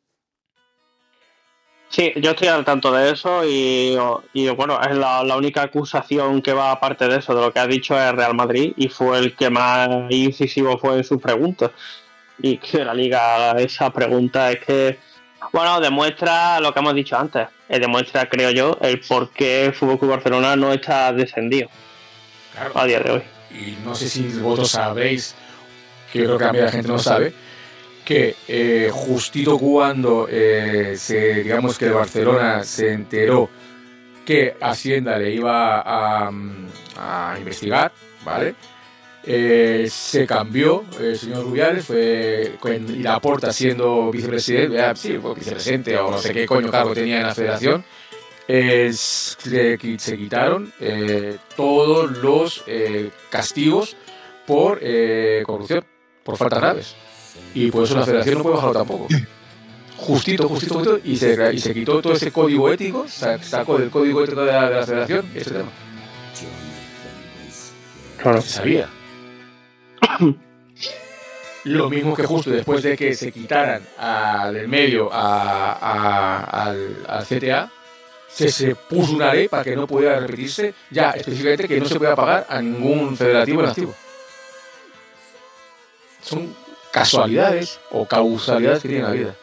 Speaker 8: Sí, yo estoy al tanto de eso y, y bueno, es la, la única acusación que va aparte de eso, de lo que ha dicho es Real Madrid, y fue el que más incisivo fue en sus preguntas. Y que la Liga haga esa pregunta es que, bueno, demuestra lo que hemos dicho antes, eh, demuestra, creo yo, el por qué el F C Barcelona no está descendido, claro, a día de hoy.
Speaker 2: Y no sé si vosotros sabréis, que yo creo que a mí la gente no sabe, que eh, justito cuando eh, se, digamos que el Barcelona se enteró que Hacienda le iba a, a investigar, ¿vale? Eh, se cambió el señor Rubiales, fue con, y Laporta siendo vicepresidente, eh, sí, vicepresidente o no sé qué coño cargo tenía en la federación, eh, se, se quitaron eh, todos los eh, castigos por eh, corrupción, por faltas graves. Y por eso la federación no puede bajarlo tampoco. Justito, justito, justito, y se, y se quitó todo ese código ético, sacó del código ético de la, de la federación este tema. Claro, se sabía. Lo mismo que justo después de que se quitaran a, del medio a, a, al, al C T A, se, se puso una ley para que no pudiera repetirse, ya específicamente que no se pueda pagar a ningún federativo en activo. Son casualidades o causalidades que tiene la vida.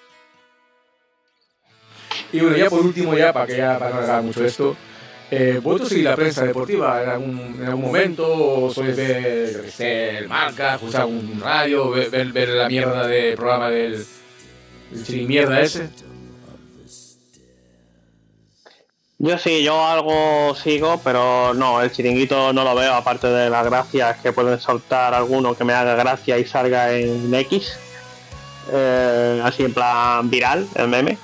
Speaker 2: Y bueno, ya por último, ya para que ya para no alargar mucho esto, eh, ¿vosotros seguís la prensa deportiva en algún, en algún momento? ¿O sois ver, yo qué sé, el Marca, escuchar algún radio, ver, ver, ver la mierda del programa del, del chirimierda ese?
Speaker 8: Yo sí, yo algo sigo, pero no, el chiringuito no lo veo, aparte de las gracias que pueden soltar alguno que me haga gracia y salga en X, eh, así en plan viral, el meme.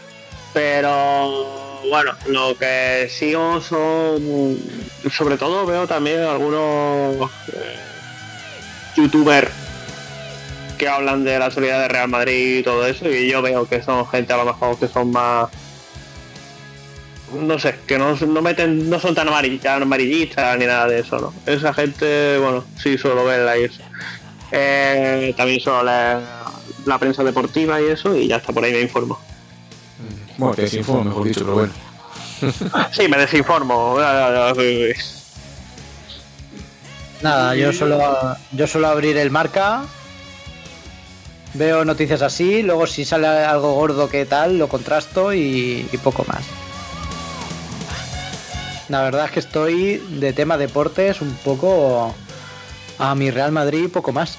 Speaker 8: Pero bueno, lo que sigo son, sobre todo veo también algunos eh, youtubers que hablan de la solidaridad de Real Madrid y todo eso, y yo veo que son gente a lo mejor que son más, no sé, que no, no meten, no son tan amarillistas, amarillistas ni nada de eso, ¿no? Esa gente, bueno, sí suelo verla y eso. Eh, también suelo leer la prensa deportiva y eso, y ya está, por ahí me informo.
Speaker 2: Bueno, te desinformo, mejor dicho, pero bueno.
Speaker 8: Sí, me desinformo.
Speaker 7: Nada, yo suelo, yo suelo abrir el Marca, veo noticias así, luego si sale algo gordo que tal, lo contrasto y, y poco más. La verdad es que estoy de tema deportes un poco a mi Real Madrid y poco más.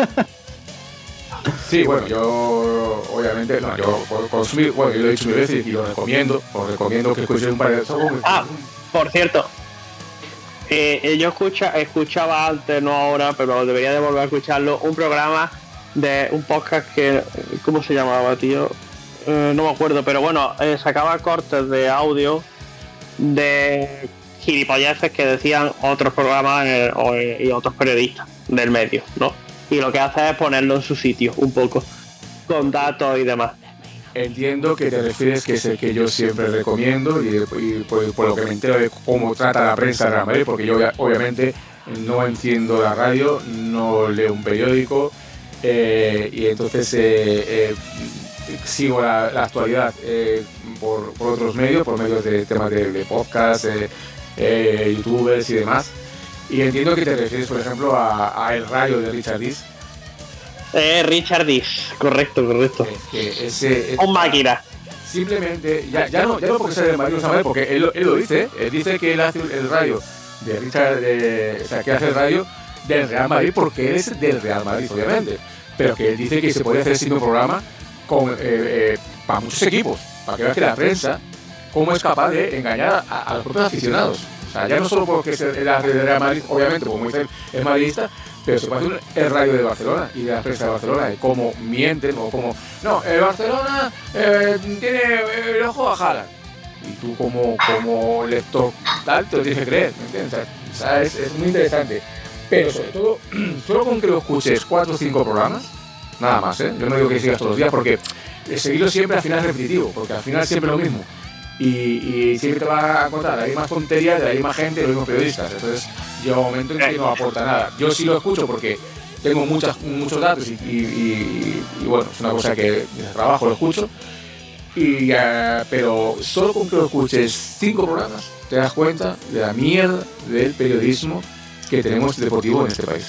Speaker 2: Sí, bueno, yo obviamente, no, yo consumí, bueno, yo lo he dicho mil veces y lo recomiendo, os recomiendo que escuchéis un par de...
Speaker 8: Ah, por cierto, eh, yo escucha, escuchaba antes, no ahora, pero debería de volver a escucharlo, un programa de un podcast que, ¿cómo se llamaba, tío? Eh, no me acuerdo, pero bueno, eh, sacaba cortes de audio de gilipolleces que decían otros programas eh, o, y otros periodistas del medio, ¿no? Y lo que hace es ponerlo en su sitio un poco, con datos y demás.
Speaker 2: entiendo que te refieres que es el que yo siempre recomiendo y, y por, por lo que me entero de cómo trata la prensa de Real Madrid, porque yo obviamente no enciendo la radio, no leo un periódico eh, y entonces eh, eh, sigo la, la actualidad eh, por, por otros medios, por medios de temas de, de podcast, eh, eh, youtubers y demás. Y entiendo que te refieres, por ejemplo, a, a El Rayo de Richard Dis.
Speaker 8: Eh, Richard Dis, correcto, correcto.
Speaker 2: Que ese,
Speaker 8: Un máquina.
Speaker 2: Simplemente, ya, ya no ya no porque sea del Madrid, porque él, él lo dice, él dice que él hace el radio de Richard, de, o sea, que hace el radio del Real Madrid porque él es del Real Madrid, obviamente. Pero que él dice que se puede hacer siendo un programa con, eh, eh, para muchos equipos, para que veas que la prensa, cómo es capaz de engañar a, a los propios aficionados. O sea, ya no solo porque es el, el Real Madrid, obviamente, como dice el madridista, pero se puede hacer el radio de Barcelona y de la prensa de Barcelona, de cómo mienten o cómo... No, el Barcelona eh, tiene el ojo a Haaland. Y tú como, como lector tal, te lo tienes que creer, ¿me entiendes? O sea, es, es muy interesante. Pero sobre todo, solo con que lo escuches cuatro o cinco programas, nada más, ¿eh? Yo no digo que sigas todos los días, porque seguirlo siempre al final es repetitivo, porque al final es siempre lo mismo. Y, y siempre te va a contar la misma tontería de la misma gente, de los mismos periodistas. Entonces llega un momento en que no aporta nada. Yo sí lo escucho porque tengo muchas, muchos datos y, y, y, y bueno, es una cosa que de trabajo lo escucho. Y, uh, pero solo con que lo escuches cinco programas te das cuenta de la mierda del periodismo que tenemos deportivo en este país.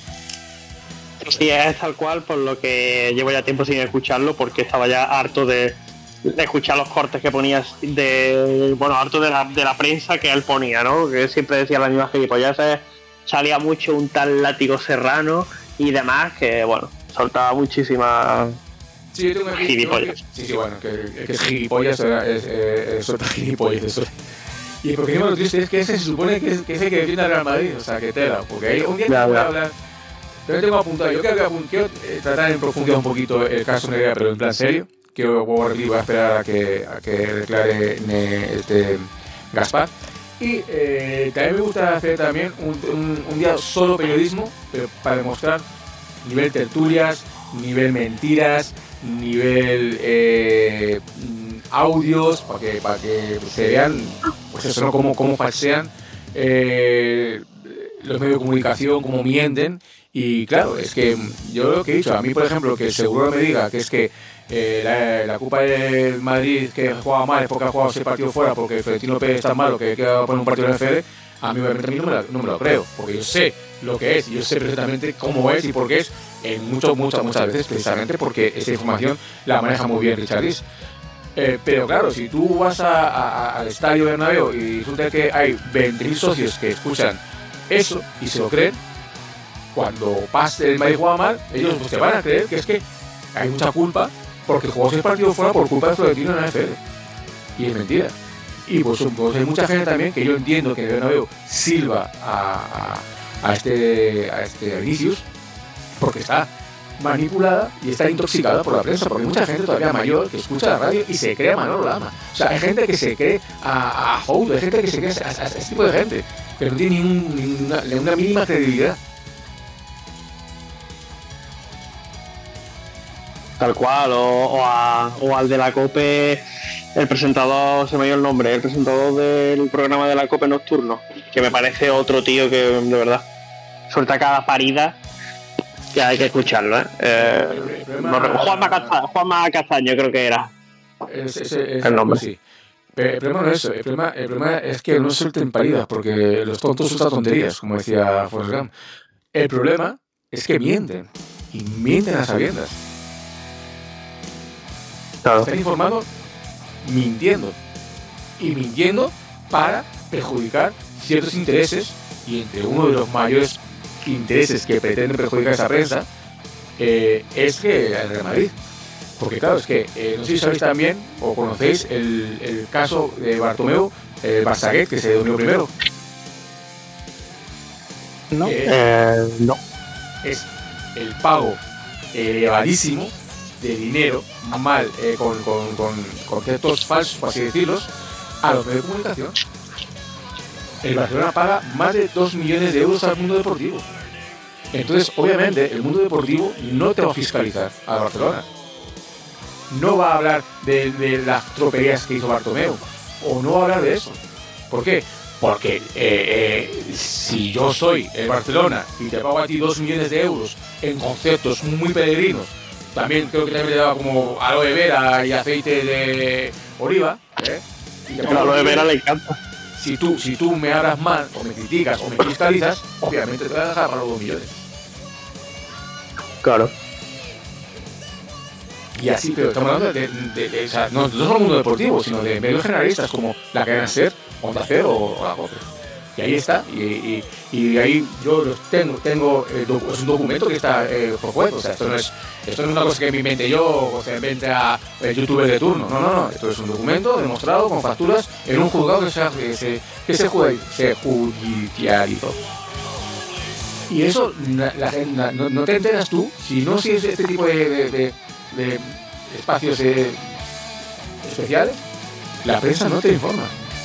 Speaker 8: Sí, es tal cual, por lo que llevo ya tiempo sin escucharlo, porque estaba ya harto de, de escuchar los cortes que ponías, de bueno, harto de la, de la prensa que él ponía, ¿no? Que siempre decía las mismas gilipolleces, salía mucho un tal Látigo Serrano y demás, que bueno, soltaba muchísimas
Speaker 2: sí, yo tengo
Speaker 8: gilipollas.
Speaker 2: Sí, sí, bueno, que, que es gilipollas, es, es, es, suelta gilipollas, eso. Y porque encima lo triste es que ese se supone que es, que es el que defiende al Real Madrid, o sea, que tela, porque hay un día que voy a hablar. Pero tengo apuntado, yo quiero, quiero eh, tratar en profundidad un poquito el caso Negreira, pero en plan serio. Quiero voy a esperar a que, a que declare ne, este, Gaspar. Y eh, también me gusta hacer también un, un, un día solo periodismo, pero para demostrar nivel tertulias, nivel mentiras, nivel eh, audios, para que, para que se vean, pues eso, ¿no? Cómo, cómo falsean eh, los medios de comunicación, cómo mienten. Y claro, es que yo lo que he dicho, a mí por ejemplo, que seguro me diga que es que eh, la, la culpa del Madrid que juega mal es porque ha jugado seis partidos fuera, porque Florentino Pérez es tan malo que hay que poner un partido en el F D, a mí obviamente a mí no me, la, no me lo creo, porque yo sé lo que es, y yo sé perfectamente cómo es y por qué es, en muchas, muchas, muchas veces, precisamente porque esa información la maneja muy bien Richard Dis. Eh, pero claro, si tú vas a, a, al estadio Bernabéu y resulta que hay veinte mil socios que escuchan eso y se lo creen, cuando pase el Madrid juega mal, ellos pues, te van a creer que es que hay mucha culpa porque jugó seis partidos fuera por culpa de Florentino en la F L. Y es mentira. Y pues, pues hay mucha gente también que yo entiendo que Bernabéu silba a, a, a este a este Vinicius porque está manipulada y está intoxicada por la prensa, porque hay mucha gente todavía mayor que escucha la radio y se cree a Manolo Lama. O sea, hay gente que se cree a, a Foudo, hay gente que se cree a, a, a este tipo de gente, que no tiene ni, un, ni una, ni una mínima credibilidad.
Speaker 8: Tal cual, o, o, a, o al de la COPE, el presentador, se me dio el nombre, el presentador del programa de la COPE nocturno, que me parece otro tío que de verdad suelta cada parida que hay que escucharlo, ¿eh? eh no, Juanma, Castaño, Juanma Castaño creo que era
Speaker 2: es, es, es,
Speaker 8: el nombre.
Speaker 2: Sí. Pero el problema no es eso, el problema, el problema es que no suelten paridas, porque los tontos sueltan tonterías, como decía Forrest Gump. El problema es que mienten, y mienten a sabiendas.
Speaker 8: Claro.
Speaker 2: Están informando mintiendo y mintiendo para perjudicar ciertos intereses, y entre uno de los mayores intereses que pretenden perjudicar a esa prensa eh, es que el Real Madrid, porque claro, es que eh, no sé si sabéis también o conocéis el, el caso de Bartomeu, el Barçaguet, que se unió primero.
Speaker 7: No,
Speaker 2: eh,
Speaker 8: eh, no.
Speaker 2: Es el pago elevadísimo de dinero mal eh, con, con, con conceptos falsos, por así decirlos, a los medios de comunicación. El Barcelona paga más de dos millones de euros al mundo deportivo. Entonces, obviamente, el mundo deportivo no te va a fiscalizar a Barcelona. no va a hablar de, de las tropelías que hizo Bartomeu, o no va a hablar de eso. ¿Por qué? Porque eh, eh, si yo soy el Barcelona y te pago a ti dos millones de euros en conceptos muy peregrinos, también creo que también le daba como aloe vera y aceite de oliva, ¿eh? Y te
Speaker 8: La aloe vera le encanta.
Speaker 2: Si tú, si tú me hablas mal, o me criticas, o me cristalizas, obviamente te voy a dejar para los dos millones.
Speaker 8: Claro.
Speaker 2: Y así, pero estamos hablando de, de, de, de o sea, no, no solo el mundo deportivo, sino de medios generalistas como la cadena SER, Onda Cero o la COPE. Y ahí está, y, y, y ahí yo los tengo, tengo eh, docu es un documento que está eh, por web, o sea, esto no es esto no es una cosa que me invente yo o se inventa el youtuber de turno, no, no, no, esto es un documento demostrado con facturas en un juzgado que se, que se, que se, judi se judicializó. Y eso la, la, la, no, no te enteras tú, si no sigues este tipo de, de, de, de espacios eh, especiales, la prensa no te informa.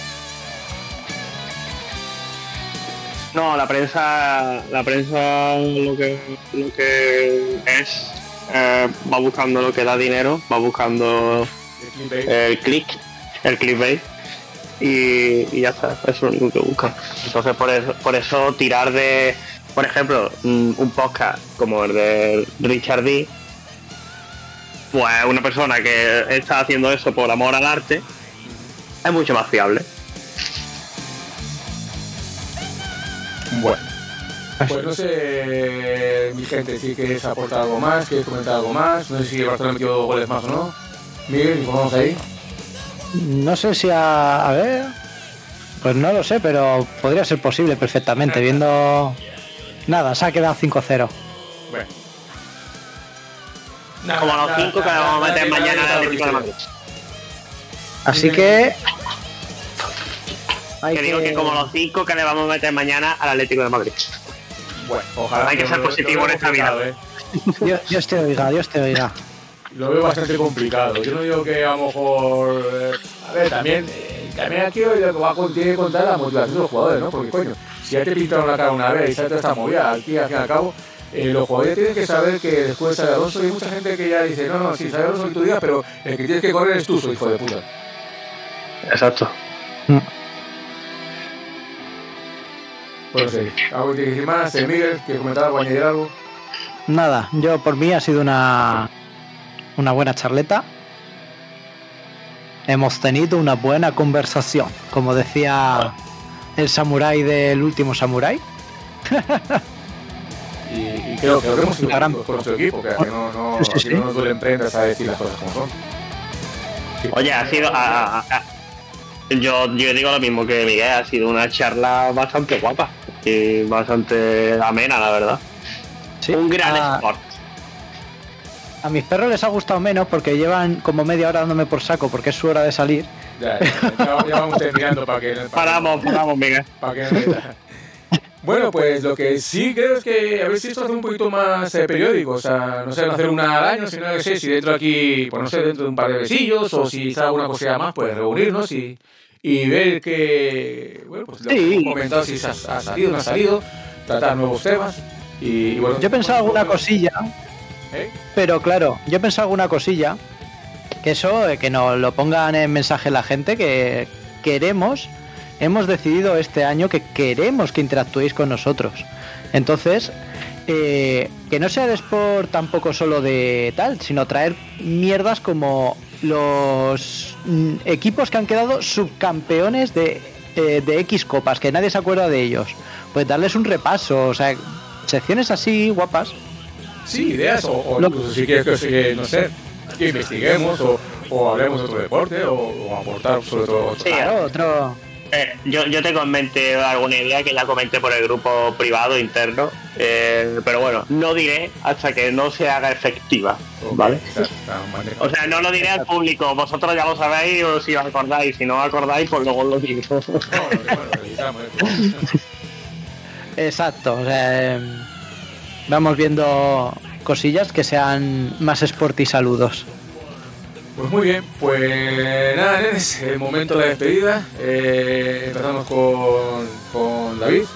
Speaker 8: No, la prensa, la prensa lo que, lo que es, eh, va buscando lo que da dinero, va buscando el click, el clickbait y, y ya está, eso es lo único que busca. Entonces por eso, por eso tirar de, por ejemplo, un podcast como el de Richard D, pues una persona que está haciendo eso por amor al arte es mucho más fiable.
Speaker 2: Bueno, pues no sé, mi gente, si quieres aportar algo más, quieres comentar algo más, no sé si el Barcelona metió goles más o no. Miguel, ¿informamos ahí?
Speaker 7: No sé si a... a ver... Pues no lo sé, pero podría ser posible perfectamente, viendo... Nada, se ha quedado cinco cero.
Speaker 2: Bueno.
Speaker 8: Nada, como a los cinco que vamos a meter mañana al Atlético de Madrid.
Speaker 7: Así que...
Speaker 8: Que digo que como los cinco que le vamos a meter mañana al Atlético de Madrid.
Speaker 2: Bueno, ojalá.
Speaker 8: Hay que ser positivo en esta vida.
Speaker 2: ¿eh?
Speaker 7: Dios, Dios te oiga, Dios te oiga.
Speaker 2: Lo veo bastante complicado. Yo no digo que a lo mejor... Eh, a ver, también, eh, también aquí lo que va a tiene que contar la motivación de los jugadores, ¿no? Porque, coño, si ya te pintaron la cara una vez y ya está movida, aquí al fin y al cabo, eh, los jugadores tienen que saber que después de Alonso hay mucha gente que ya dice, no, no, sí, sabe Alonso que tú digas, pero el que tienes que correr es tú, soy hijo de puta.
Speaker 8: Exacto.
Speaker 2: Bueno, sí. ¿Algo que decir más? ¿Eh, Miguel? ¿Quieres comentar algo, añadir algo?
Speaker 7: Nada, yo por mí ha sido una, una buena charleta. Hemos tenido una buena conversación, como decía ah. el samurái del último samurái.
Speaker 2: y, y creo, creo que hemos sido gran con nuestro equipo, que no, no, sí, sí, sí. no nos duelen prendas a decir las cosas como son.
Speaker 8: Sí. Oye, ha sido... A, a, a, yo, yo digo lo mismo que Miguel, ha sido una charla bastante guapa y bastante amena, la verdad. Sí, un gran a, sport.
Speaker 7: A mis perros les ha gustado menos porque llevan como media hora dándome por saco porque es su hora de salir.
Speaker 2: Ya, ya, ya vamos terminando para que... Para
Speaker 8: paramos,
Speaker 2: que,
Speaker 8: paramos, Miguel.
Speaker 2: Para que bueno, pues lo que sí creo es que a ver si esto hace un poquito más eh, periódico, o sea, no sé, no hacer una al año, sino que sé si dentro de aquí, pues no sé, dentro de un par de besillos o si sale alguna cosilla más, pues reunirnos y, y ver que, bueno, pues lo que hemos comentado, si ha, ha salido o no ha salido, tratar nuevos temas y, y bueno.
Speaker 7: Yo he pensado
Speaker 2: bueno,
Speaker 7: alguna cosilla,
Speaker 2: ¿eh?
Speaker 7: Pero claro, yo he pensado alguna cosilla, que eso, eh, que nos lo pongan en mensaje la gente, que queremos... Hemos decidido este año que queremos que interactuéis con nosotros. Entonces, eh, que no sea de Sport tampoco solo de tal, sino traer mierdas como los mm, equipos que han quedado subcampeones de, eh, de X copas, que nadie se acuerda de ellos. Pues darles un repaso, o sea, secciones así guapas.
Speaker 2: Sí, ideas, o, o incluso si quieres que, que, no sé, que investiguemos o, o hablemos de otro deporte o, o aportar sobre todo otro.
Speaker 8: Sí,
Speaker 7: claro, otro...
Speaker 8: Eh, yo, yo tengo en mente alguna idea que ya comenté por el grupo privado interno, eh, pero bueno, no diré hasta que no se haga efectiva, ¿vale? Okay. O sea, no lo diré al público, vosotros ya lo sabéis o si os acordáis, si no os acordáis, pues luego lo digo. No,
Speaker 7: bueno, exacto, o sea, eh, vamos viendo cosillas que sean más sport y saludos.
Speaker 2: Pues muy bien, pues nada, nenes, el momento de la despedida. Eh, empezamos con, con David.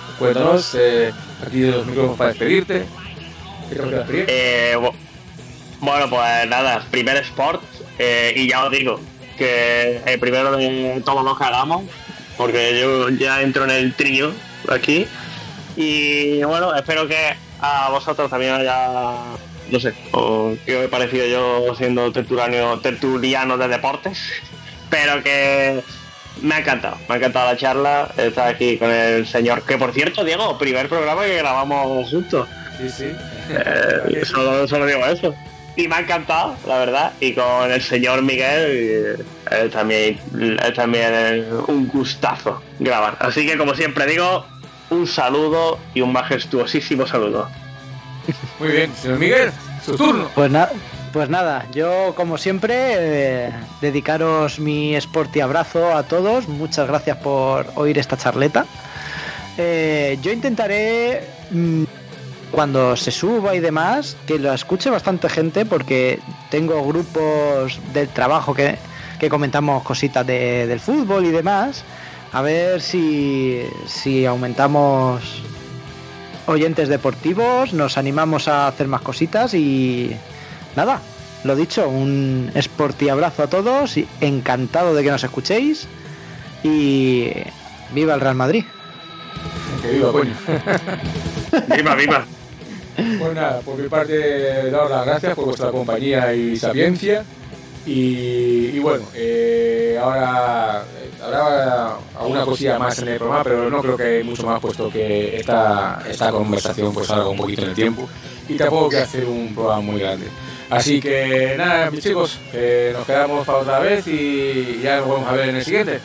Speaker 2: Cuéntanos, eh, aquí de los micrófonos para despedirte. ¿Qué te vas a despedir?
Speaker 8: Eh, Bueno, pues nada, primer Sport, eh, y ya os digo que el primero de todos los que hagamos, porque yo ya entro en el trío aquí, y bueno, espero que a vosotros también haya, no sé, o qué os he parecido yo siendo tertuliano, tertuliano de deportes, pero que me ha encantado, me ha encantado la charla, estar aquí con el señor, que por cierto, Diego, primer programa que grabamos juntos.
Speaker 2: Sí, sí.
Speaker 8: Eh, solo, solo digo eso. Y me ha encantado, la verdad. Y con el señor Miguel, él también, él también es un gustazo grabar. Así que, como siempre digo, un saludo y un majestuosísimo saludo.
Speaker 2: Muy bien, señor Miguel, su turno.
Speaker 7: Pues, na- pues nada, yo como siempre, eh, dedicaros mi sporty abrazo a todos. Muchas gracias por oír esta charleta. Eh, yo intentaré... Mmm, cuando se suba y demás, que lo escuche bastante gente, porque tengo grupos del trabajo que, que comentamos cositas de, del fútbol y demás. A ver si, si aumentamos oyentes deportivos, nos animamos a hacer más cositas y nada, lo dicho, un sporty abrazo a todos y encantado de que nos escuchéis y viva el Real Madrid.
Speaker 2: Que viva, coño.
Speaker 8: Viva, viva.
Speaker 2: Pues nada, por mi parte, daros las gracias por vuestra compañía y sapiencia. Y, y bueno, eh, ahora eh, habrá alguna cosilla más en el programa, pero no creo que hay mucho más, puesto que esta, esta conversación pues salga un poquito en el tiempo y tampoco que hacer un programa muy grande. Así que nada, mis chicos, eh, nos quedamos para otra vez y ya nos vamos a ver en el siguiente.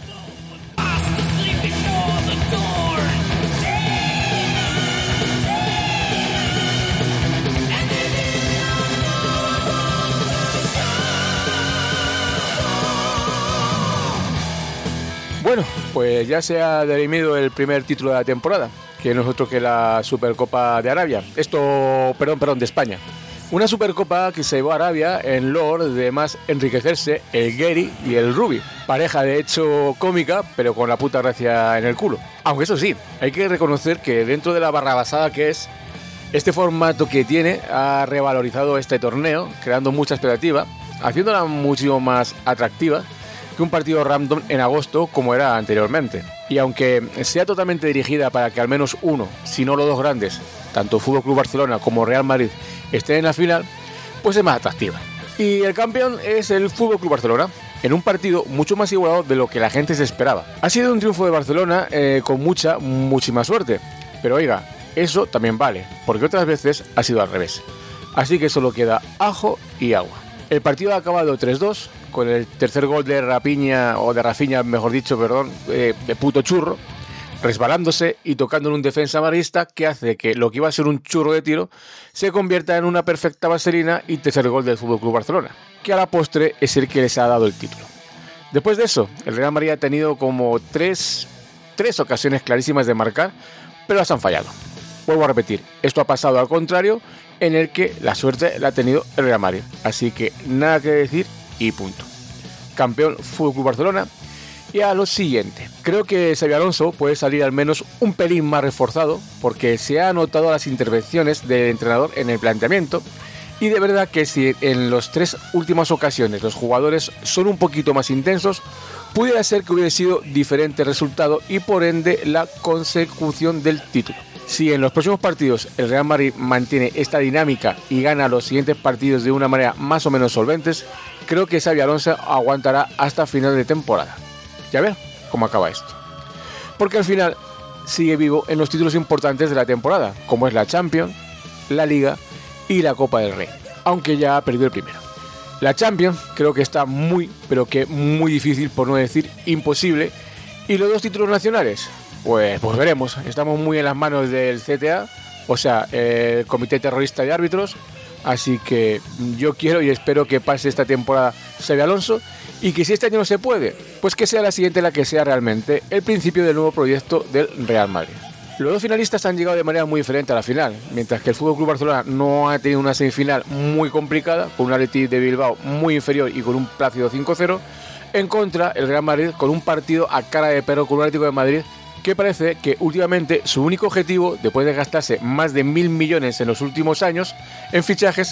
Speaker 2: Bueno, pues ya se ha dirimido el primer título de la temporada, que no es otro que la Supercopa de Arabia. Esto, perdón, perdón, de España. Una Supercopa que se llevó a Arabia en lor de más enriquecerse el Gary y el Ruby. Pareja de hecho cómica, pero con la puta gracia en el culo. Aunque eso sí, hay que reconocer que dentro de la barrabasada que es, este formato que tiene ha revalorizado este torneo, creando mucha expectativa, haciéndola muchísimo más atractiva que un partido random en agosto como era anteriormente. Y aunque sea totalmente dirigida para que al menos uno, si no los dos grandes, tanto F C Barcelona como Real Madrid, estén en la final, pues es más atractiva. Y el campeón es el F C Barcelona, en un partido mucho más igualado de lo que la gente se esperaba. Ha sido un triunfo de Barcelona eh, con mucha, muchísima suerte, pero oiga, eso también vale, porque otras veces ha sido al revés. Así que solo queda ajo y agua. El partido ha acabado tres dos, con el tercer gol de Rapiña, o de Rafinha, mejor dicho, perdón, eh, de puto churro, resbalándose y tocando en un defensa marista que hace que lo que iba a ser un churro de tiro se convierta en una perfecta vaselina y tercer gol del F C Barcelona, que a la postre es el que les ha dado el título. Después de eso, el Real Madrid ha tenido como tres, tres ocasiones clarísimas de marcar, pero las han fallado. Vuelvo a repetir, esto ha pasado al contrario, en el que la suerte la ha tenido el Real Madrid. Así que nada que decir y punto. Campeón F C Barcelona. Y a lo siguiente, creo que Xabi Alonso puede salir al menos un pelín más reforzado, porque se ha notado las intervenciones del entrenador en el planteamiento, y de verdad que si en las tres últimas ocasiones los jugadores son un poquito más intensos, pudiera ser que hubiera sido diferente el resultado y por ende la consecución del título. Si en los próximos partidos el Real Madrid mantiene esta dinámica y gana los siguientes partidos de una manera más o menos solventes, creo que Xabi Alonso aguantará hasta final de temporada. Ya ver cómo acaba esto. Porque al final sigue vivo en los títulos importantes de la temporada, como es la Champions, la Liga y la Copa del Rey, aunque ya ha perdido el primero. La Champions creo que está muy, pero que muy difícil, por no decir imposible. Y los dos títulos nacionales, pues, pues veremos. Estamos muy en las manos del C T A, o sea, el Comité Terrorista de Árbitros. Así que yo quiero y espero que pase esta temporada Xabi Alonso, y que si este año no se puede, pues que sea la siguiente la que sea realmente el principio del nuevo proyecto del Real Madrid. Los dos finalistas han llegado de manera muy diferente a la final, mientras que el F C Barcelona no ha tenido una semifinal muy complicada, con un Athletic de Bilbao muy inferior y con un plácido cinco cero, en contra el Real Madrid con un partido a cara de perro con un Atlético de Madrid que parece que últimamente su único objetivo, después de gastarse más de mil millones en los últimos años en fichajes,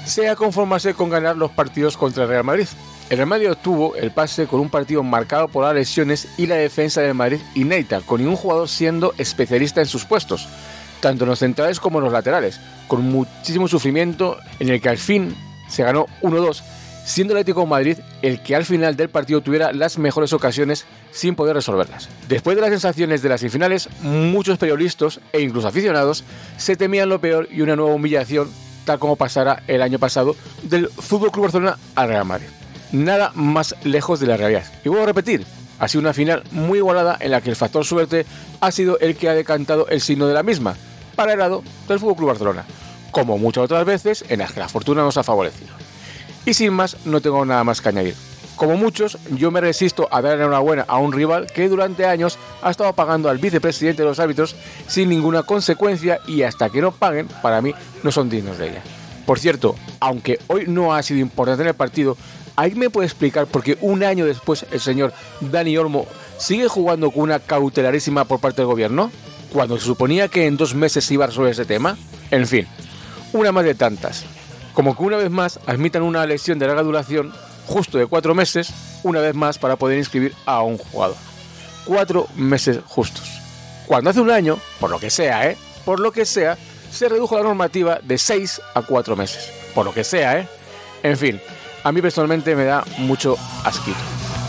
Speaker 2: sea conformarse con ganar los partidos contra el Real Madrid. El Real Madrid obtuvo el pase con un partido marcado por las lesiones y la defensa del Madrid inédita, con ningún jugador siendo especialista en sus puestos, tanto en los centrales como en los laterales, con muchísimo sufrimiento en el que al fin se ganó uno dos, siendo el Atlético de Madrid el que al final del partido tuviera las mejores ocasiones sin poder resolverlas. Después de las sensaciones de las semifinales, muchos periodistas e incluso aficionados se temían lo peor y una nueva humillación, tal como pasara el año pasado del F C Barcelona al Real Madrid. Nada más lejos de la realidad. Y vuelvo a repetir, ha sido una final muy igualada en la que el factor suerte ha sido el que ha decantado el signo de la misma, para el lado del F C Barcelona, como muchas otras veces en las que la fortuna nos ha favorecido. Y sin más, no tengo nada más que añadir. Como muchos, yo me resisto a darle enhorabuena a un rival que durante años ha estado pagando al vicepresidente de los árbitros sin ninguna consecuencia y hasta que no paguen, para mí, no son dignos de ella. Por cierto, aunque hoy no ha sido importante en el partido, ¿alguien me puede explicar por qué un año después el señor Dani Olmo sigue jugando con una cautelarísima por parte del gobierno? Cuando se suponía que en dos meses se iba a resolver ese tema. En fin, una más de tantas. Como que una vez más admitan una lesión de larga duración, justo de cuatro meses, una vez más para poder inscribir a un jugador. Cuatro meses justos. Cuando hace un año, por lo que sea, ¿eh? Por lo que sea, se redujo la normativa de seis a cuatro meses. Por lo que sea, ¿eh? En fin, a mí personalmente me da mucho asquito.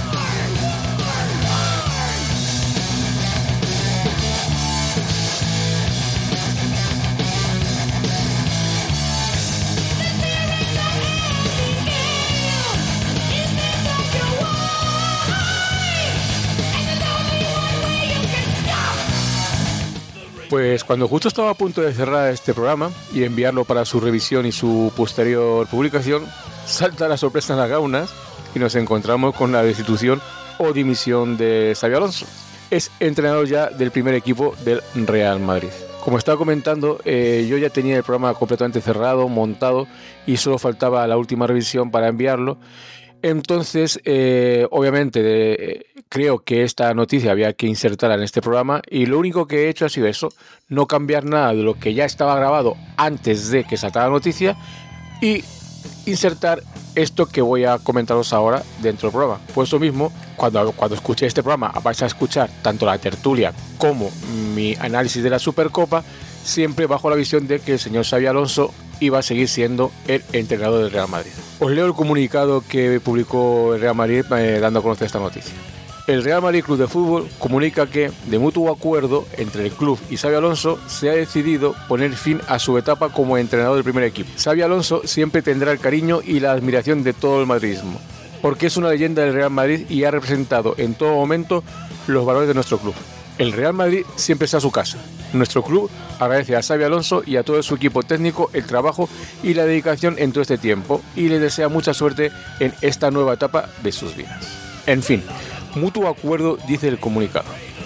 Speaker 2: Pues cuando justo estaba a punto de cerrar este programa y enviarlo para su revisión y su posterior publicación, salta la sorpresa en las gaunas y nos encontramos con la destitución o dimisión de Xabi Alonso. Es entrenador ya del primer equipo del Real Madrid. Como estaba comentando, eh, yo ya tenía el programa completamente cerrado, montado y solo faltaba la última revisión para enviarlo. Entonces, eh, obviamente, eh, creo que esta noticia había que insertarla en este programa y lo único que he hecho ha sido eso, no cambiar nada de lo que ya estaba grabado antes de que saltara la noticia y insertar esto que voy a comentaros ahora dentro del programa. Por eso mismo, cuando, cuando escuché este programa, vais a escuchar tanto la tertulia como mi análisis de la Supercopa, siempre bajo la visión de que el señor Xabi Alonso iba a seguir siendo el entrenador del Real Madrid. Os leo el comunicado que publicó el Real Madrid eh, dando a conocer esta noticia. El Real Madrid Club de Fútbol comunica que, de mutuo acuerdo entre el club y Xabi Alonso, se ha decidido poner fin a su etapa como entrenador del primer equipo. Xabi Alonso siempre tendrá el cariño y la admiración de todo el madridismo, porque es una leyenda del Real Madrid y ha representado en todo momento los valores de nuestro club. El Real Madrid siempre está a su casa. Nuestro club agradece a Xabi Alonso y a todo su equipo técnico el trabajo y la dedicación en todo este tiempo y les desea mucha suerte en esta nueva etapa de sus vidas. En fin, mutuo acuerdo, dice el comunicado.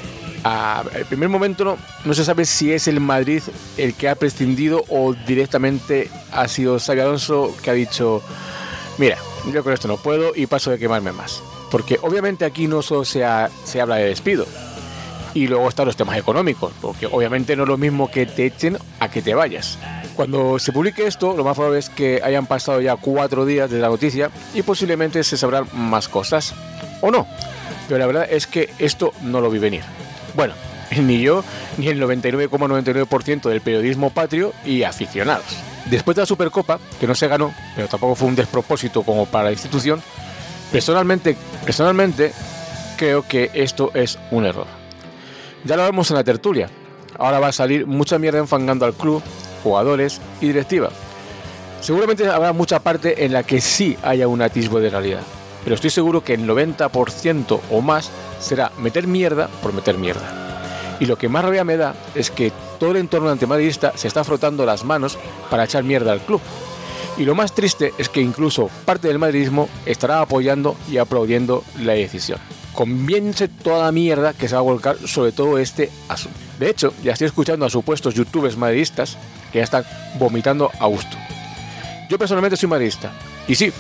Speaker 2: Al primer momento no, no se sabe si es el Madrid el que ha prescindido o directamente ha sido Xabi Alonso que ha dicho: mira, yo con esto no puedo y paso de quemarme más. Porque obviamente aquí no solo se, ha, se habla de despido. Y luego están los temas económicos, porque obviamente no es lo mismo que te echen a que te vayas. Cuando se publique esto, lo más probable es que hayan pasado ya cuatro días desde la noticia y posiblemente se sabrán más cosas, o no. Pero la verdad es que esto no lo vi venir. Bueno, ni yo, ni el noventa y nueve coma noventa y nueve por ciento del periodismo patrio y aficionados. Después de la Supercopa, que no se ganó, pero tampoco fue un despropósito como para la institución, personalmente, personalmente creo que esto es un error. Ya lo vemos en la tertulia. Ahora va a salir mucha mierda enfangando al club, jugadores y directiva. Seguramente habrá mucha parte en la que sí haya un atisbo de realidad, pero estoy seguro que el noventa por ciento o más será meter mierda por meter mierda. Y lo que más rabia me da es que todo el entorno antimadridista se está frotando las manos para echar mierda al club. Y lo más triste es que incluso parte del madridismo estará apoyando y aplaudiendo la decisión. Conviénse toda la mierda que se va a volcar sobre todo este asunto. De hecho, ya estoy escuchando a supuestos youtubers madridistas que ya están vomitando a gusto. Yo personalmente soy madridista, y sí,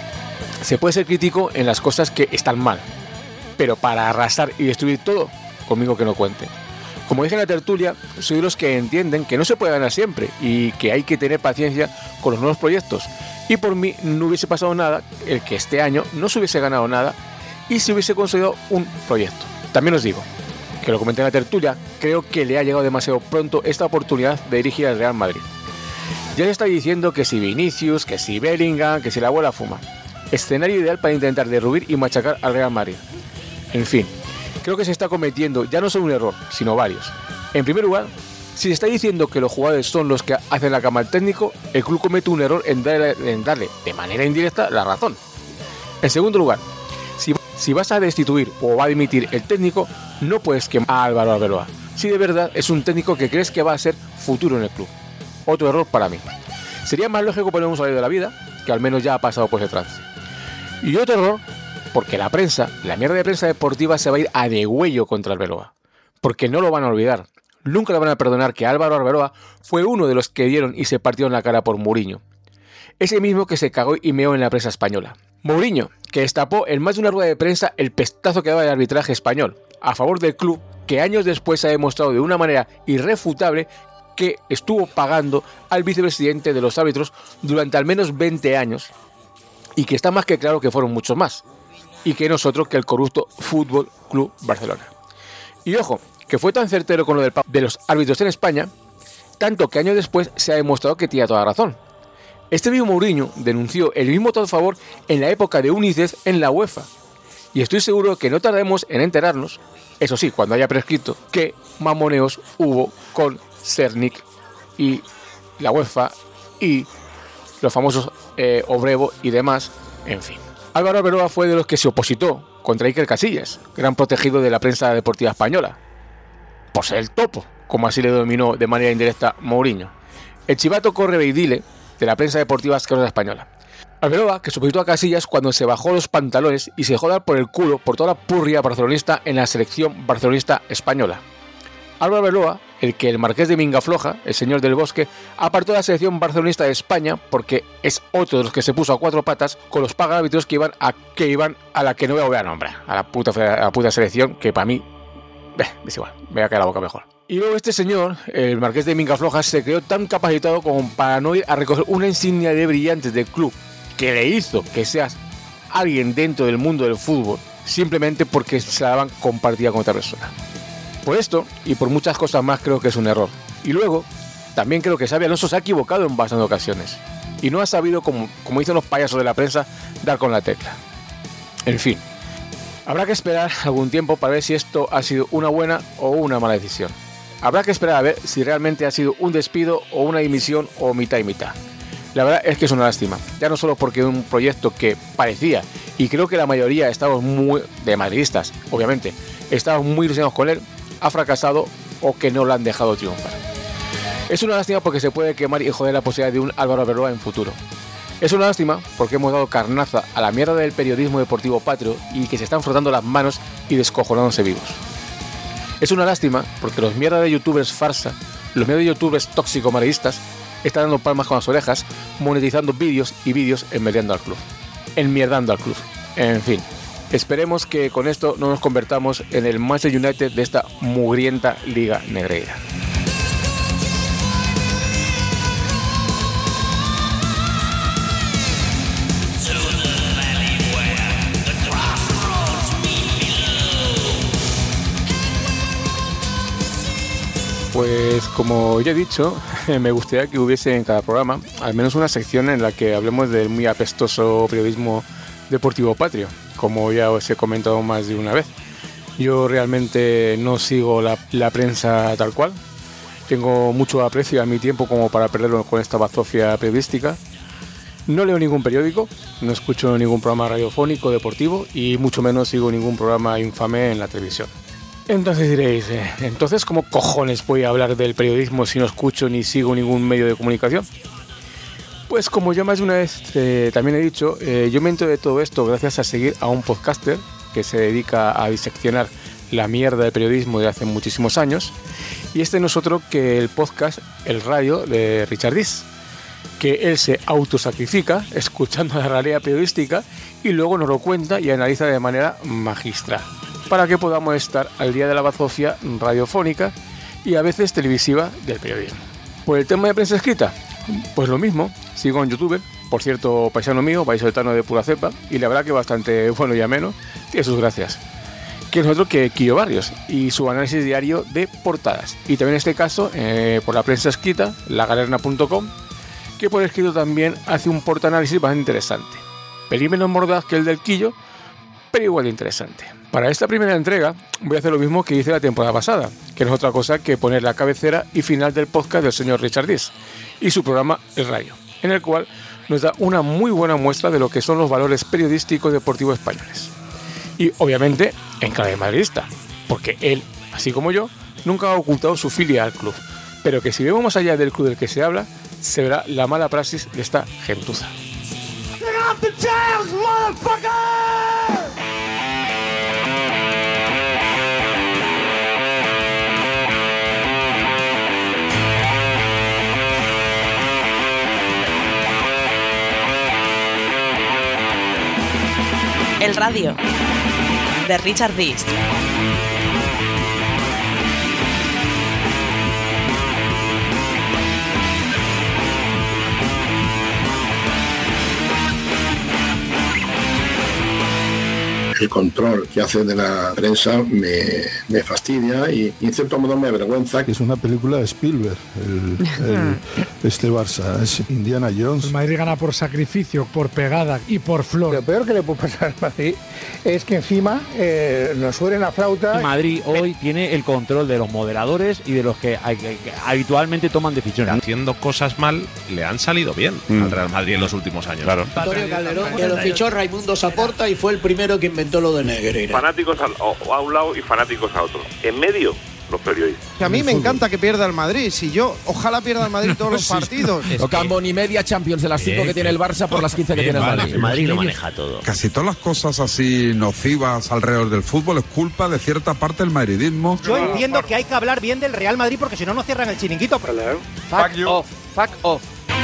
Speaker 2: se puede ser crítico en las cosas que están mal, pero para arrasar y destruir todo, conmigo que no cuente. Como dije en la tertulia, soy de los que entienden que no se puede ganar siempre y que hay que tener paciencia con los nuevos proyectos, Y por mí no hubiese pasado nada el que este año no se hubiese ganado nada y se hubiese conseguido un proyecto. También os digo, que lo comenté en la tertulia, creo que le ha llegado demasiado pronto esta oportunidad de dirigir al Real Madrid. Ya se está diciendo que si Vinicius, que si Bellingham, que si la abuela fuma. Escenario ideal para intentar derruir y machacar al Real Madrid. En fin, creo que se está cometiendo ya no solo un error, sino varios. En primer lugar, si se está diciendo que los jugadores son los que hacen la cama al técnico, el club comete un error en darle, en darle de manera indirecta la razón. En segundo lugar, si, si vas a destituir o va a dimitir el técnico, no puedes quemar a Álvaro Arbeloa, si de verdad es un técnico que crees que va a ser futuro en el club. Otro error para mí. Sería más lógico poner un salario de la vida, que al menos ya ha pasado por ese trance. Y otro error, porque la prensa, la mierda de prensa deportiva se va a ir a degüello contra Arbeloa. Porque no lo van a olvidar. Nunca le van a perdonar que Álvaro Arbeloa fue uno de los que dieron y se partieron la cara por Mourinho. Ese mismo que se cagó y meó en la prensa española. Mourinho, que destapó en más de una rueda de prensa el pestazo que daba el arbitraje español, a favor del club, que años después se ha demostrado de una manera irrefutable que estuvo pagando al vicepresidente de los árbitros durante al menos veinte años, y que está más que claro que fueron muchos más, y que nosotros que el corrupto Fútbol Club Barcelona. Y ojo, que fue tan certero con lo del pago de los árbitros en España, tanto que años después se ha demostrado que tenía toda razón. Este mismo Mourinho denunció el mismo todo favor en la época de Unicef en la UEFA, y estoy seguro que no tardaremos en enterarnos, eso sí, cuando haya prescrito, que mamoneos hubo con Cernic y la UEFA y los famosos eh, Obrevo y demás, en fin. Álvaro Arbeloa fue de los que se opositó contra Iker Casillas, gran protegido de la prensa deportiva española, por ser el topo, como así le denominó de manera indirecta Mourinho. El chivato corre veidile de la prensa deportiva asquerosa española. Arbeloa, que sustituyó a Casillas cuando se bajó los pantalones y se dejó dar por el culo por toda la purria barcelonista en la selección barcelonista española. Álvaro Arbeloa, el que el marqués de Mingafloja, el señor del Bosque, apartó de la selección barcelonista de España porque es otro de los que se puso a cuatro patas con los pagárbitros que iban a que iban a la que no voy a nombrar, a la puta, a la puta selección, que para mí eh, es igual, me voy a caer la boca mejor. Y luego este señor, el marqués de Mingafloja, se creó tan capacitado como para no ir a recoger una insignia de brillantes del club que le hizo que seas alguien dentro del mundo del fútbol, simplemente porque se la daban compartida con otra persona. Por esto, y por muchas cosas más, creo que es un error. Y luego, también creo que Xabi Alonso se ha equivocado en bastantes ocasiones. Y no ha sabido, como, como dicen los payasos de la prensa, dar con la tecla. En fin, habrá que esperar algún tiempo para ver si esto ha sido una buena o una mala decisión. Habrá que esperar a ver si realmente ha sido un despido o una dimisión o mitad y mitad. La verdad es que es una lástima, ya no solo porque un proyecto que parecía, y creo que la mayoría estamos muy, de madridistas, obviamente, estábamos muy ilusionados con él, ha fracasado o que no lo han dejado triunfar. Es una lástima porque se puede quemar y joder la posibilidad de un Álvaro Arbeloa en futuro. Es una lástima porque hemos dado carnaza a la mierda del periodismo deportivo patrio y que se están frotando las manos y descojonándose vivos. Es una lástima porque los mierda de youtubers farsa, los mierda de youtubers tóxico-madridistas, están dando palmas con las orejas, monetizando vídeos y vídeos enmerdando al club. Enmierdando al club. En fin. Esperemos que con esto no nos convertamos en el Manchester United de esta mugrienta liga negreira. Pues como ya he dicho, me gustaría que hubiese en cada programa al menos una sección en la que hablemos del muy apestoso periodismo deportivo patrio, como ya os he comentado más de una vez. Yo realmente no sigo la, la prensa tal cual, tengo mucho aprecio a mi tiempo como para perderlo con esta bazofia periodística. No leo ningún periódico, no escucho ningún programa radiofónico deportivo y mucho menos sigo ningún programa infame en la televisión. Entonces diréis, eh, ¿entonces cómo cojones voy a hablar del periodismo si no escucho ni sigo ningún medio de comunicación? Pues como yo más de una vez eh, también he dicho, eh, yo me entero de todo esto gracias a seguir a un podcaster que se dedica a diseccionar la mierda del periodismo de hace muchísimos años, y este no es otro que el podcast El Radio de Richard Dis, que él se autosacrifica escuchando la realidad periodística y luego nos lo cuenta y analiza de manera magistral, para que podamos estar al día de la bazofia radiofónica y a veces televisiva del periodismo. Por el tema de prensa escrita, pues lo mismo, sigo a un youtuber, por cierto, paisano mío, vallisoletano de pura cepa, y la verdad que bastante bueno y ameno, tiene sus gracias. Que es otro que Quillo Barrios y su análisis diario de portadas. Y también en este caso, eh, por la prensa escrita, lagalerna punto com, que por escrito también hace un portaanálisis bastante interesante. Pelín menos mordaz que el del Quillo, pero igual de interesante. Para esta primera entrega voy a hacer lo mismo que hice la temporada pasada, que no es otra cosa que poner la cabecera y final del podcast del señor Richard Dis y su programa El Rayo, en el cual nos da una muy buena muestra de lo que son los valores periodísticos deportivos españoles. Y obviamente en clave madridista, porque él, así como yo, nunca ha ocultado su filia al club, pero que si vemos más allá del club del que se habla, se verá la mala praxis de esta gentuza.
Speaker 9: El Radio, de Richard Dis.
Speaker 10: El control que hace de la prensa me, me fastidia y, y en cierto modo me avergüenza.
Speaker 11: Es una película de Spielberg, el, el, este Barça, es Indiana Jones.
Speaker 12: El Madrid gana por sacrificio, por pegada y por flor.
Speaker 13: Lo peor que le puede pasar al Madrid es que encima eh, nos suene la flauta.
Speaker 14: El Madrid hoy tiene el control de los moderadores y de los que, hay, que, que habitualmente toman decisiones.
Speaker 15: Haciendo cosas mal le han salido bien mm. al Real Madrid en los últimos años.
Speaker 16: Claro. Antonio Calderón, que lo fichó Raimundo Saporta y fue el primero que inventó lo de Negreira.
Speaker 17: Fanáticos a, a un lado y fanáticos a otro. En medio, los periodistas.
Speaker 18: Que a mí me encanta que pierda el Madrid. Si yo, ojalá pierda el Madrid todos los partidos.
Speaker 19: No cambo ni media Champions de las cinco que tiene el Barça por las quince que tiene el Madrid.
Speaker 14: El Madrid lo maneja todo.
Speaker 20: Casi todas las cosas así nocivas alrededor del fútbol es culpa de cierta parte del madridismo.
Speaker 21: Yo entiendo que hay que hablar bien del Real Madrid porque si no, no cierran el chiringuito.
Speaker 22: Fuck off, fuck off.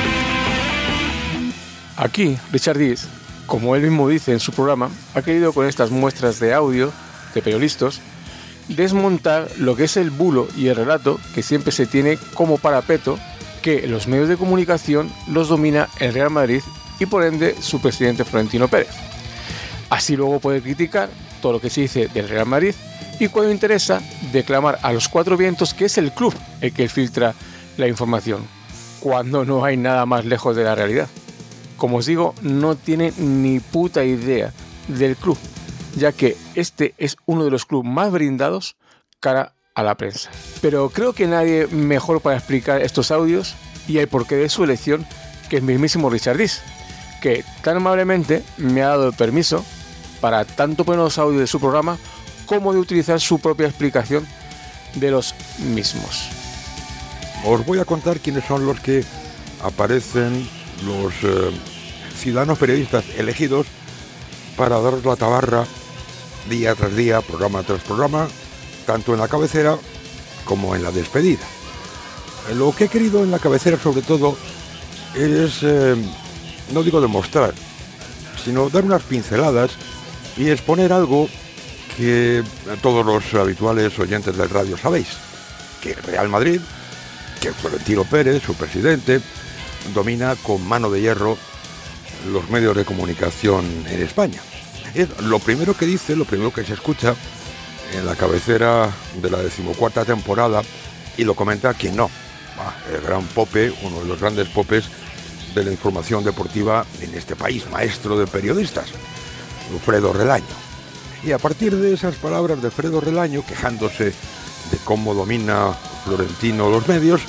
Speaker 2: Aquí, Richard Dis, como él mismo dice en su programa, ha querido con estas muestras de audio de periodistas desmontar lo que es el bulo y el relato que siempre se tiene como parapeto que los medios de comunicación los domina el Real Madrid y por ende su presidente Florentino Pérez. Así luego puede criticar todo lo que se dice del Real Madrid y cuando interesa declamar a los cuatro vientos que es el club el que filtra la información, cuando no hay nada más lejos de la realidad. Como os digo, no tiene ni puta idea del club, ya que este es uno de los clubes más brindados cara a la prensa. Pero creo que nadie mejor para explicar estos audios y el porqué de su elección que el mismísimo Richard Dis, que tan amablemente me ha dado el permiso para tanto poner los audios de su programa como de utilizar su propia explicación de los mismos.
Speaker 23: Os voy a contar quiénes son los que aparecen, los eh, ciudadanos periodistas elegidos para daros la tabarra día tras día, programa tras programa, tanto en la cabecera como en la despedida. Lo que he querido en la cabecera sobre todo es, eh, no digo demostrar, sino dar unas pinceladas y exponer algo que todos los habituales oyentes del radio sabéis, que el Real Madrid, que Florentino Pérez, su presidente, domina con mano de hierro los medios de comunicación en España. Es lo primero que dice, lo primero que se escucha en la cabecera de la decimocuarta temporada y lo comenta quien no, el gran Pope, uno de los grandes popes de la información deportiva en este país, maestro de periodistas, Fredo Relaño. Y a partir de esas palabras de Fredo Relaño, quejándose de cómo domina Florentino los medios,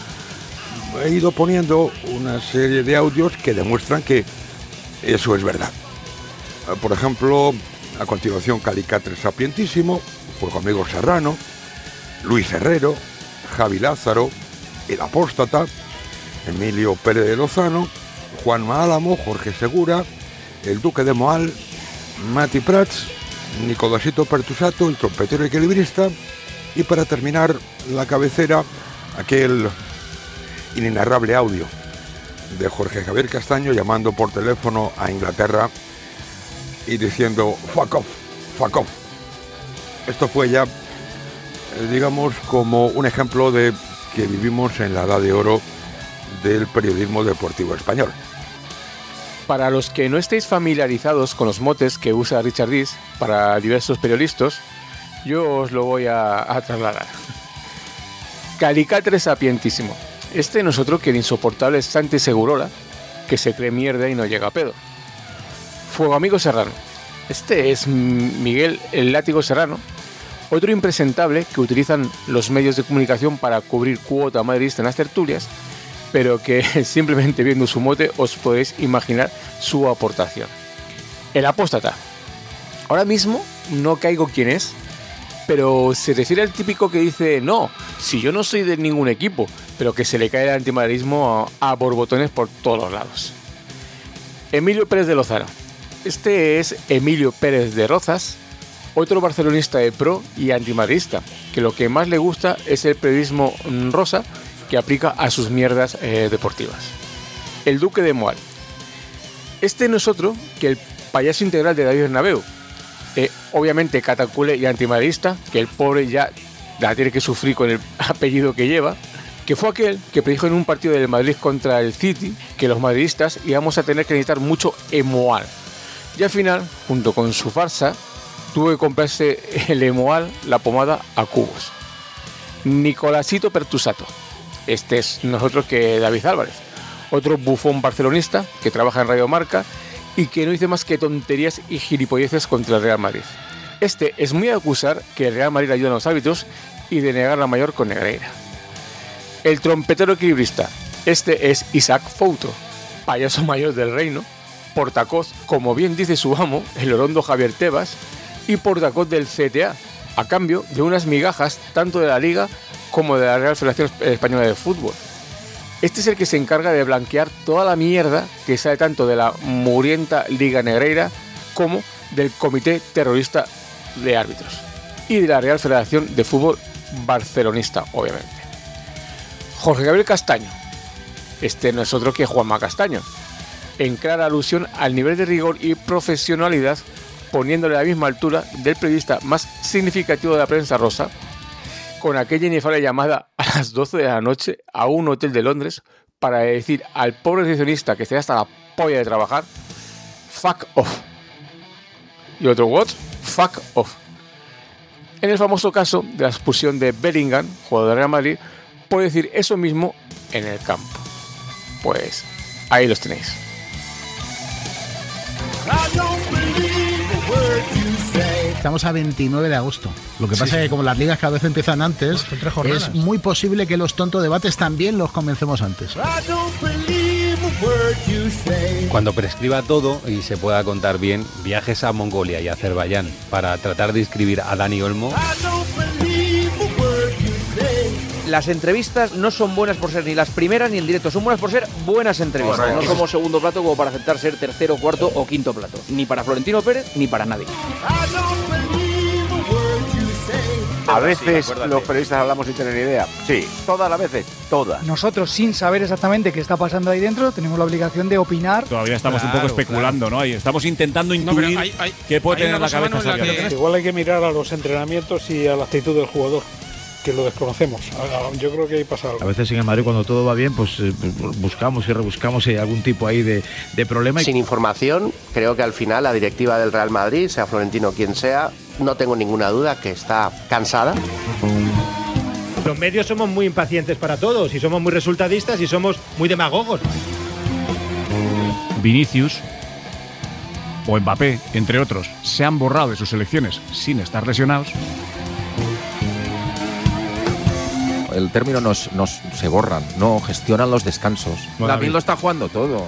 Speaker 23: he ido poniendo una serie de audios que demuestran que eso es verdad. Por ejemplo, a continuación Calicatres Sapientísimo, Juego Amigo Serrano, Luis Herrero, Javi Lázaro, El Apóstata, Emilio Pérez de Lozano, Juan Álamo, Jorge Segura, El Duque de Moal, Mati Prats, Nicodasito Pertusato, el trompetero equilibrista, y para terminar la cabecera, aquel inenarrable audio de Jorge Javier Castaño llamando por teléfono a Inglaterra y diciendo fuck off, fuck off. Esto fue ya, digamos, como un ejemplo de que vivimos en la edad de oro del periodismo deportivo español.
Speaker 2: Para los que no estéis familiarizados con los motes que usa Richard Dis para diversos periodistas, yo os lo voy a, a trasladar. Calicatre sapientísimo. Este no es otro que el insoportable Santi Segurola, que se cree mierda y no llega a pedo. Fuego Amigo Serrano. Este es Miguel el Látigo Serrano, otro impresentable que utilizan los medios de comunicación para cubrir cuota madridista en las tertulias, pero que simplemente viendo su mote os podéis imaginar su aportación. El Apóstata. Ahora mismo no caigo quién es, pero se refiere al típico que dice, no, si yo no soy de ningún equipo, pero que se le cae el antimadridismo a, a borbotones por todos los lados. Emilio Pérez de Lozano. Este es Emilio Pérez de Rozas, otro barcelonista de pro y antimadridista, que lo que más le gusta es el periodismo rosa que aplica a sus mierdas eh, deportivas. El Duque de Moal. Este no es otro que el payaso integral de David Bernabéu, eh, obviamente catacule y antimadridista, que el pobre ya la tiene que sufrir con el apellido que lleva, que fue aquel que predijo en un partido del Madrid contra el City que los madridistas íbamos a tener que necesitar mucho Emoal. Y al final, junto con su farsa, tuvo que comprarse el Emoal, la pomada, a cubos. Nicolásito Pertusato. Este es nosotros que David Álvarez, otro bufón barcelonista que trabaja en Radio Marca y que no dice más que tonterías y gilipolleces contra el Real Madrid. Este es muy a acusar que el Real Madrid ayuda a los árbitros y de negar la mayor con Negreira. El trompetero equilibrista. Este es Isaac Fouto, payaso mayor del reino, portacoz, como bien dice su amo, el orondo Javier Tebas, y portacoz del C T A, a cambio de unas migajas tanto de la Liga como de la Real Federación Española de Fútbol. Este es el que se encarga de blanquear toda la mierda que sale tanto de la mugrienta Liga Negreira como del Comité Terrorista de Árbitros y de la Real Federación de Fútbol Barcelonista, obviamente. Jorge Gabriel Castaño. Este no es otro que Juanma Castaño, en clara alusión al nivel de rigor y profesionalidad, poniéndole a la misma altura del periodista más significativo de la prensa rosa, con aquella inefable llamada a las doce de la noche a un hotel de Londres para decir al pobre recepcionista que esté hasta la polla de trabajar, fuck off. Y otro, what? Fuck off. En el famoso caso de la expulsión de Bellingham, jugador de Real Madrid, por decir eso mismo en el campo. Pues ahí los tenéis.
Speaker 1: Estamos a veintinueve de agosto. Lo que pasa sí. es que como las ligas cada vez empiezan antes, pues es muy posible que los tontos debates también los comencemos antes.
Speaker 4: Cuando prescriba todo y se pueda contar bien, viajes a Mongolia y a Azerbaiyán para tratar de inscribir a Dani Olmo.
Speaker 21: Las entrevistas no son buenas por ser ni las primeras ni el directo, son buenas por ser buenas entrevistas.
Speaker 5: Correcto. No somos segundo plato como para aceptar ser tercero, cuarto o quinto plato. Ni para Florentino Pérez ni para nadie.
Speaker 24: A veces los periodistas hablamos sin tener idea. Sí, todas las veces, todas.
Speaker 25: Nosotros, sin saber exactamente qué está pasando ahí dentro, tenemos la obligación de opinar.
Speaker 26: Todavía estamos
Speaker 25: claro,
Speaker 26: un poco especulando,
Speaker 25: claro.
Speaker 26: ¿no? Y estamos intentando intuir
Speaker 12: no, hay, hay,
Speaker 26: qué puede tener en la cabeza
Speaker 12: la que... Igual hay que mirar a los entrenamientos y a la actitud del jugador, que lo desconocemos. Yo creo que ahí pasa algo.
Speaker 27: A veces en el Madrid cuando todo va bien, pues eh, buscamos y rebuscamos si hay algún tipo ahí de, de problema.
Speaker 28: Sin información, creo que al final la directiva del Real Madrid, sea Florentino quien sea, no tengo ninguna duda que está cansada.
Speaker 21: Los medios somos muy impacientes para todos y somos muy resultadistas y somos muy demagogos.
Speaker 26: Vinicius o Mbappé, entre otros, se han borrado de sus selecciones sin estar lesionados.
Speaker 29: El término nos, nos se borran, no gestionan los descansos. También lo está jugando todo.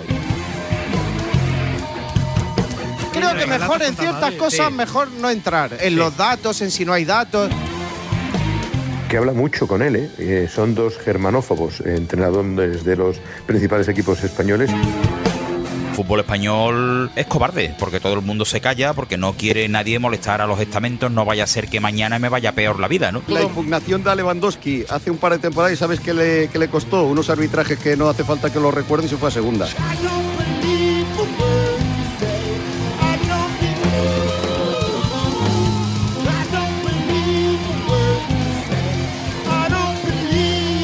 Speaker 18: Creo que mejor en ciertas cosas, sí. mejor no entrar. En sí. los datos, en si no hay datos.
Speaker 30: Que habla mucho con él, ¿eh? Eh, son dos germanófobos, eh, entrenadores de los principales equipos españoles.
Speaker 31: El fútbol español es cobarde, porque todo el mundo se calla, porque no quiere nadie molestar a los estamentos, no vaya a ser que mañana me vaya peor la vida, ¿no?
Speaker 32: La impugnación de Lewandowski hace un par de temporadas, y ¿sabes qué le, qué le costó? Unos arbitrajes que no hace falta que lo recuerden, y se fue a segunda.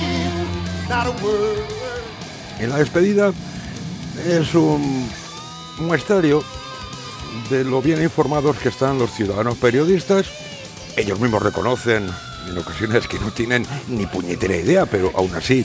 Speaker 23: En la despedida es un muestrario de lo bien informados que están los ciudadanos periodistas. Ellos mismos reconocen en ocasiones que no tienen ni puñetera idea, pero aún así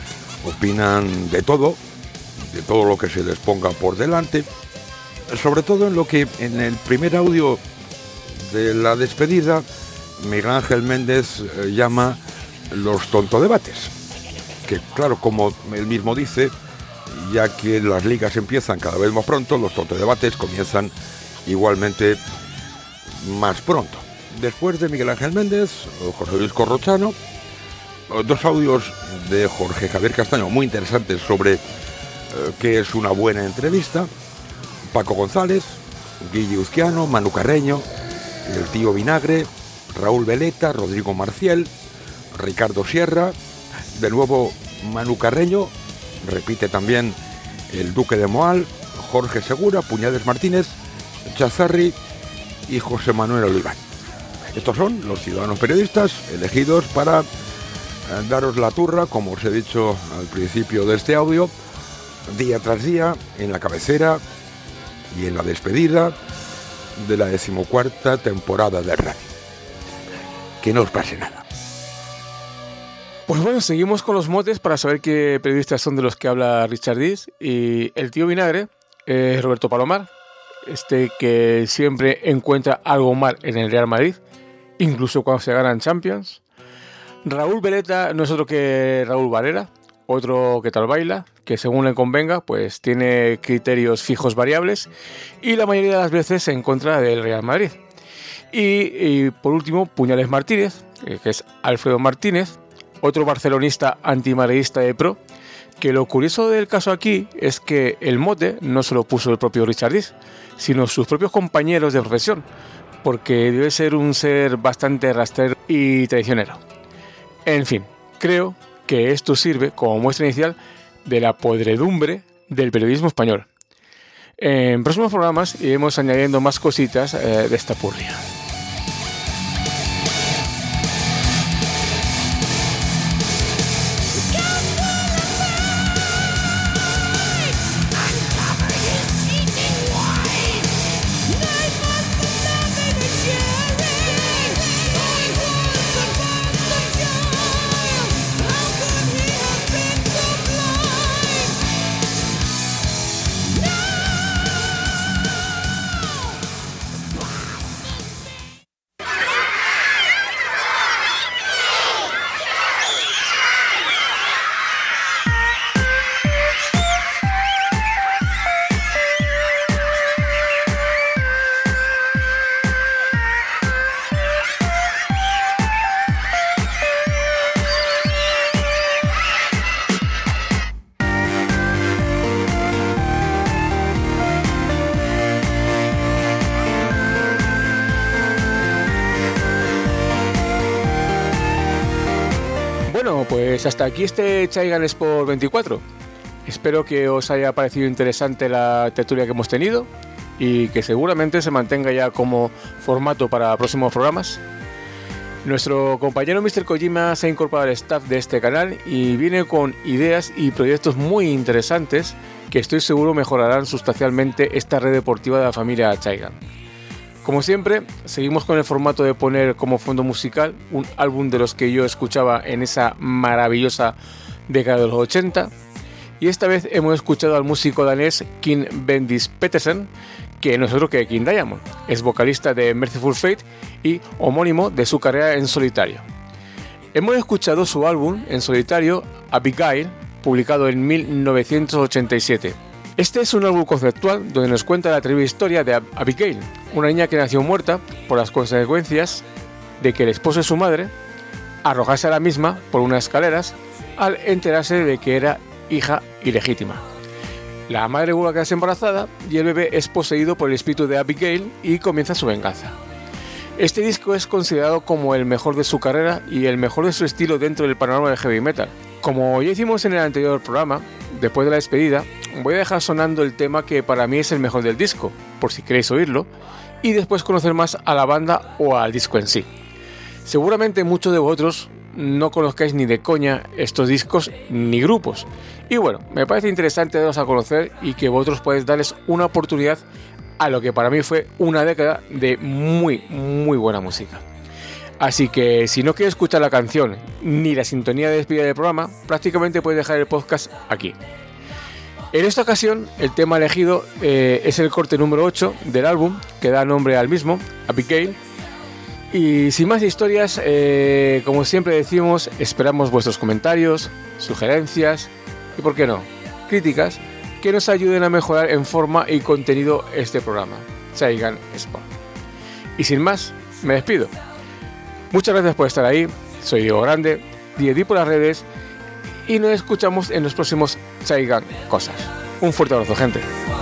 Speaker 23: opinan de todo, de todo lo que se les ponga por delante, sobre todo en lo que en el primer audio de la despedida Miguel Ángel Méndez eh, llama los tontodebates, que claro, como él mismo dice, ya que las ligas empiezan cada vez más pronto, los tontodebates comienzan igualmente más pronto. Después de Miguel Ángel Méndez, José Luis Corrochano, dos audios de Jorge Javier Castaño muy interesantes sobre eh, qué es una buena entrevista, Paco González, Guille Uzquiano, Manu Carreño, el tío Vinagre, Raúl Veleta, Rodrigo Marcial, Ricardo Sierra, de nuevo Manu Carreño, repite también el Duque de Moal, Jorge Segura, Puñades Martínez, Chazarri y José Manuel Oliván. Estos son los ciudadanos periodistas elegidos para daros la turra, como os he dicho al principio de este audio, día tras día, en la cabecera y en la despedida de la decimocuarta temporada de radio. Que no os pase nada.
Speaker 2: Pues bueno, seguimos con los motes para saber qué periodistas son de los que habla Richard Diez. Y el tío Vinagre es Roberto Palomar, este que siempre encuentra algo mal en el Real Madrid, incluso cuando se ganan Champions. Raúl Veleta no es otro que Raúl Varela, otro que tal baila, que según le convenga, pues tiene criterios fijos variables y la mayoría de las veces en contra del Real Madrid. Y, y por último, Puñales Martínez, que es Alfredo Martínez, otro barcelonista antimadridista de pro, que lo curioso del caso aquí es que el mote no se lo puso el propio Richard Diez, sino sus propios compañeros de profesión, porque debe ser un ser bastante rastrero y traicionero. En fin, creo que esto sirve como muestra inicial de la podredumbre del periodismo español. En próximos programas iremos añadiendo más cositas eh, de esta purria. Pues hasta aquí este Chaigan Sport veinticuatro. Espero que os haya parecido interesante la tertulia que hemos tenido y que seguramente se mantenga ya como formato para próximos programas. Nuestro compañero míster Kojima se ha incorporado al staff de este canal y viene con ideas y proyectos muy interesantes que estoy seguro mejorarán sustancialmente esta red deportiva de la familia Chaigan. Como siempre, seguimos con el formato de poner como fondo musical un álbum de los que yo escuchaba en esa maravillosa década de los ochenta. Y esta vez hemos escuchado al músico danés Kim Bendis Petersen, que no es otro que King Diamond. Es vocalista de Merciful Fate y homónimo de su carrera en solitario. Hemos escuchado su álbum en solitario, Abigail, publicado en mil novecientos ochenta y siete. Este es un álbum conceptual donde nos cuenta la atrevida historia de Abigail, una niña que nació muerta por las consecuencias de que el esposo de su madre arrojase a la misma por unas escaleras al enterarse de que era hija ilegítima. La madre vuelve a quedarse embarazada y el bebé es poseído por el espíritu de Abigail y comienza su venganza. Este disco es considerado como el mejor de su carrera y el mejor de su estilo dentro del panorama del heavy metal. Como ya hicimos en el anterior programa, después de la despedida, voy a dejar sonando el tema que para mí es el mejor del disco, por si queréis oírlo, y después conocer más a la banda o al disco en sí. Seguramente muchos de vosotros no conozcáis ni de coña estos discos ni grupos. Y bueno, me parece interesante daros a conocer y que vosotros podáis darles una oportunidad a lo que para mí fue una década de muy, muy buena música. Así que si no quieres escuchar la canción ni la sintonía de despedida del programa, prácticamente puedes dejar el podcast aquí. En esta ocasión, el tema elegido eh, es el corte número ocho del álbum, que da nombre al mismo, Abigail. Y sin más historias, eh, como siempre decimos, esperamos vuestros comentarios, sugerencias y, por qué no, críticas que nos ayuden a mejorar en forma y contenido este programa, Chaigan Sport. Y sin más, me despido. Muchas gracias por estar ahí, soy Diego Grande, D D por las redes, y nos escuchamos en los próximos Chaigan Cosas. Un fuerte abrazo, gente.